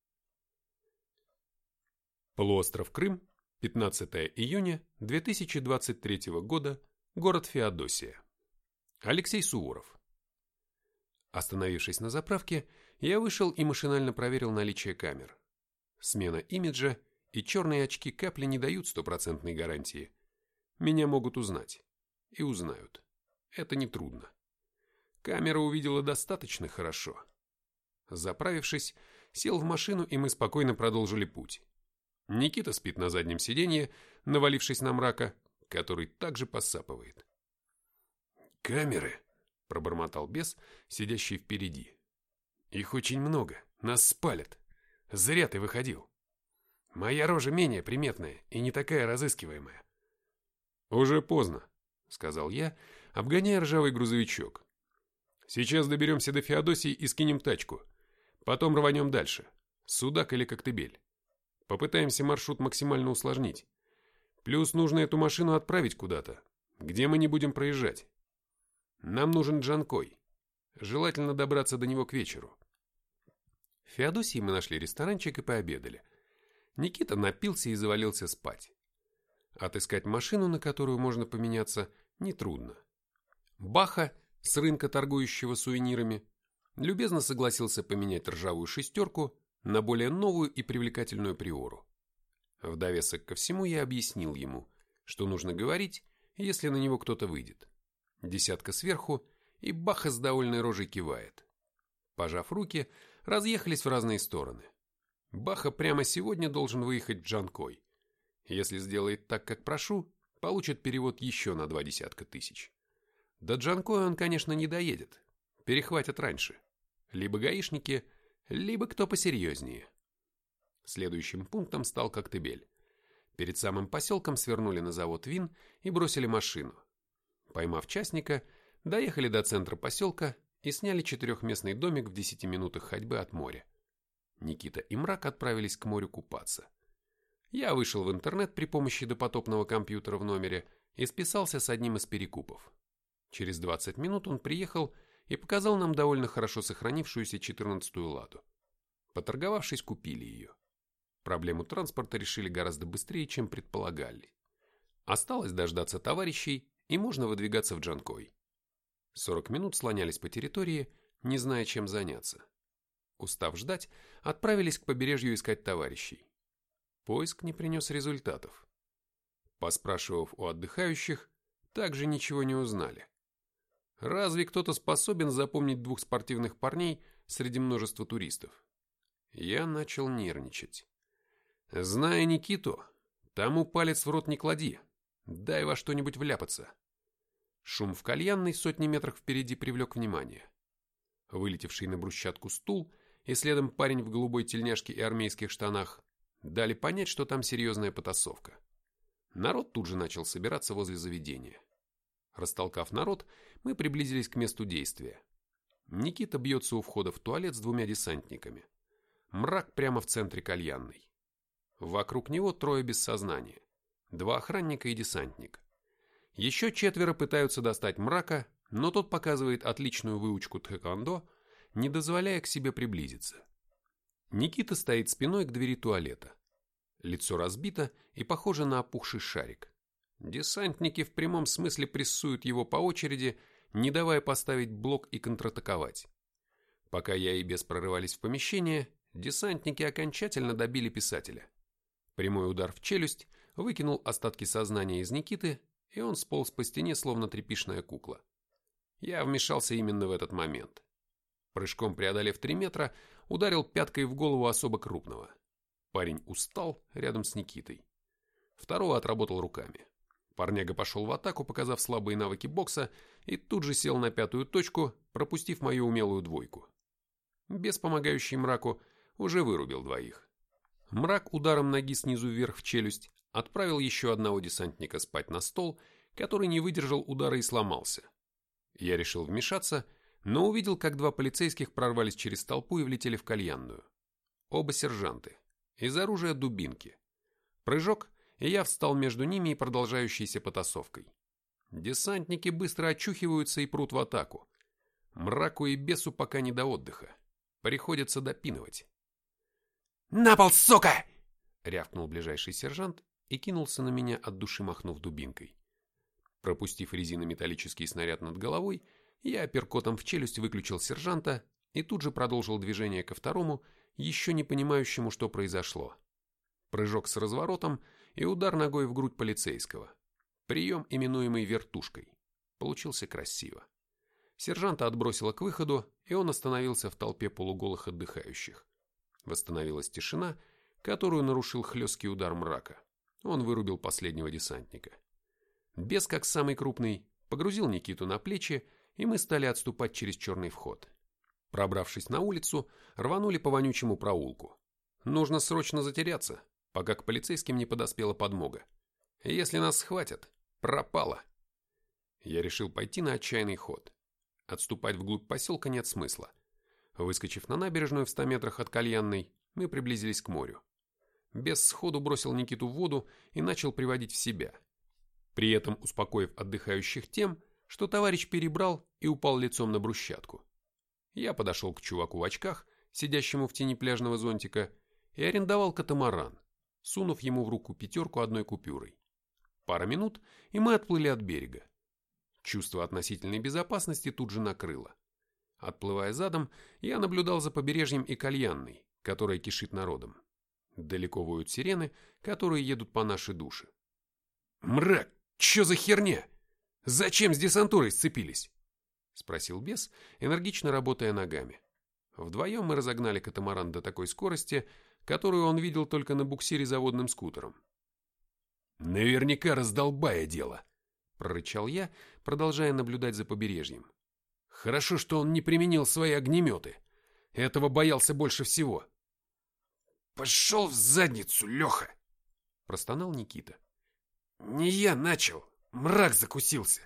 Полуостров Крым, 15 июня 2023 года, город Феодосия. Алексей Суворов. Остановившись на заправке, я вышел и машинально проверил наличие камер. Смена имиджа и черные очки капли не дают стопроцентной гарантии. Меня могут узнать. И узнают. Это нетрудно. Камера увидела достаточно хорошо. Заправившись, сел в машину, и мы спокойно продолжили путь. Никита спит на заднем сиденье, навалившись на мрака, который также посапывает. «Камеры?» — пробормотал бес, сидящий впереди. «Их очень много, нас спалят. Зря ты выходил. Моя рожа менее приметная и не такая разыскиваемая». «Уже поздно», — сказал я, обгоняя ржавый грузовичок. «Сейчас доберемся до Феодосии и скинем тачку. Потом рванем дальше. Судак или Коктебель. Попытаемся маршрут максимально усложнить. Плюс нужно эту машину отправить куда-то, где мы не будем проезжать. Нам нужен Джанкой. Желательно добраться до него к вечеру». В Феодосии мы нашли ресторанчик и пообедали. Никита напился и завалился спать. Отыскать машину, на которую можно поменяться, нетрудно. Баха, с рынка, торгующего сувенирами, любезно согласился поменять ржавую шестерку на более новую и привлекательную приору. В довесок ко всему я объяснил ему, что нужно говорить, если на него кто-то выйдет. Десятка сверху, и Баха с довольной рожей кивает. Пожав руки, разъехались в разные стороны. Баха прямо сегодня должен выехать в Джанкой. Если сделает так, как прошу, получит перевод еще на 20 тысяч. До Джанкоя он, конечно, не доедет. Перехватят раньше. Либо гаишники, либо кто посерьезнее. Следующим пунктом стал Коктебель. Перед самым поселком свернули на завод вин и бросили машину. Поймав частника, доехали до центра поселка и сняли 4-местный домик в 10 минутах ходьбы от моря. Никита и Мрак отправились к морю купаться. Я вышел в интернет при помощи допотопного компьютера в номере и списался с одним из перекупов. Через 20 минут он приехал и показал нам довольно хорошо сохранившуюся 14-ю ладу. Поторговавшись, купили ее. Проблему транспорта решили гораздо быстрее, чем предполагали. Осталось дождаться товарищей, и можно выдвигаться в Джанкой. 40 минут слонялись по территории, не зная, чем заняться. Устав ждать, отправились к побережью искать товарищей. Поиск не принес результатов. Поспрашивав у отдыхающих, также ничего не узнали. Разве кто-то способен запомнить 2 спортивных парней среди множества туристов? Я начал нервничать. Зная Никиту, тому палец в рот не клади, дай во что-нибудь вляпаться. Шум в кальянной сотни метрах впереди привлек внимание. Вылетевший на брусчатку стул и следом парень в голубой тельняшке и армейских штанах дали понять, что там серьезная потасовка. Народ тут же начал собираться возле заведения. Растолкав народ, мы приблизились к месту действия. Никита бьется у входа в туалет с 2 десантниками. Мрак прямо в центре кальянной. Вокруг него 3 без сознания. 2 охранника и десантник. Еще 4 пытаются достать Мрака, но тот показывает отличную выучку тхэквондо, не дозволяя к себе приблизиться. Никита стоит спиной к двери туалета. Лицо разбито и похоже на опухший шарик. Десантники в прямом смысле прессуют его по очереди, не давая поставить блок и контратаковать. Пока я и Бес прорывались в помещение, десантники окончательно добили писателя. Прямой удар в челюсть выкинул остатки сознания из Никиты, и он сполз по стене, словно тряпичная кукла. Я вмешался именно в этот момент. Прыжком преодолев 3 метра, ударил пяткой в голову особо крупного. Парень устал рядом с Никитой. Второго отработал руками. Парняга пошел в атаку, показав слабые навыки бокса, и тут же сел на 5-ю точку, пропустив мою умелую двойку. Бес, помогающий Мраку, уже вырубил 2. Мрак ударом ноги снизу вверх в челюсть отправил еще одного десантника спать на стол, который не выдержал удара и сломался. Я решил вмешаться, но увидел, как 2 полицейских прорвались через толпу и влетели в кальянную. Оба сержанты. Из оружия дубинки. Прыжок, и я встал между ними и продолжающейся потасовкой. Десантники быстро очухиваются и прут в атаку. Мраку и Бесу пока не до отдыха. Приходится допинывать. «На пол, сука!» — рявкнул ближайший сержант и кинулся на меня, от души махнув дубинкой. Пропустив резинометаллический снаряд над головой, я апперкотом в челюсть выключил сержанта и тут же продолжил движение ко второму, еще не понимающему, что произошло. Прыжок с разворотом и удар ногой в грудь полицейского. Прием, именуемый вертушкой. Получился красиво. Сержанта отбросило к выходу, и он остановился в толпе полуголых отдыхающих. Восстановилась тишина, которую нарушил хлесткий удар Мрака. Он вырубил последнего десантника. Бес, как самый крупный, погрузил Никиту на плечи, и мы стали отступать через черный вход. Пробравшись на улицу, рванули по вонючему проулку. Нужно срочно затеряться, пока к полицейским не подоспела подмога. Если нас схватят, пропало. Я решил пойти на отчаянный ход. Отступать вглубь поселка нет смысла. Выскочив на набережную в 100 метрах от кальянной, мы приблизились к морю. Бес сходу бросил Никиту в воду и начал приводить в себя. При этом успокоив отдыхающих тем, что товарищ перебрал и упал лицом на брусчатку. Я подошел к чуваку в очках, сидящему в тени пляжного зонтика, и арендовал катамаран, сунув ему в руку 5 1 купюрой. Пара минут, и мы отплыли от берега. Чувство относительной безопасности тут же накрыло. Отплывая задом, я наблюдал за побережьем и кальянной, которая кишит народом. Далеко воют сирены, которые едут по нашей душе. «Мрак, чё за херня?» Зачем с десантурой сцепились?» — спросил бес, энергично работая ногами. Вдвоем мы разогнали катамаран до такой скорости, которую он видел только на буксире заводным скутером. «Наверняка раздолбая дело», — прорычал я, продолжая наблюдать за побережьем. «Хорошо, что он не применил свои огнеметы. Этого боялся больше всего». «Пошел в задницу, Леха!» — простонал Никита. «Не я начал, мрак закусился».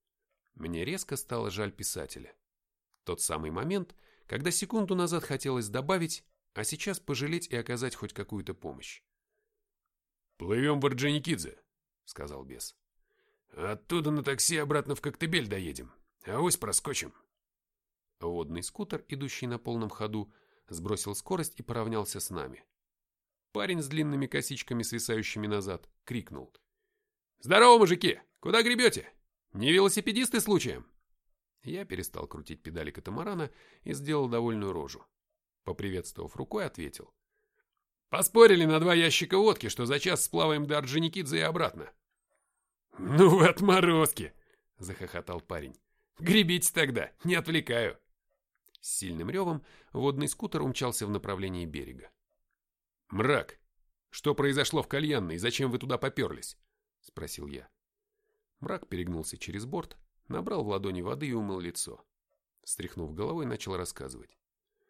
Мне резко стало жаль писателя. Тот самый момент, когда секунду назад хотелось добавить, а сейчас пожалеть и оказать хоть какую-то помощь. «Плывем в Орджоникидзе», — сказал бес. «Оттуда на такси обратно в Коктебель доедем, авось проскочим». Водный скутер, идущий на полном ходу, сбросил скорость и поравнялся с нами. Парень с длинными косичками, свисающими назад, крикнул: «Здорово, мужики! Куда гребете? Не велосипедисты случаем?» Я перестал крутить педали катамарана и сделал довольную рожу. Поприветствовав рукой, ответил: «Поспорили на 2 ящика водки, что за час сплаваем до Орджоникидзе и обратно». «Ну вы отморозки!» — захохотал парень. «Гребите тогда, не отвлекаю». С сильным ревом водный скутер умчался в направлении берега. «Мрак, что произошло в Кальянной, зачем вы туда поперлись?» — спросил я. Мрак перегнулся через борт, набрал в ладони воды и умыл лицо. Стряхнув головой, начал рассказывать.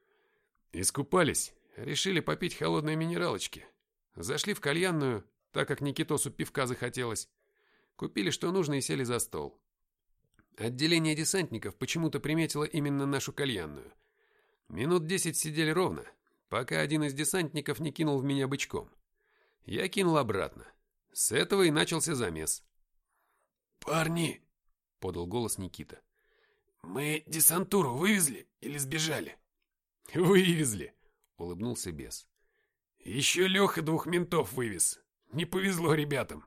«Искупались, решили попить холодной минералочки. Зашли в кальянную, так как Никитосу пивка захотелось. Купили, что нужно, и сели за стол. Отделение десантников почему-то приметило именно нашу кальянную. Минут 10 сидели ровно, пока один из десантников не кинул в меня бычком. Я кинул обратно. С этого и начался замес». «Парни!» — подал голос Никита. «Мы десантуру вывезли или сбежали?» «Вывезли!» — улыбнулся бес. «Еще Леха 2 ментов вывез. Не повезло ребятам».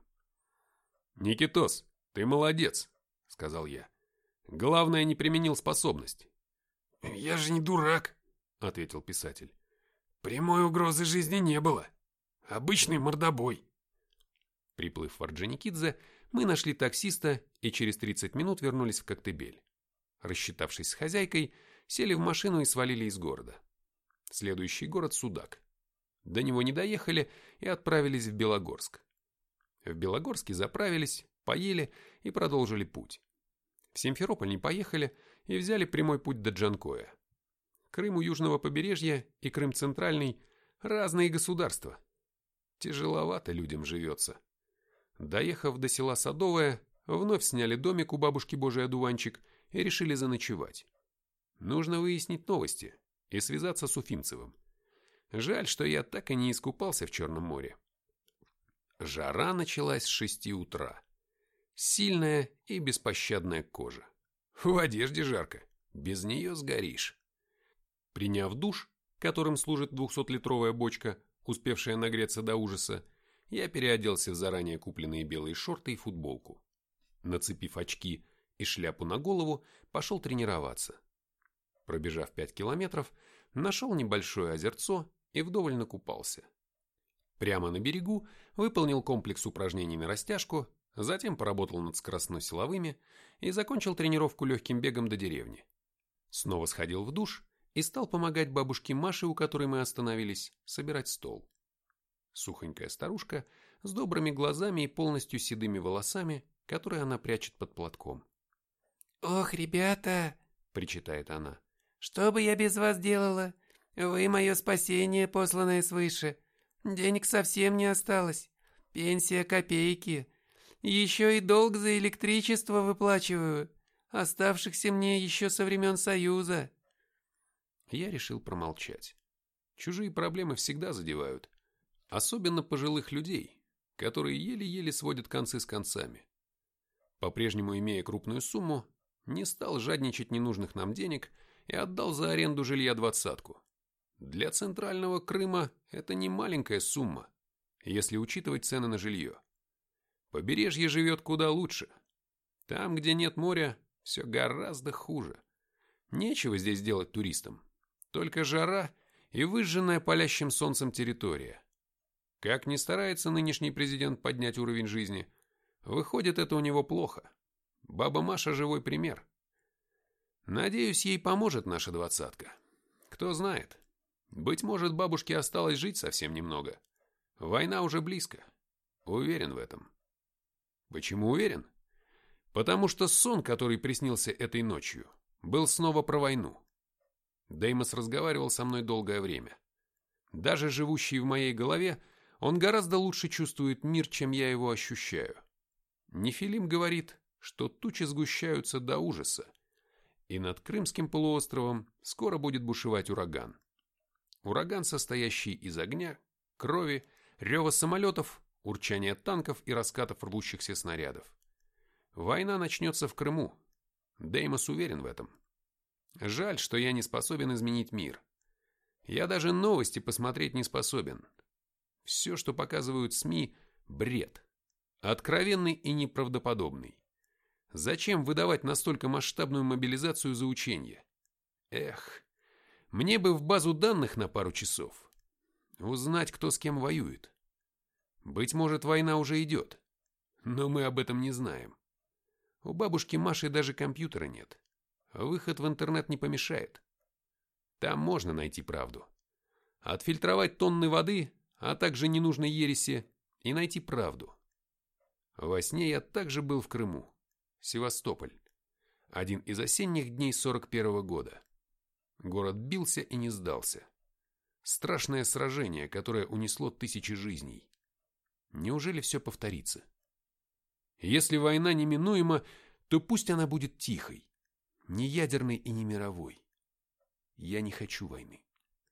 «Никитос, ты молодец!» — сказал я. «Главное, не применил способность». «Я же не дурак!» — ответил писатель. «Прямой угрозы жизни не было. Обычный мордобой». Приплыв в Орджоникидзе, мы нашли таксиста и через 30 минут вернулись в Коктебель. Рассчитавшись с хозяйкой, сели в машину и свалили из города. Следующий город — Судак. До него не доехали и отправились в Белогорск. В Белогорске заправились, поели и продолжили путь. В Симферополь не поехали и взяли прямой путь до Джанкоя. Крым у южного побережья и Крым центральный — разные государства. Тяжеловато людям живется. Доехав до села Садовое, вновь сняли домик у бабушки Божий одуванчик и решили заночевать. Нужно выяснить новости и связаться с Уфимцевым. Жаль, что я так и не искупался в Черном море. Жара началась с 6 утра. Сильная и беспощадная кожа. В одежде жарко, без нее сгоришь. Приняв душ, которым служит 200-литровая бочка, успевшая нагреться до ужаса, я переоделся в заранее купленные белые шорты и футболку. Нацепив очки и шляпу на голову, пошел тренироваться. Пробежав 5 километров, нашел небольшое озерцо и вдоволь накупался. Прямо на берегу выполнил комплекс упражнений на растяжку, затем поработал над скоростно-силовыми и закончил тренировку легким бегом до деревни. Снова сходил в душ и стал помогать бабушке Маше, у которой мы остановились, собирать стол. Сухонькая старушка с добрыми глазами и полностью седыми волосами, которые она прячет под платком. «Ох, ребята!» — причитает она. «Что бы я без вас делала? Вы мое спасение, посланное свыше. Денег совсем не осталось. Пенсия копейки. Еще и долг за электричество выплачиваю. Оставшихся мне еще со времен Союза». Я решил промолчать. Чужие проблемы всегда задевают. Особенно пожилых людей, которые еле-еле сводят концы с концами. По-прежнему, имея крупную сумму, не стал жадничать ненужных нам денег и отдал за аренду жилья 20-ку. Для центрального Крыма это не маленькая сумма, если учитывать цены на жилье. Побережье живет куда лучше. Там, где нет моря, все гораздо хуже. Нечего здесь делать туристам. Только жара и выжженная палящим солнцем территория. Как ни старается нынешний президент поднять уровень жизни, выходит это у него плохо. Баба Маша живой пример. Надеюсь, ей поможет наша 20-ка. Кто знает. Быть может, бабушке осталось жить совсем немного. Война уже близко. Уверен в этом. Почему уверен? Потому что сон, который приснился этой ночью, был снова про войну. Деймос разговаривал со мной долгое время. Даже живущий в моей голове, он гораздо лучше чувствует мир, чем я его ощущаю. Нефилим говорит, что тучи сгущаются до ужаса, и над Крымским полуостровом скоро будет бушевать ураган. Ураган, состоящий из огня, крови, рева самолетов, урчания танков и раскатов рвущихся снарядов. Война начнется в Крыму. Деймос уверен в этом. Жаль, что я не способен изменить мир. Я даже новости посмотреть не способен. Все, что показывают СМИ, бред. Откровенный и неправдоподобный. Зачем выдавать настолько масштабную мобилизацию за учения? Эх, мне бы в базу данных на пару часов. Узнать, кто с кем воюет. Быть может, война уже идет. Но мы об этом не знаем. У бабушки Маши даже компьютера нет. Выход в интернет не помешает. Там можно найти правду. Отфильтровать тонны воды, а также ненужной ереси, и найти правду. Во сне я также был в Крыму. Севастополь. Один из осенних дней 41-го года. Город бился и не сдался. Страшное сражение, которое унесло тысячи жизней. Неужели все повторится? Если война неминуема, то пусть она будет тихой, не ядерной и не мировой. Я не хочу войны.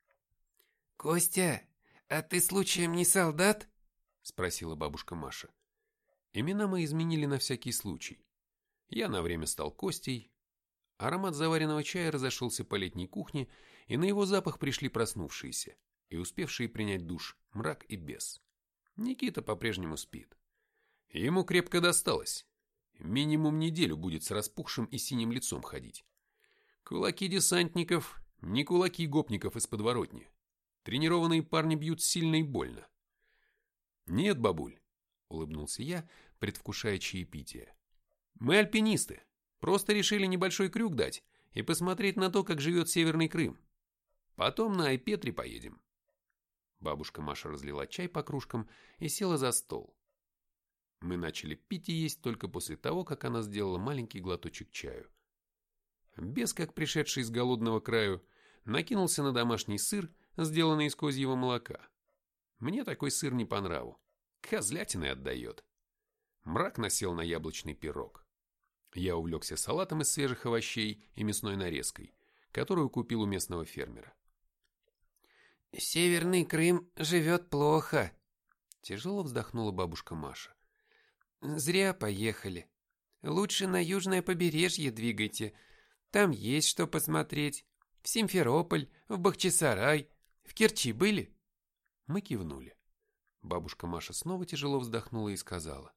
«Костя, а ты случаем не солдат?» — спросила бабушка Маша. Имена мы изменили на всякий случай. Я на время стал Костей. Аромат заваренного чая разошелся по летней кухне, и на его запах пришли проснувшиеся и успевшие принять душ мрак и бес. Никита по-прежнему спит. Ему крепко досталось. Минимум неделю будет с распухшим и синим лицом ходить. Кулаки десантников, не кулаки гопников из подворотни. Тренированные парни бьют сильно и больно. «Нет, бабуль», — улыбнулся я, предвкушая чаепитие. «Мы альпинисты. Просто решили небольшой крюк дать и посмотреть на то, как живет Северный Крым. Потом на Айпетри поедем». Бабушка Маша разлила чай по кружкам и села за стол. Мы начали пить и есть только после того, как она сделала маленький глоточек чаю. Бес, как пришедший с голодного краю, накинулся на домашний сыр, сделанный из козьего молока. Мне такой сыр не по нраву. Козлятиной отдает. Мрак насел на яблочный пирог. Я увлекся салатом из свежих овощей и мясной нарезкой, которую купил у местного фермера. «Северный Крым живет плохо», — тяжело вздохнула бабушка Маша. «Зря поехали. Лучше на южное побережье двигайте. Там есть что посмотреть. В Симферополь, в Бахчисарай. В Керчи были?» Мы кивнули. Бабушка Маша снова тяжело вздохнула и сказала.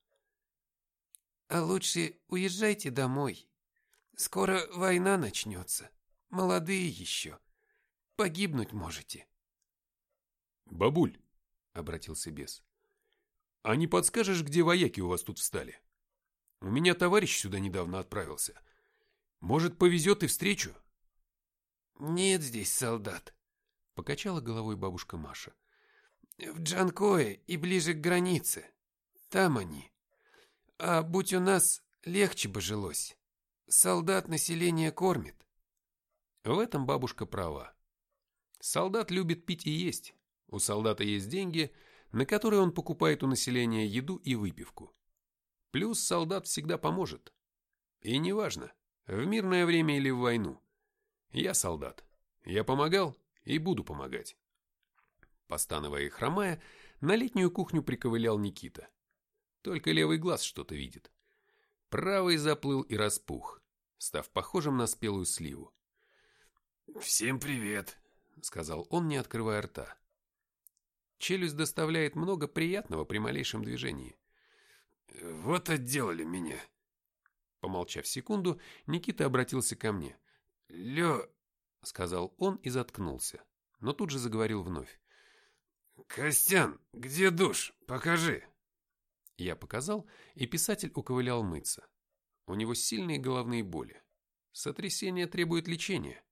«А лучше уезжайте домой. Скоро война начнется. Молодые еще. Погибнуть можете». «Бабуль», — обратился бес, — «а не подскажешь, где вояки у вас тут встали? У меня товарищ сюда недавно отправился. Может, повезет и встречу?» «Нет здесь солдат», — покачала головой бабушка Маша. «В Джанкое и ближе к границе. Там они. А будь у нас, легче бы жилось. Солдат население кормит». В этом бабушка права. Солдат любит пить и есть. У солдата есть деньги, на которые он покупает у населения еду и выпивку. Плюс солдат всегда поможет. И неважно, в мирное время или в войну. Я солдат. Я помогал и буду помогать. Постановая и хромая, на летнюю кухню приковылял Никита. Только левый глаз что-то видит. Правый заплыл и распух, став похожим на спелую сливу. «Всем привет», — сказал он, не открывая рта. Челюсть доставляет много приятного при малейшем движении. «Вот отделали меня». Помолчав секунду, Никита обратился ко мне. «Лё», — сказал он и заткнулся, но тут же заговорил вновь. «Костян, где душ? Покажи». Я показал, и писатель уковылял мыться. У него сильные головные боли. Сотрясение требует лечения.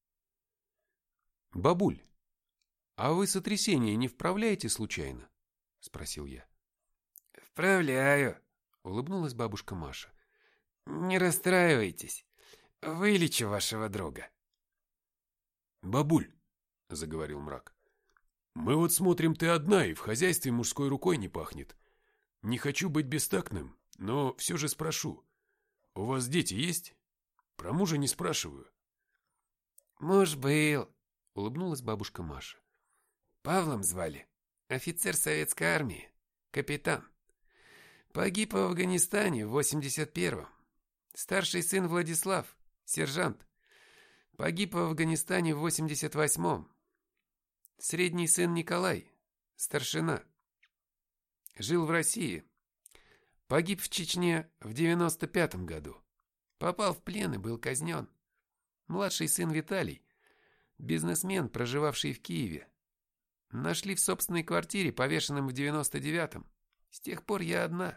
«Бабуль, а вы сотрясение не вправляете случайно?» – спросил я. «Вправляю», – улыбнулась бабушка Маша. «Не расстраивайтесь. Вылечу вашего друга». «Бабуль», — заговорил мрак, — «мы вот смотрим, ты одна, и в хозяйстве мужской рукой не пахнет. Не хочу быть бестактным, но все же спрошу. У вас дети есть? Про мужа не спрашиваю». «Муж был», — улыбнулась бабушка Маша. «Павлом звали. Офицер советской армии. Капитан. Погиб в Афганистане в 81-м. Старший сын Владислав, сержант. Погиб в Афганистане в 88-м. Средний сын Николай, старшина. Жил в России. Погиб в Чечне в 95-м году. Попал в плен и был казнен. Младший сын Виталий, бизнесмен, проживавший в Киеве. Нашли в собственной квартире, повешенным в 99-м. С тех пор я одна».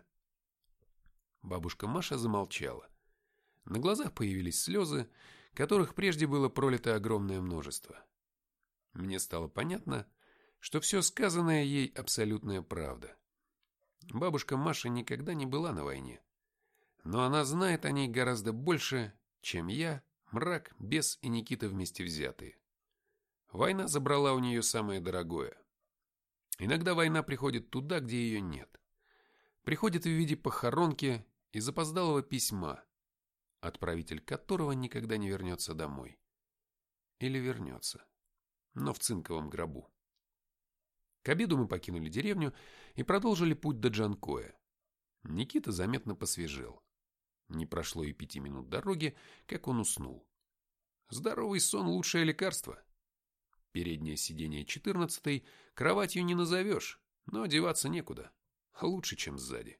Бабушка Маша замолчала. На глазах появились слезы, которых прежде было пролито огромное множество. Мне стало понятно, что все сказанное ей абсолютная правда. Бабушка Маша никогда не была на войне, но она знает о ней гораздо больше, чем я, мрак, бес и Никита вместе взятые. Война забрала у нее самое дорогое. Иногда война приходит туда, где ее нет. Приходит в виде похоронки и запоздалого письма, отправитель которого никогда не вернется домой. Или вернется, но в цинковом гробу. К обеду мы покинули деревню и продолжили путь до Джанкоя. Никита заметно посвежел. Не прошло и 5 минут дороги, как он уснул. Здоровый сон – лучшее лекарство. Переднее сиденье 14-й кроватью не назовешь, но одеваться некуда. Лучше, чем сзади.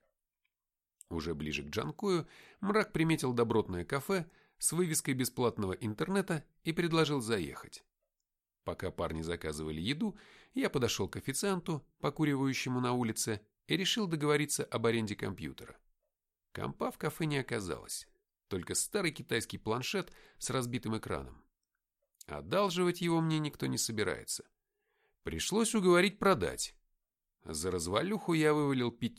Уже ближе к Джанкою мрак приметил добротное кафе с вывеской бесплатного интернета и предложил заехать. Пока парни заказывали еду, я подошел к официанту, покуривающему на улице, и решил договориться об аренде компьютера. Компа в кафе не оказалось, только старый китайский планшет с разбитым экраном. Одалживать его мне никто не собирается. Пришлось уговорить продать. За развалюху я вывалил 5.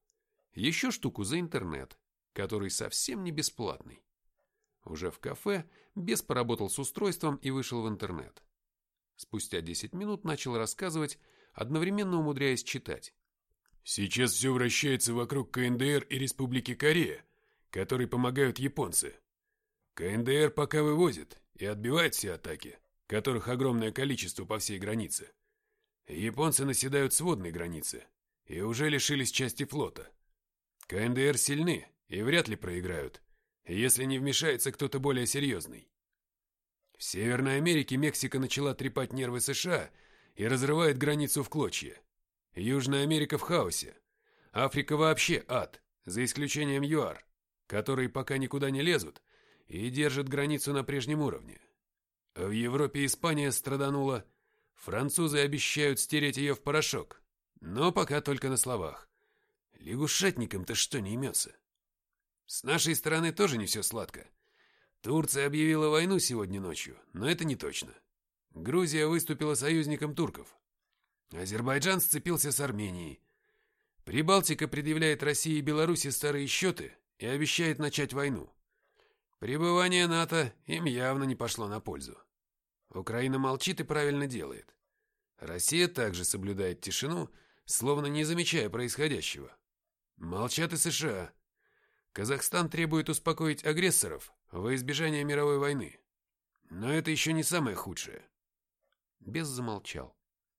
Еще штуку за интернет, который совсем не бесплатный. Уже в кафе бес поработал с устройством и вышел в интернет. Спустя 10 минут начал рассказывать, одновременно умудряясь читать. «Сейчас все вращается вокруг КНДР и Республики Корея, которой помогают японцы. КНДР пока вывозит и отбивает все атаки, которых огромное количество по всей границе. Японцы наседают с водной границы и уже лишились части флота. КНДР сильны и вряд ли проиграют, если не вмешается кто-то более серьезный. В Северной Америке Мексика начала трепать нервы США и разрывает границу в клочья. Южная Америка в хаосе. Африка вообще ад, за исключением ЮАР, которые пока никуда не лезут и держат границу на прежнем уровне. В Европе Испания страданула. Французы обещают стереть ее в порошок, но пока только на словах. Лягушатникам-то что не имется? С нашей стороны тоже не все сладко. Турция объявила войну сегодня ночью, но это не точно. Грузия выступила союзником турков. Азербайджан сцепился с Арменией. Прибалтика предъявляет России и Беларуси старые счеты и обещает начать войну. Пребывание НАТО им явно не пошло на пользу. Украина молчит и правильно делает. Россия также соблюдает тишину, словно не замечая происходящего. Молчат и США. Казахстан требует успокоить агрессоров во избежание мировой войны. Но это еще не самое худшее. Бес замолчал.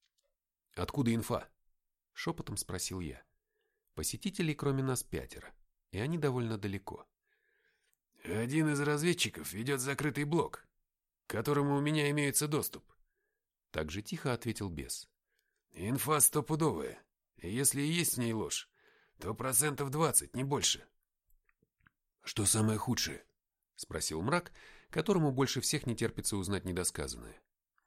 «Откуда инфа?» — шепотом спросил я. Посетителей кроме нас 5, и они довольно далеко. «Один из разведчиков ведет закрытый блок, к которому у меня имеется доступ», — так же тихо ответил бес. «Инфа стопудовая. Если и есть в ней ложь, то 20%, не больше». «Что самое худшее?» — спросил мрак, которому больше всех не терпится узнать недосказанное.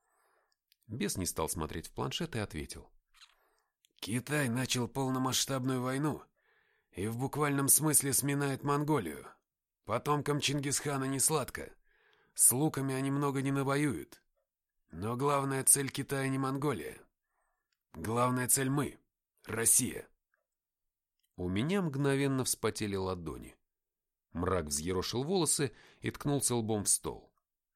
Бес не стал смотреть в планшет и ответил. «Китай начал полномасштабную войну и в буквальном смысле сминает Монголию. Потомкам Чингисхана не сладко. С луками они много не навоюют. Но главная цель Китая не Монголия. Главная цель мы, Россия. У меня мгновенно вспотели ладони. Мрак взъерошил волосы и ткнулся лбом в стол.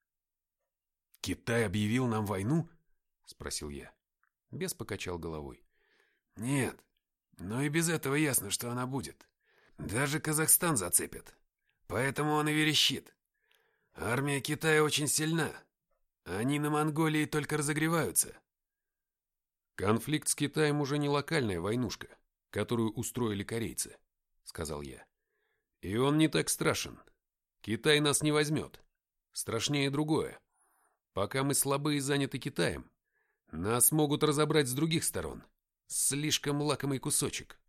«Китай объявил нам войну?» — спросил я. Бес покачал головой. «Нет, но и без этого ясно, что она будет. Даже Казахстан зацепят. Поэтому он и верещит. Армия Китая очень сильна. Они на Монголии только разогреваются». «Конфликт с Китаем уже не локальная войнушка, которую устроили корейцы», — сказал я. «И он не так страшен. Китай нас не возьмет. Страшнее другое. Пока мы слабы и заняты Китаем, нас могут разобрать с других сторон. Слишком лакомый кусочек».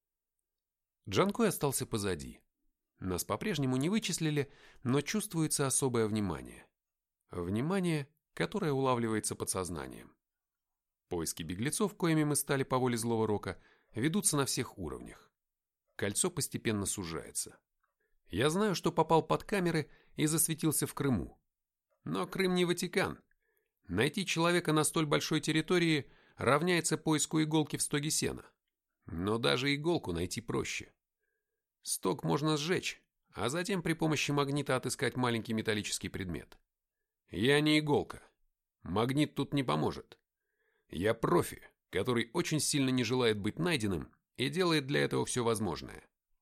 Джанкой остался позади. Нас по-прежнему не вычислили, но чувствуется особое внимание. Внимание, которое улавливается подсознанием. Поиски беглецов, коими мы стали по воле злого рока, ведутся на всех уровнях. Кольцо постепенно сужается. Я знаю, что попал под камеры и засветился в Крыму. Но Крым не Ватикан. Найти человека на столь большой территории равняется поиску иголки в стоге сена. Но даже иголку найти проще. Стог можно сжечь, а затем при помощи магнита отыскать маленький металлический предмет. Я не иголка. Магнит тут не поможет. Я профи, который очень сильно не желает быть найденным и делает для этого все возможное.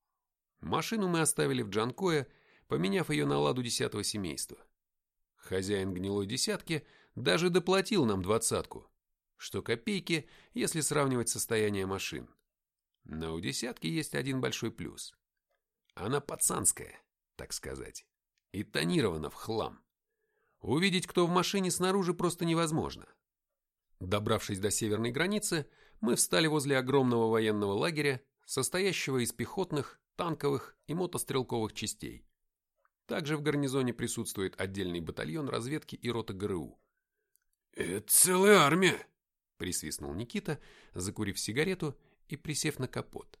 Машину мы оставили в Джанкое, поменяв ее на ладу 10-го семейства. Хозяин гнилой десятки даже доплатил нам 20-ку, что копейки, если сравнивать состояние машин. Но у десятки есть один большой плюс. Она пацанская, так сказать, и тонирована в хлам. Увидеть, кто в машине снаружи, просто невозможно. Добравшись до северной границы, мы встали возле огромного военного лагеря, состоящего из пехотных, танковых и мотострелковых частей. Также в гарнизоне присутствует отдельный батальон разведки и рота ГРУ. «Это целая армия!» — присвистнул Никита, закурив сигарету и присев на капот.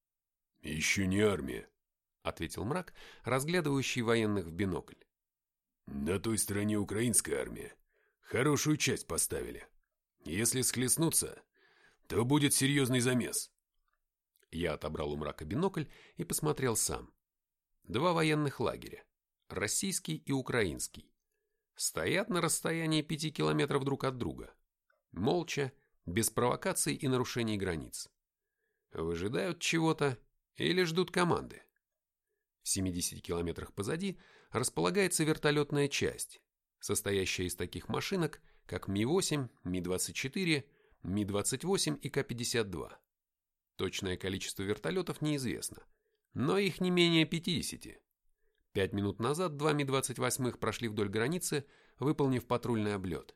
«Еще не армия», — ответил Мрак, разглядывающий военных в бинокль. «На той стороне украинская армия. Хорошую часть поставили. Если схлестнуться, то будет серьезный замес». Я отобрал у Мрака бинокль и посмотрел сам. 2 военных лагеря, российский и украинский, стоят на расстоянии 5 километров друг от друга. Молча, без провокаций и нарушений границ. Выжидают чего-то или ждут команды. В 70 километрах позади располагается вертолетная часть, состоящая из таких машинок, как Ми-8, Ми-24, Ми-28 и К-52. Точное количество вертолетов неизвестно, но их не менее 50. 5 минут назад 2 Ми-28 прошли вдоль границы, выполнив патрульный облет.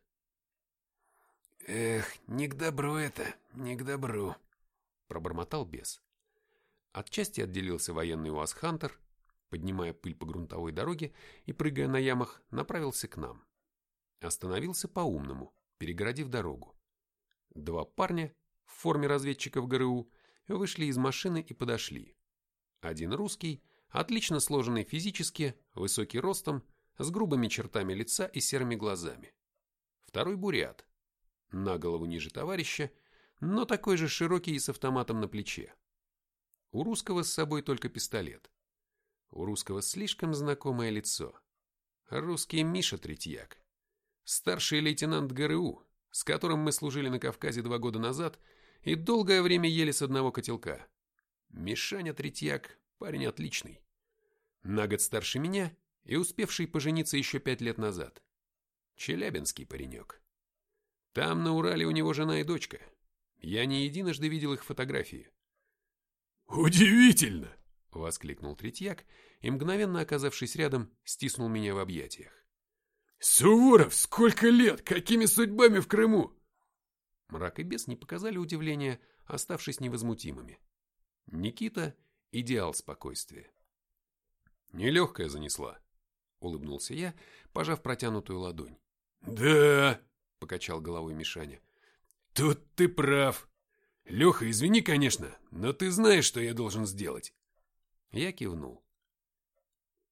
«Эх, не к добру это, не к добру», — пробормотал бес. От части отделился военный УАЗ-Хантер, поднимая пыль по грунтовой дороге и, прыгая на ямах, направился к нам. Остановился по-умному, перегородив дорогу. 2 парня в форме разведчиков ГРУ вышли из машины и подошли. Один русский, отлично сложенный физически, высокий ростом, с грубыми чертами лица и серыми глазами. Второй бурят, на голову ниже товарища, но такой же широкий и с автоматом на плече. У русского с собой только пистолет. У русского слишком знакомое лицо. Русский Миша Третьяк. Старший лейтенант ГРУ, с которым мы служили на Кавказе 2 года назад и долгое время ели с одного котелка. Мишаня Третьяк парень отличный. На год старше меня и успевший пожениться еще 5 лет назад. Челябинский паренек. Там на Урале у него жена и дочка. Я не единожды видел их фотографии. «Удивительно!» — воскликнул Третьяк и, мгновенно оказавшись рядом, стиснул меня в объятиях. «Суворов, сколько лет? Какими судьбами в Крыму?» Мрак и бес не показали удивления, оставшись невозмутимыми. Никита — идеал спокойствия. «Нелегкая занесла», — улыбнулся я, пожав протянутую ладонь. «Да», — покачал головой Мишаня. «Тут ты прав. Леха, извини, конечно, но ты знаешь, что я должен сделать». Я кивнул.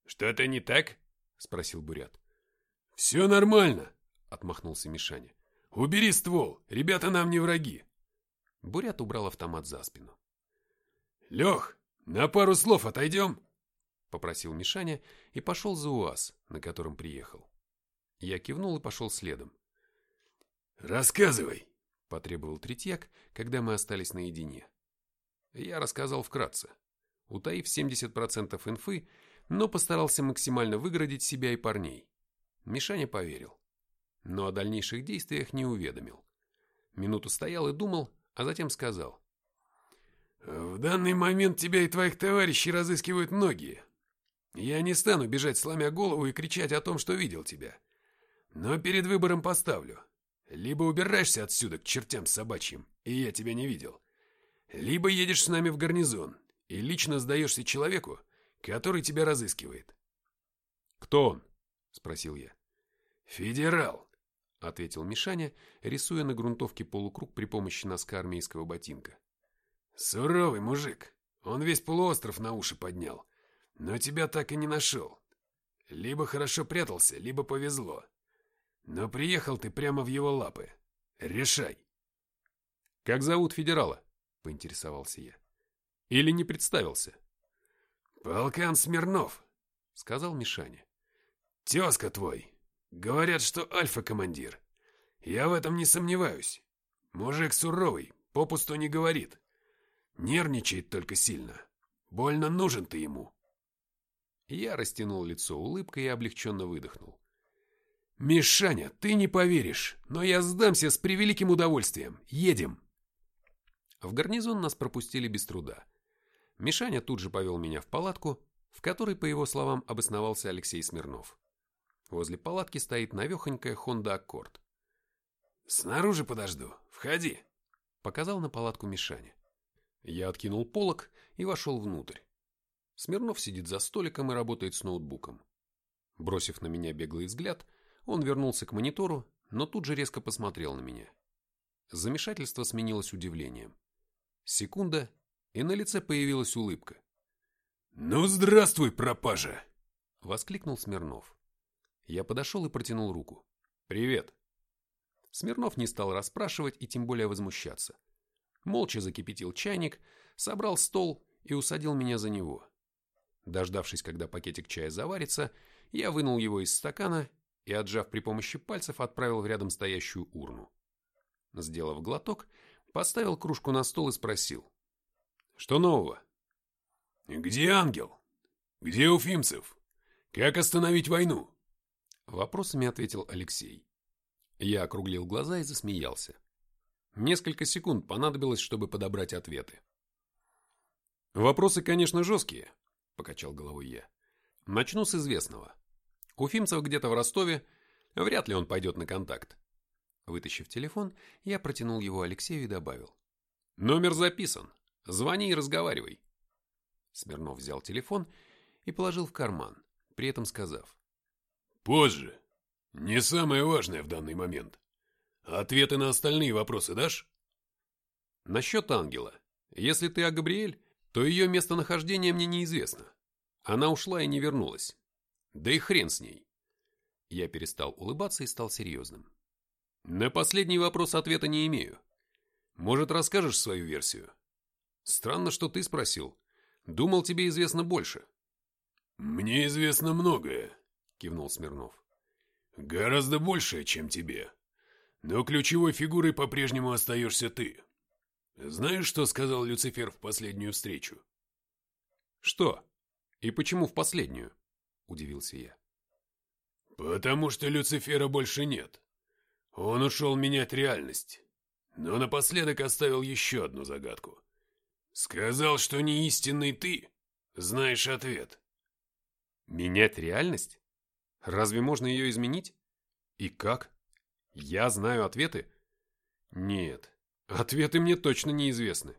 Что-то не так? Спросил Бурят. Все нормально, отмахнулся Мишаня. Убери ствол, ребята нам не враги. Бурят убрал автомат за спину. Лех, на пару слов отойдем? Попросил Мишаня и пошел за УАЗ, на котором приехал. Я кивнул и пошел следом. Рассказывай, потребовал Третьяк, когда мы остались наедине. Я рассказал вкратце, утаив 70% инфы, но постарался максимально выгородить себя и парней. Мишаня поверил, но о дальнейших действиях не уведомил. Минуту стоял и думал, а затем сказал. В данный момент тебя и твоих товарищей разыскивают многие. Я не стану бежать, сломя голову, и кричать о том, что видел тебя. Но перед выбором поставлю. Либо убираешься отсюда к чертям собачьим, и я тебя не видел. Либо едешь с нами в гарнизон и лично сдаешься человеку, который тебя разыскивает. «Кто он?» – спросил я. «Федерал», – ответил Мишаня, рисуя на грунтовке полукруг при помощи носка армейского ботинка. «Суровый мужик. Он весь полуостров на уши поднял. Но тебя так и не нашел. Либо хорошо прятался, либо повезло. Но приехал ты прямо в его лапы. Решай». «Как зовут федерала?» – поинтересовался я. «Или не представился?» «Полкан Смирнов», – сказал Мишаня. «Тезка твой. Говорят, что альфа-командир. Я в этом не сомневаюсь. Мужик суровый, попусту не говорит. Нервничает только сильно. Больно нужен ты ему». Я растянул лицо улыбкой и облегченно выдохнул. «Мишаня, ты не поверишь, но я сдамся с превеликим удовольствием. Едем!» В гарнизон нас пропустили без труда. Мишаня тут же повел меня в палатку, в которой, по его словам, обосновался Алексей Смирнов. Возле палатки стоит навехонькая Honda Accord. «Снаружи подожду. Входи!» — показал на палатку Мишаня. Я откинул полог и вошел внутрь. Смирнов сидит за столиком и работает с ноутбуком. Бросив на меня беглый взгляд, он вернулся к монитору, но тут же резко посмотрел на меня. Замешательство сменилось удивлением. Секунда, и на лице появилась улыбка. «Ну, здравствуй, пропажа!» — воскликнул Смирнов. Я подошел и протянул руку. «Привет!» Смирнов не стал расспрашивать и тем более возмущаться. Молча закипятил чайник, собрал стол и усадил меня за него. Дождавшись, когда пакетик чая заварится, я вынул его из стакана и, отжав при помощи пальцев, отправил в рядом стоящую урну. Сделав глоток, поставил кружку на стол и спросил. «Что нового?» «Где ангел? Где Уфимцев? Как остановить войну?» Вопросами ответил Алексей. Я округлил глаза и засмеялся. Несколько секунд понадобилось, чтобы подобрать ответы. «Вопросы, конечно, жесткие», — покачал головой я. «Начну с известного. Уфимцев где-то в Ростове, вряд ли он пойдет на контакт». Вытащив телефон, я протянул его Алексею и добавил. «Номер записан. Звони и разговаривай». Смирнов взял телефон и положил в карман, при этом сказав. «Позже. Не самое важное в данный момент. Ответы на остальные вопросы дашь?» «Насчет ангела. Если ты о Габриэль, то ее местонахождение мне неизвестно. Она ушла и не вернулась. Да и хрен с ней». Я перестал улыбаться и стал серьезным. «На последний вопрос ответа не имею. Может, расскажешь свою версию? Странно, что ты спросил. Думал, тебе известно больше». «Мне известно многое», — кивнул Смирнов. «Гораздо большее, чем тебе. Но ключевой фигурой по-прежнему остаешься ты. Знаешь, что сказал Люцифер в последнюю встречу?» «Что? И почему в последнюю?» – удивился я. «Потому что Люцифера больше нет. Он ушел менять реальность. Но напоследок оставил еще одну загадку. Сказал, что не истинный ты знаешь ответ». «Менять реальность? Разве можно ее изменить? И как? Я знаю ответы? Нет, ответы мне точно неизвестны».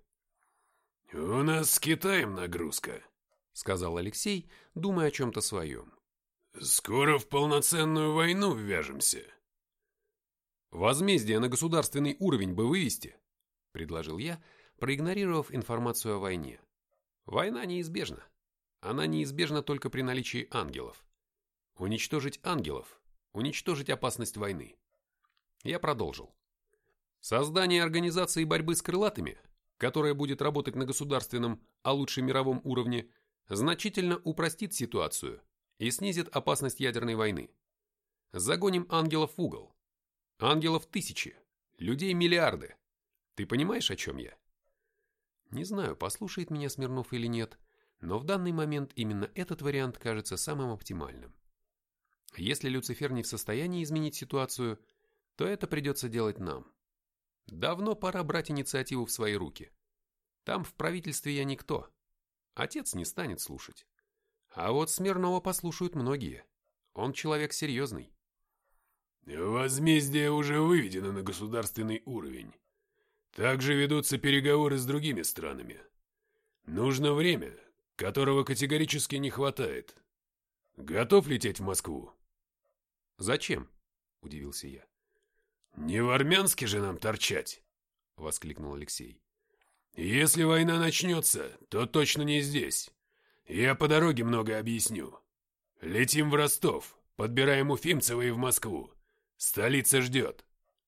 «У нас с Китаем нагрузка», — сказал Алексей, думая о чем-то своем. «Скоро в полноценную войну ввяжемся». «Возмездие на государственный уровень бы вывести», — предложил я, проигнорировав информацию о войне. «Война неизбежна. она неизбежна только при наличии ангелов. Уничтожить ангелов, уничтожить опасность войны. Я продолжил. Создание организации борьбы с крылатыми, которая будет работать на государственном, а лучше мировом уровне, значительно упростит ситуацию и снизит опасность ядерной войны. Загоним ангелов в угол. Ангелов тысячи, людей миллиарды. Ты понимаешь, о чем я? Не знаю, послушает меня Смирнов или нет, но в данный момент именно этот вариант кажется самым оптимальным. Если Люцифер не в состоянии изменить ситуацию, то это придется делать нам. Давно пора брать инициативу в свои руки. Там в правительстве я никто. Отец не станет слушать. А вот Смирнова послушают многие. Он человек серьезный. Возмездие уже выведено на государственный уровень. Также ведутся переговоры с другими странами. Нужно время, которого категорически не хватает. Готов лететь в Москву? Зачем? Удивился я. Не в Армянске же нам торчать, воскликнул Алексей. Если война начнется, то точно не здесь. Я по дороге много объясню. Летим в Ростов, подбираем Уфимцева и в Москву. Столица ждет.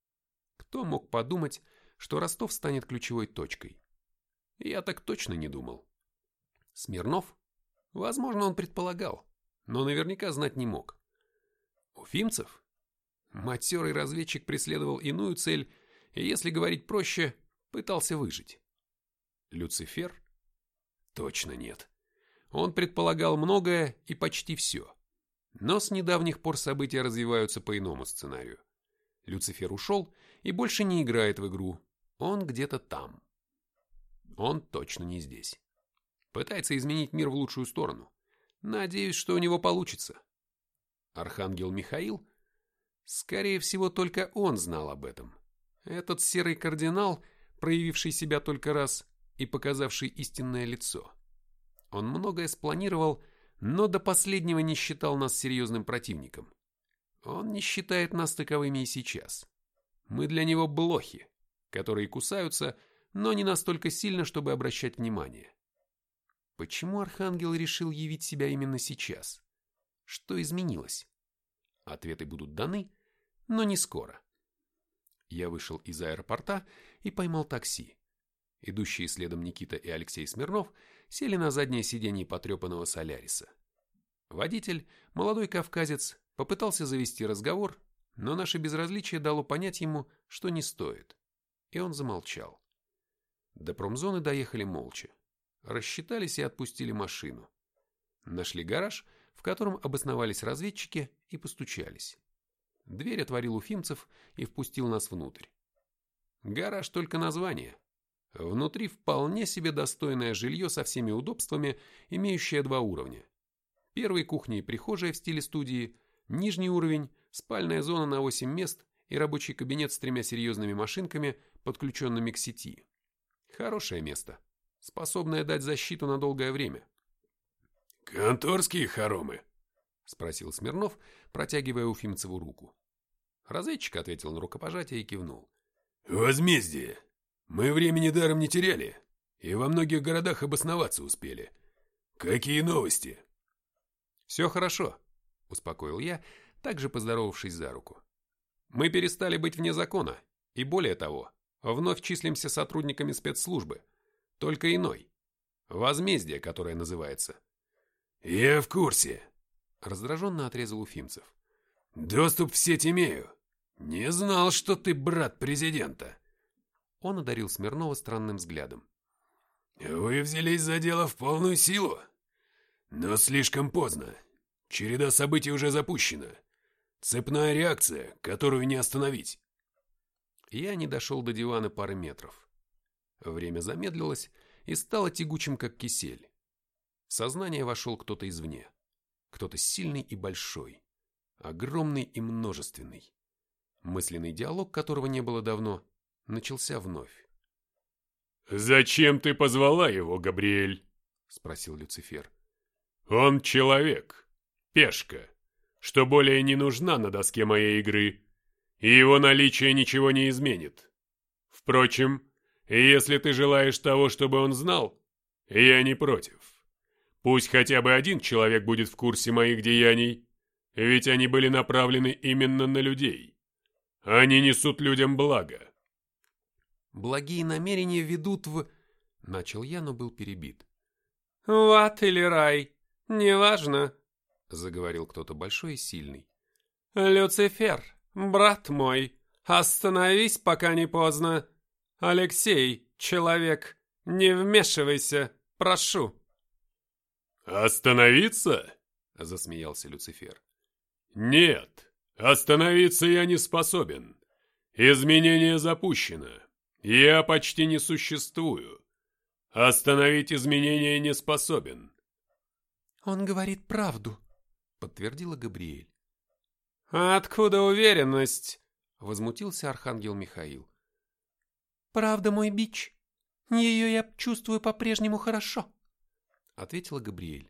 Кто мог подумать, что Ростов станет ключевой точкой? Я так точно не думал. Смирнов? Возможно, он предполагал, но наверняка знать не мог. Уфимцев? Матерый разведчик преследовал иную цель и, если говорить проще, пытался выжить. Люцифер? Точно нет. Он предполагал многое и почти все. Но с недавних пор события развиваются по иному сценарию. Люцифер ушел и больше не играет в игру. Он где-то там. Он точно не здесь. Пытается изменить мир в лучшую сторону. Надеюсь, что у него получится. Архангел Михаил? Скорее всего, только он знал об этом. Этот серый кардинал, проявивший себя только раз и показавший истинное лицо. Он многое спланировал, но до последнего не считал нас серьезным противником. Он не считает нас таковыми и сейчас. Мы для него блохи, которые кусаются, но не настолько сильно, чтобы обращать внимание. Почему Архангел решил явить себя именно сейчас? Что изменилось? Ответы будут даны, но не скоро. Я вышел из аэропорта и поймал такси. Идущие следом Никита и Алексей Смирнов сели на заднее сиденье потрепанного Соляриса. Водитель, молодой кавказец, попытался завести разговор, но наше безразличие дало понять ему, что не стоит, и он замолчал. До промзоны доехали молча. Рассчитались и отпустили машину. Нашли гараж, в котором обосновались разведчики, и постучались. Дверь отворил Уфимцев и впустил нас внутрь. Гараж только название. Внутри вполне себе достойное жилье со всеми удобствами, имеющее 2 уровня. Первый — кухня и прихожая в стиле студии, нижний уровень — спальная зона на 8 мест и рабочий кабинет с 3 серьезными машинками, подключенными к сети. Хорошее место, способное дать защиту на долгое время. «Конторские хоромы?» — спросил Смирнов, протягивая Уфимцеву руку. Разведчик ответил на рукопожатие и кивнул. «Возмездие. Мы времени даром не теряли и во многих городах обосноваться успели. Какие новости?» «Все хорошо», — успокоил я, также поздоровавшись за руку. «Мы перестали быть вне закона, и более того, вновь числимся сотрудниками спецслужбы, только иной. Возмездие, которое называется». «Я в курсе», — раздраженно отрезал Уфимцев. «Доступ в сеть имею. Не знал, что ты брат президента». Он одарил Смирнова странным взглядом. «Вы взялись за дело в полную силу. Но слишком поздно. Череда событий уже запущена. Цепная реакция, которую не остановить». Я не дошел до дивана пары метров. Время замедлилось и стало тягучим, как кисель. В сознание вошел кто-то извне. Кто-то сильный и большой. Огромный и множественный. Мысленный диалог, которого не было давно, начался вновь. «Зачем ты позвала его, Габриэль?» — спросил Люцифер. «Он человек, пешка, что более не нужна на доске моей игры, и его наличие ничего не изменит. Впрочем, если ты желаешь того, чтобы он знал, я не против. Пусть хотя бы один человек будет в курсе моих деяний, ведь они были направлены именно на людей. Они несут людям благо. Благие намерения ведут в... Начал я, но был перебит. В ад или рай, неважно, Заговорил кто-то большой и сильный. Люцифер, брат мой, остановись, пока не поздно. Алексей, человек, не вмешивайся, прошу. «Остановиться?» — засмеялся Люцифер. «Нет, остановиться я не способен. Изменение запущено. Я почти не существую. Остановить изменения не способен». «Он говорит правду», — подтвердила Габриэль. Откуда уверенность? Возмутился архангел Михаил. «Правда мой бич. Ее я чувствую по-прежнему хорошо», — ответила Габриэль.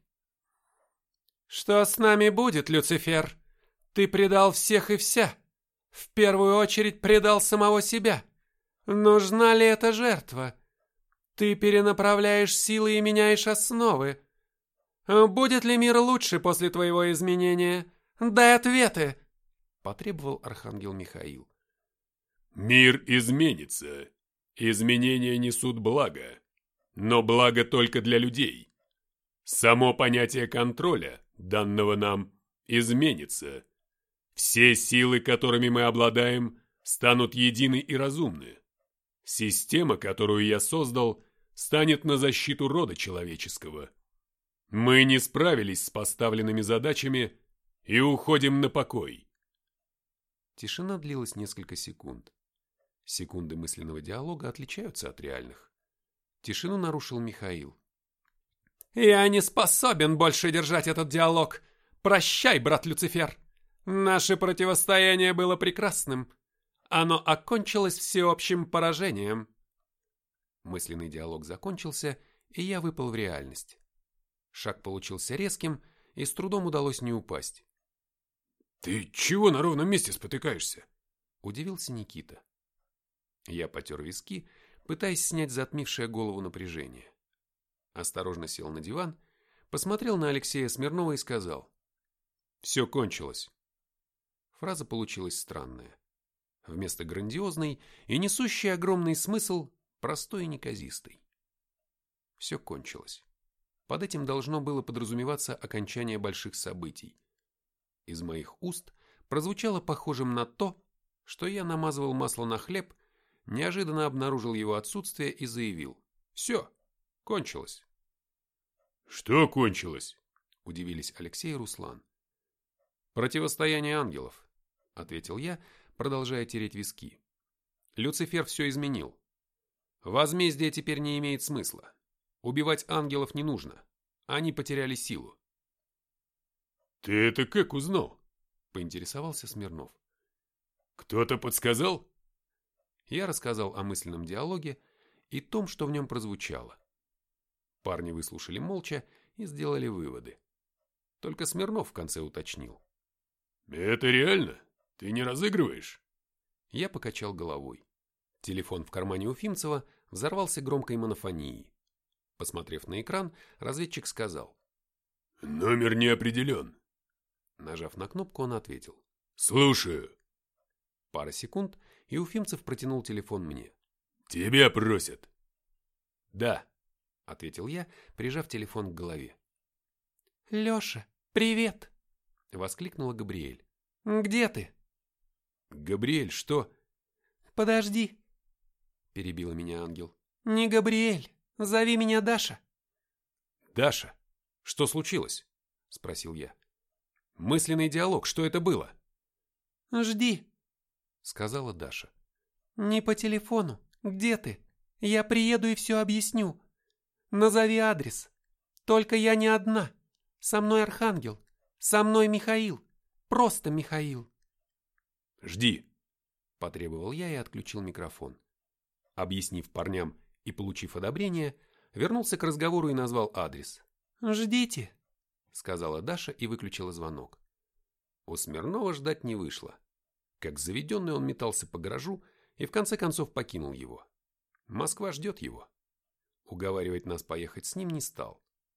«Что с нами будет, Люцифер? Ты предал всех и вся. В первую очередь предал самого себя. Нужна ли эта жертва? Ты перенаправляешь силы и меняешь основы. Будет ли мир лучше после твоего изменения? Дай ответы!» — потребовал архангел Михаил. «Мир изменится. Изменения несут благо. Но благо только для людей. Само понятие контроля, данного нам, изменится. Все силы, которыми мы обладаем, станут едины и разумны. Система, которую я создал, станет на защиту рода человеческого. Мы не справились с поставленными задачами и уходим на покой». Тишина длилась несколько секунд. Секунды мысленного диалога отличаются от реальных. Тишину нарушил Михаил. «Я не способен больше держать этот диалог. Прощай, брат Люцифер. Наше противостояние было прекрасным. Оно окончилось всеобщим поражением». Мысленный диалог закончился, и я выпал в реальность. Шаг получился резким, и с трудом удалось не упасть. «Ты чего на ровном месте спотыкаешься?» — удивился Никита. Я потер виски, пытаясь снять затмившее голову напряжение. Осторожно сел на диван, посмотрел на Алексея Смирнова и сказал: «Все кончилось». Фраза получилась странная. Вместо грандиозной и несущей огромный смысл, простой и неказистый. Все кончилось. Под этим должно было подразумеваться окончание больших событий. Из моих уст прозвучало похожим на то, что я намазывал масло на хлеб, неожиданно обнаружил его отсутствие и заявил: «Все, кончилось». «Что кончилось?» — удивились Алексей и Руслан. «Противостояние ангелов», — ответил я, продолжая тереть виски. «Люцифер все изменил. Возмездие теперь не имеет смысла. Убивать ангелов не нужно. Они потеряли силу». «Ты это как узнал?» — поинтересовался Смирнов. «Кто-то подсказал?» Я рассказал о мысленном диалоге и том, что в нем прозвучало. Парни выслушали молча и сделали выводы. Только Смирнов в конце уточнил: «Это реально? Ты не разыгрываешь?» Я покачал головой. Телефон в кармане Уфимцева взорвался громкой монофонией. Посмотрев на экран, разведчик сказал: «Номер не определен». Нажав на кнопку, он ответил: «Слушаю». Пара секунд, и Уфимцев протянул телефон мне. «Тебя просят». «Да», — ответил я, прижав телефон к голове. «Леша, привет!» — воскликнула Габриэль. «Где ты?» «Габриэль, что?» «Подожди», — перебила меня ангел. «Не Габриэль, зови меня Даша». «Даша, что случилось?» — спросил я. «Мысленный диалог, что это было?» «Жди», — сказала Даша. «Не по телефону. Где ты? Я приеду и все объясню. Назови адрес. Только я не одна. Со мной Архангел. Со мной Михаил. Просто Михаил». «Жди», — потребовал я и отключил микрофон. Объяснив парням и получив одобрение, вернулся к разговору и назвал адрес. «Ждите», — сказала Даша и выключила звонок. У Смирнова ждать не вышло. Как заведенный он метался по гаражу и в конце концов покинул его. Москва ждет его. Уговаривать нас поехать с ним не стал.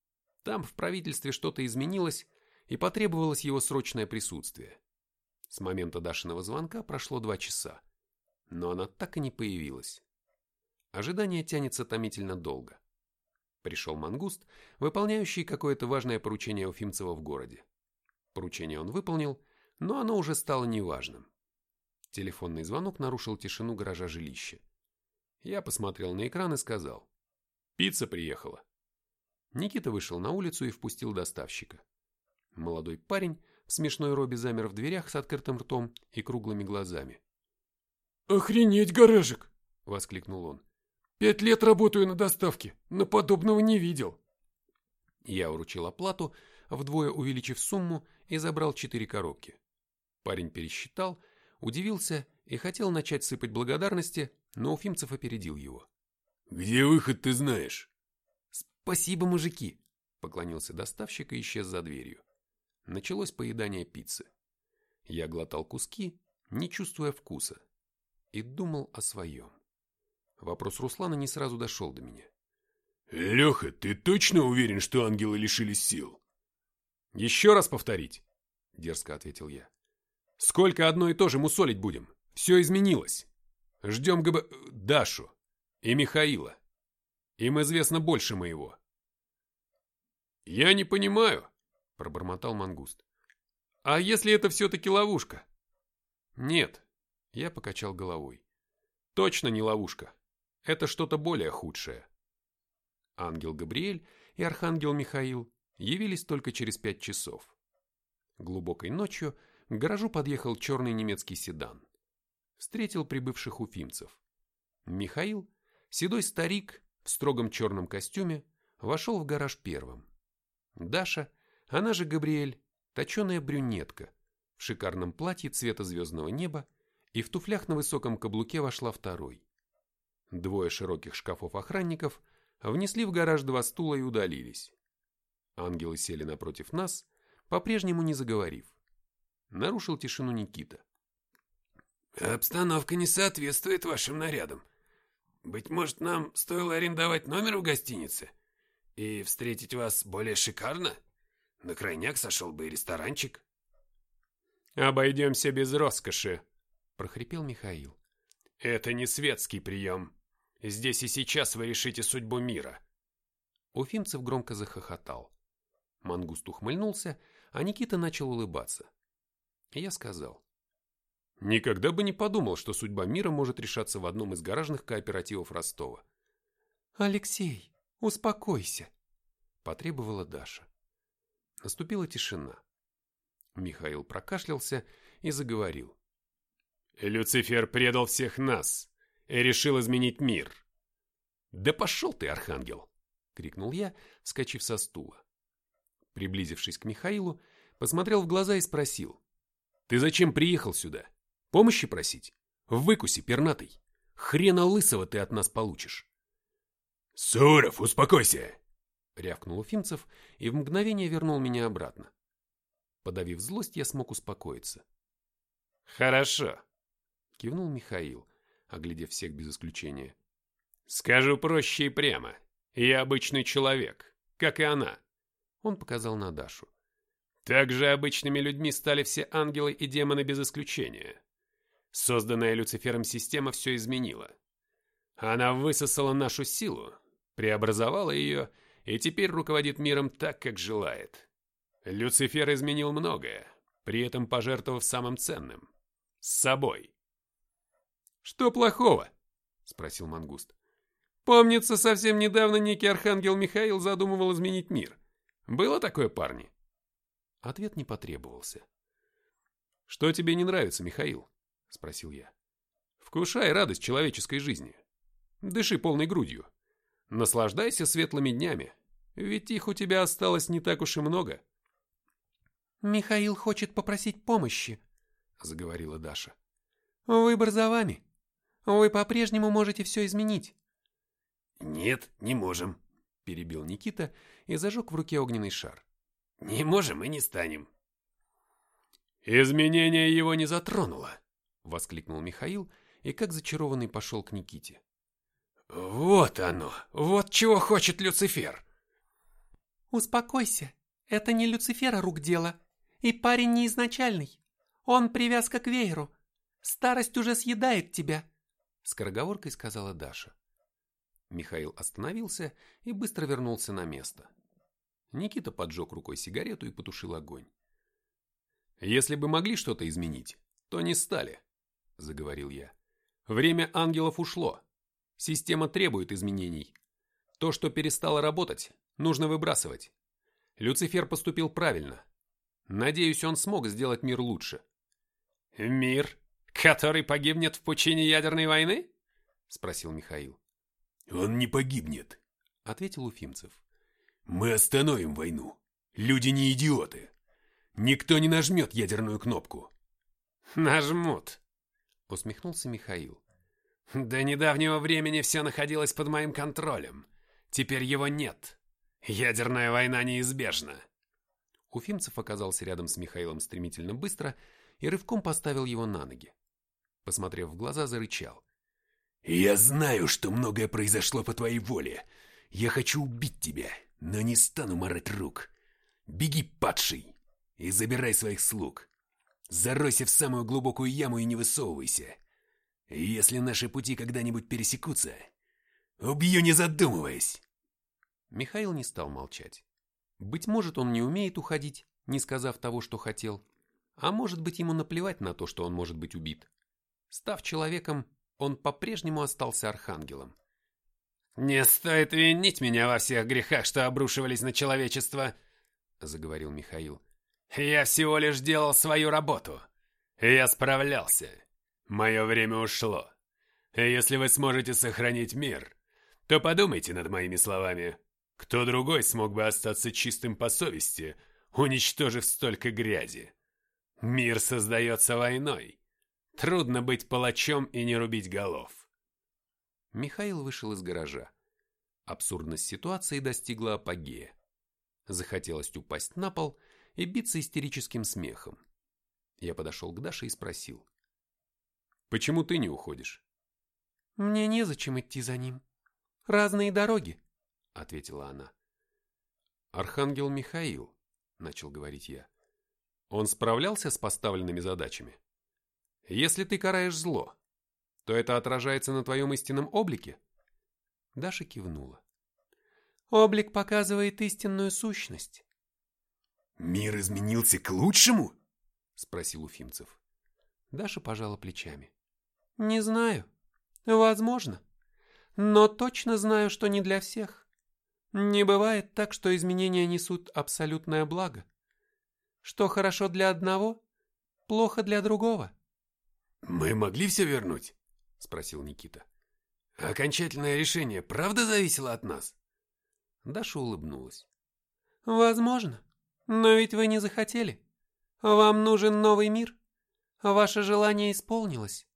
Там в правительстве что-то изменилось, и потребовалось его срочное присутствие. С момента Дашиного звонка прошло 2 часа, но она так и не появилась. Ожидание тянется томительно долго. Пришел мангуст, выполняющий какое-то важное поручение Уфимцева в городе. Поручение он выполнил, но оно уже стало неважным. Телефонный звонок нарушил тишину гаража жилища. Я посмотрел на экран и сказал: «Пицца приехала». Никита вышел на улицу и впустил доставщика. Молодой парень в смешной робе замер в дверях с открытым ртом и круглыми глазами. «Охренеть, гаражик!» — воскликнул он. 5 лет работаю на доставке, но подобного не видел». Я вручил оплату, вдвое увеличив сумму, и забрал 4 коробки. Парень пересчитал, удивился и хотел начать сыпать благодарности, но Уфимцев опередил его. «Где выход, ты знаешь?» «Спасибо, мужики!» — поклонился доставщик и исчез за дверью. Началось поедание пиццы. Я глотал куски, не чувствуя вкуса, и думал о своем. Вопрос Руслана не сразу дошел до меня. «Леха, ты точно уверен, что ангелы лишились сил?» «Еще раз повторить», — дерзко ответил я. «Сколько одно и то же мусолить будем? Все изменилось. Ждем Дашу и Михаила. Им известно больше моего». «Я не понимаю», — пробормотал мангуст. «А если это все-таки ловушка?» «Нет», — я покачал головой. «Точно не ловушка. Это что-то более худшее». Ангел Габриэль и архангел Михаил явились только через 5 часов. Глубокой ночью к гаражу подъехал черный немецкий седан. Встретил прибывших уфимцев. Михаил, седой старик в строгом черном костюме, вошел в гараж первым. Даша, она же Габриэль, точеная брюнетка, в шикарном платье цвета звездного неба и в туфлях на высоком каблуке вошла второй. 2 широких шкафов охранников внесли в гараж 2 стула и удалились. Ангелы сели напротив нас, по-прежнему не заговорив. Нарушил тишину Никита. «Обстановка не соответствует вашим нарядам. Быть может, нам стоило арендовать номер в гостинице и встретить вас более шикарно? На крайняк сошел бы и ресторанчик». «Обойдемся без роскоши», — прохрипел Михаил. «Это не светский прием. Здесь и сейчас вы решите судьбу мира». Уфимцев громко захохотал. Мангуст ухмыльнулся, а Никита начал улыбаться. Я сказал: «Никогда бы не подумал, что судьба мира может решаться в одном из гаражных кооперативов Ростова». «Алексей, успокойся», — потребовала Даша. Наступила тишина. Михаил прокашлялся и заговорил. «Люцифер предал всех нас и решил изменить мир». «Да пошел ты, архангел!» — крикнул я, вскочив со стула. Приблизившись к Михаилу, посмотрел в глаза и спросил: «Ты зачем приехал сюда? Помощи просить? В выкусе, пернатый. Хрена лысого ты от нас получишь». «Суворов, успокойся!» — рявкнул Уфимцев и в мгновение вернул меня обратно. Подавив злость, я смог успокоиться. «Хорошо», — кивнул Михаил, оглядев всех без исключения. «Скажу проще и прямо. Я обычный человек, как и она». Он показал на Дашу. «Также обычными людьми стали все ангелы и демоны без исключения. Созданная Люцифером система все изменила. Она высосала нашу силу, преобразовала ее и теперь руководит миром так, как желает. Люцифер изменил многое, при этом пожертвовав самым ценным – с собой». «Что плохого?» – спросил мангуст. «Помнится, совсем недавно некий архангел Михаил задумывал изменить мир. Было такое, парни?» Ответ не потребовался. «Что тебе не нравится, Михаил?» – спросил я. «Вкушай радость человеческой жизни. Дыши полной грудью. Наслаждайся светлыми днями, ведь их у тебя осталось не так уж и много». «Михаил хочет попросить помощи», — заговорила Даша. «Выбор за вами. Вы по-прежнему можете все изменить». «Нет, не можем», — перебил Никита и зажег в руке огненный шар. «Не можем и не станем». «Изменение его не затронуло», — воскликнул Михаил и как зачарованный пошел к Никите. «Вот оно! Вот чего хочет Люцифер!» Успокойся, это не Люцифера рук дело. И парень не изначальный. Он привязка к вееру. Старость уже съедает тебя», — скороговоркой сказала Даша. Михаил остановился и быстро вернулся на место. Никита поджег рукой сигарету и потушил огонь. «Если бы могли что-то изменить, то не стали», — заговорил я. «Время ангелов ушло. Система требует изменений. То, что перестало работать, нужно выбрасывать. Люцифер поступил правильно. Надеюсь, он смог сделать мир лучше». «Мир, который погибнет в пучине ядерной войны?» — спросил Михаил. «Он не погибнет», — ответил Уфимцев. «Мы остановим войну. Люди не идиоты. Никто не нажмет ядерную кнопку». «Нажмут», — усмехнулся Михаил. «До недавнего времени все находилось под моим контролем. Теперь его нет. Ядерная война неизбежна». Уфимцев оказался рядом с Михаилом стремительно быстро и рывком поставил его на ноги. Посмотрев в глаза, зарычал. «Я знаю, что многое произошло по твоей воле. Я хочу убить тебя, но не стану марать рук. Беги, падший, и забирай своих слуг. Заройся в самую глубокую яму и не высовывайся. Если наши пути когда-нибудь пересекутся, убью, не задумываясь». Михаил не стал молчать. Быть может, он не умеет уходить, не сказав того, что хотел, а может быть, ему наплевать на то, что он может быть убит. Став человеком, он по-прежнему остался архангелом. «Не стоит винить меня во всех грехах, что обрушивались на человечество», — заговорил Михаил. «Я всего лишь делал свою работу. Я справлялся. Мое время ушло. Если вы сможете сохранить мир, то подумайте над моими словами. Кто другой смог бы остаться чистым по совести, уничтожив столько грязи? Мир создается войной. Трудно быть палачом и не рубить голов». Михаил вышел из гаража. Абсурдность ситуации достигла апогея. Захотелось упасть на пол и биться истерическим смехом. Я подошел к Даше и спросил. «Почему ты не уходишь?» «Мне незачем идти за ним. Разные дороги», — ответила она. «Архангел Михаил», — начал говорить я. «Он справлялся с поставленными задачами? Если ты караешь зло, то это отражается на твоем истинном облике?» Даша кивнула. «Облик показывает истинную сущность». «Мир изменился к лучшему?» — спросил Уфимцев. Даша пожала плечами. «Не знаю. Возможно. Но точно знаю, что не для всех. Не бывает так, что изменения несут абсолютное благо. Что хорошо для одного, плохо для другого». «Мы могли все вернуть?» — спросил Никита. «Окончательное решение правда зависело от нас?» Даша улыбнулась. «Возможно. Но ведь вы не захотели. Вам нужен новый мир. Ваше желание исполнилось».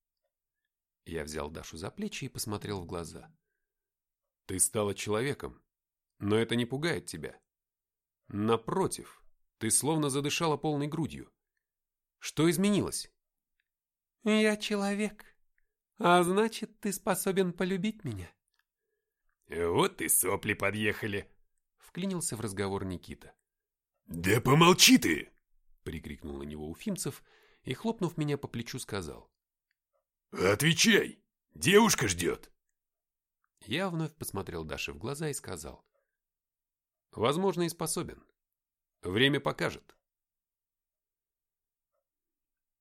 Я взял Дашу за плечи и посмотрел в глаза. «Ты стала человеком, но это не пугает тебя. Напротив, ты словно задышала полной грудью. Что изменилось?» «Я человек. А значит, ты способен полюбить меня». «Вот и сопли подъехали», — вклинился в разговор Никита. «Да помолчи ты!» — прикрикнул на него Уфимцев и, хлопнув меня по плечу, сказал. «Отвечай! Девушка ждет!» Я вновь посмотрел Даше в глаза и сказал. «Возможно, и способен. Время покажет».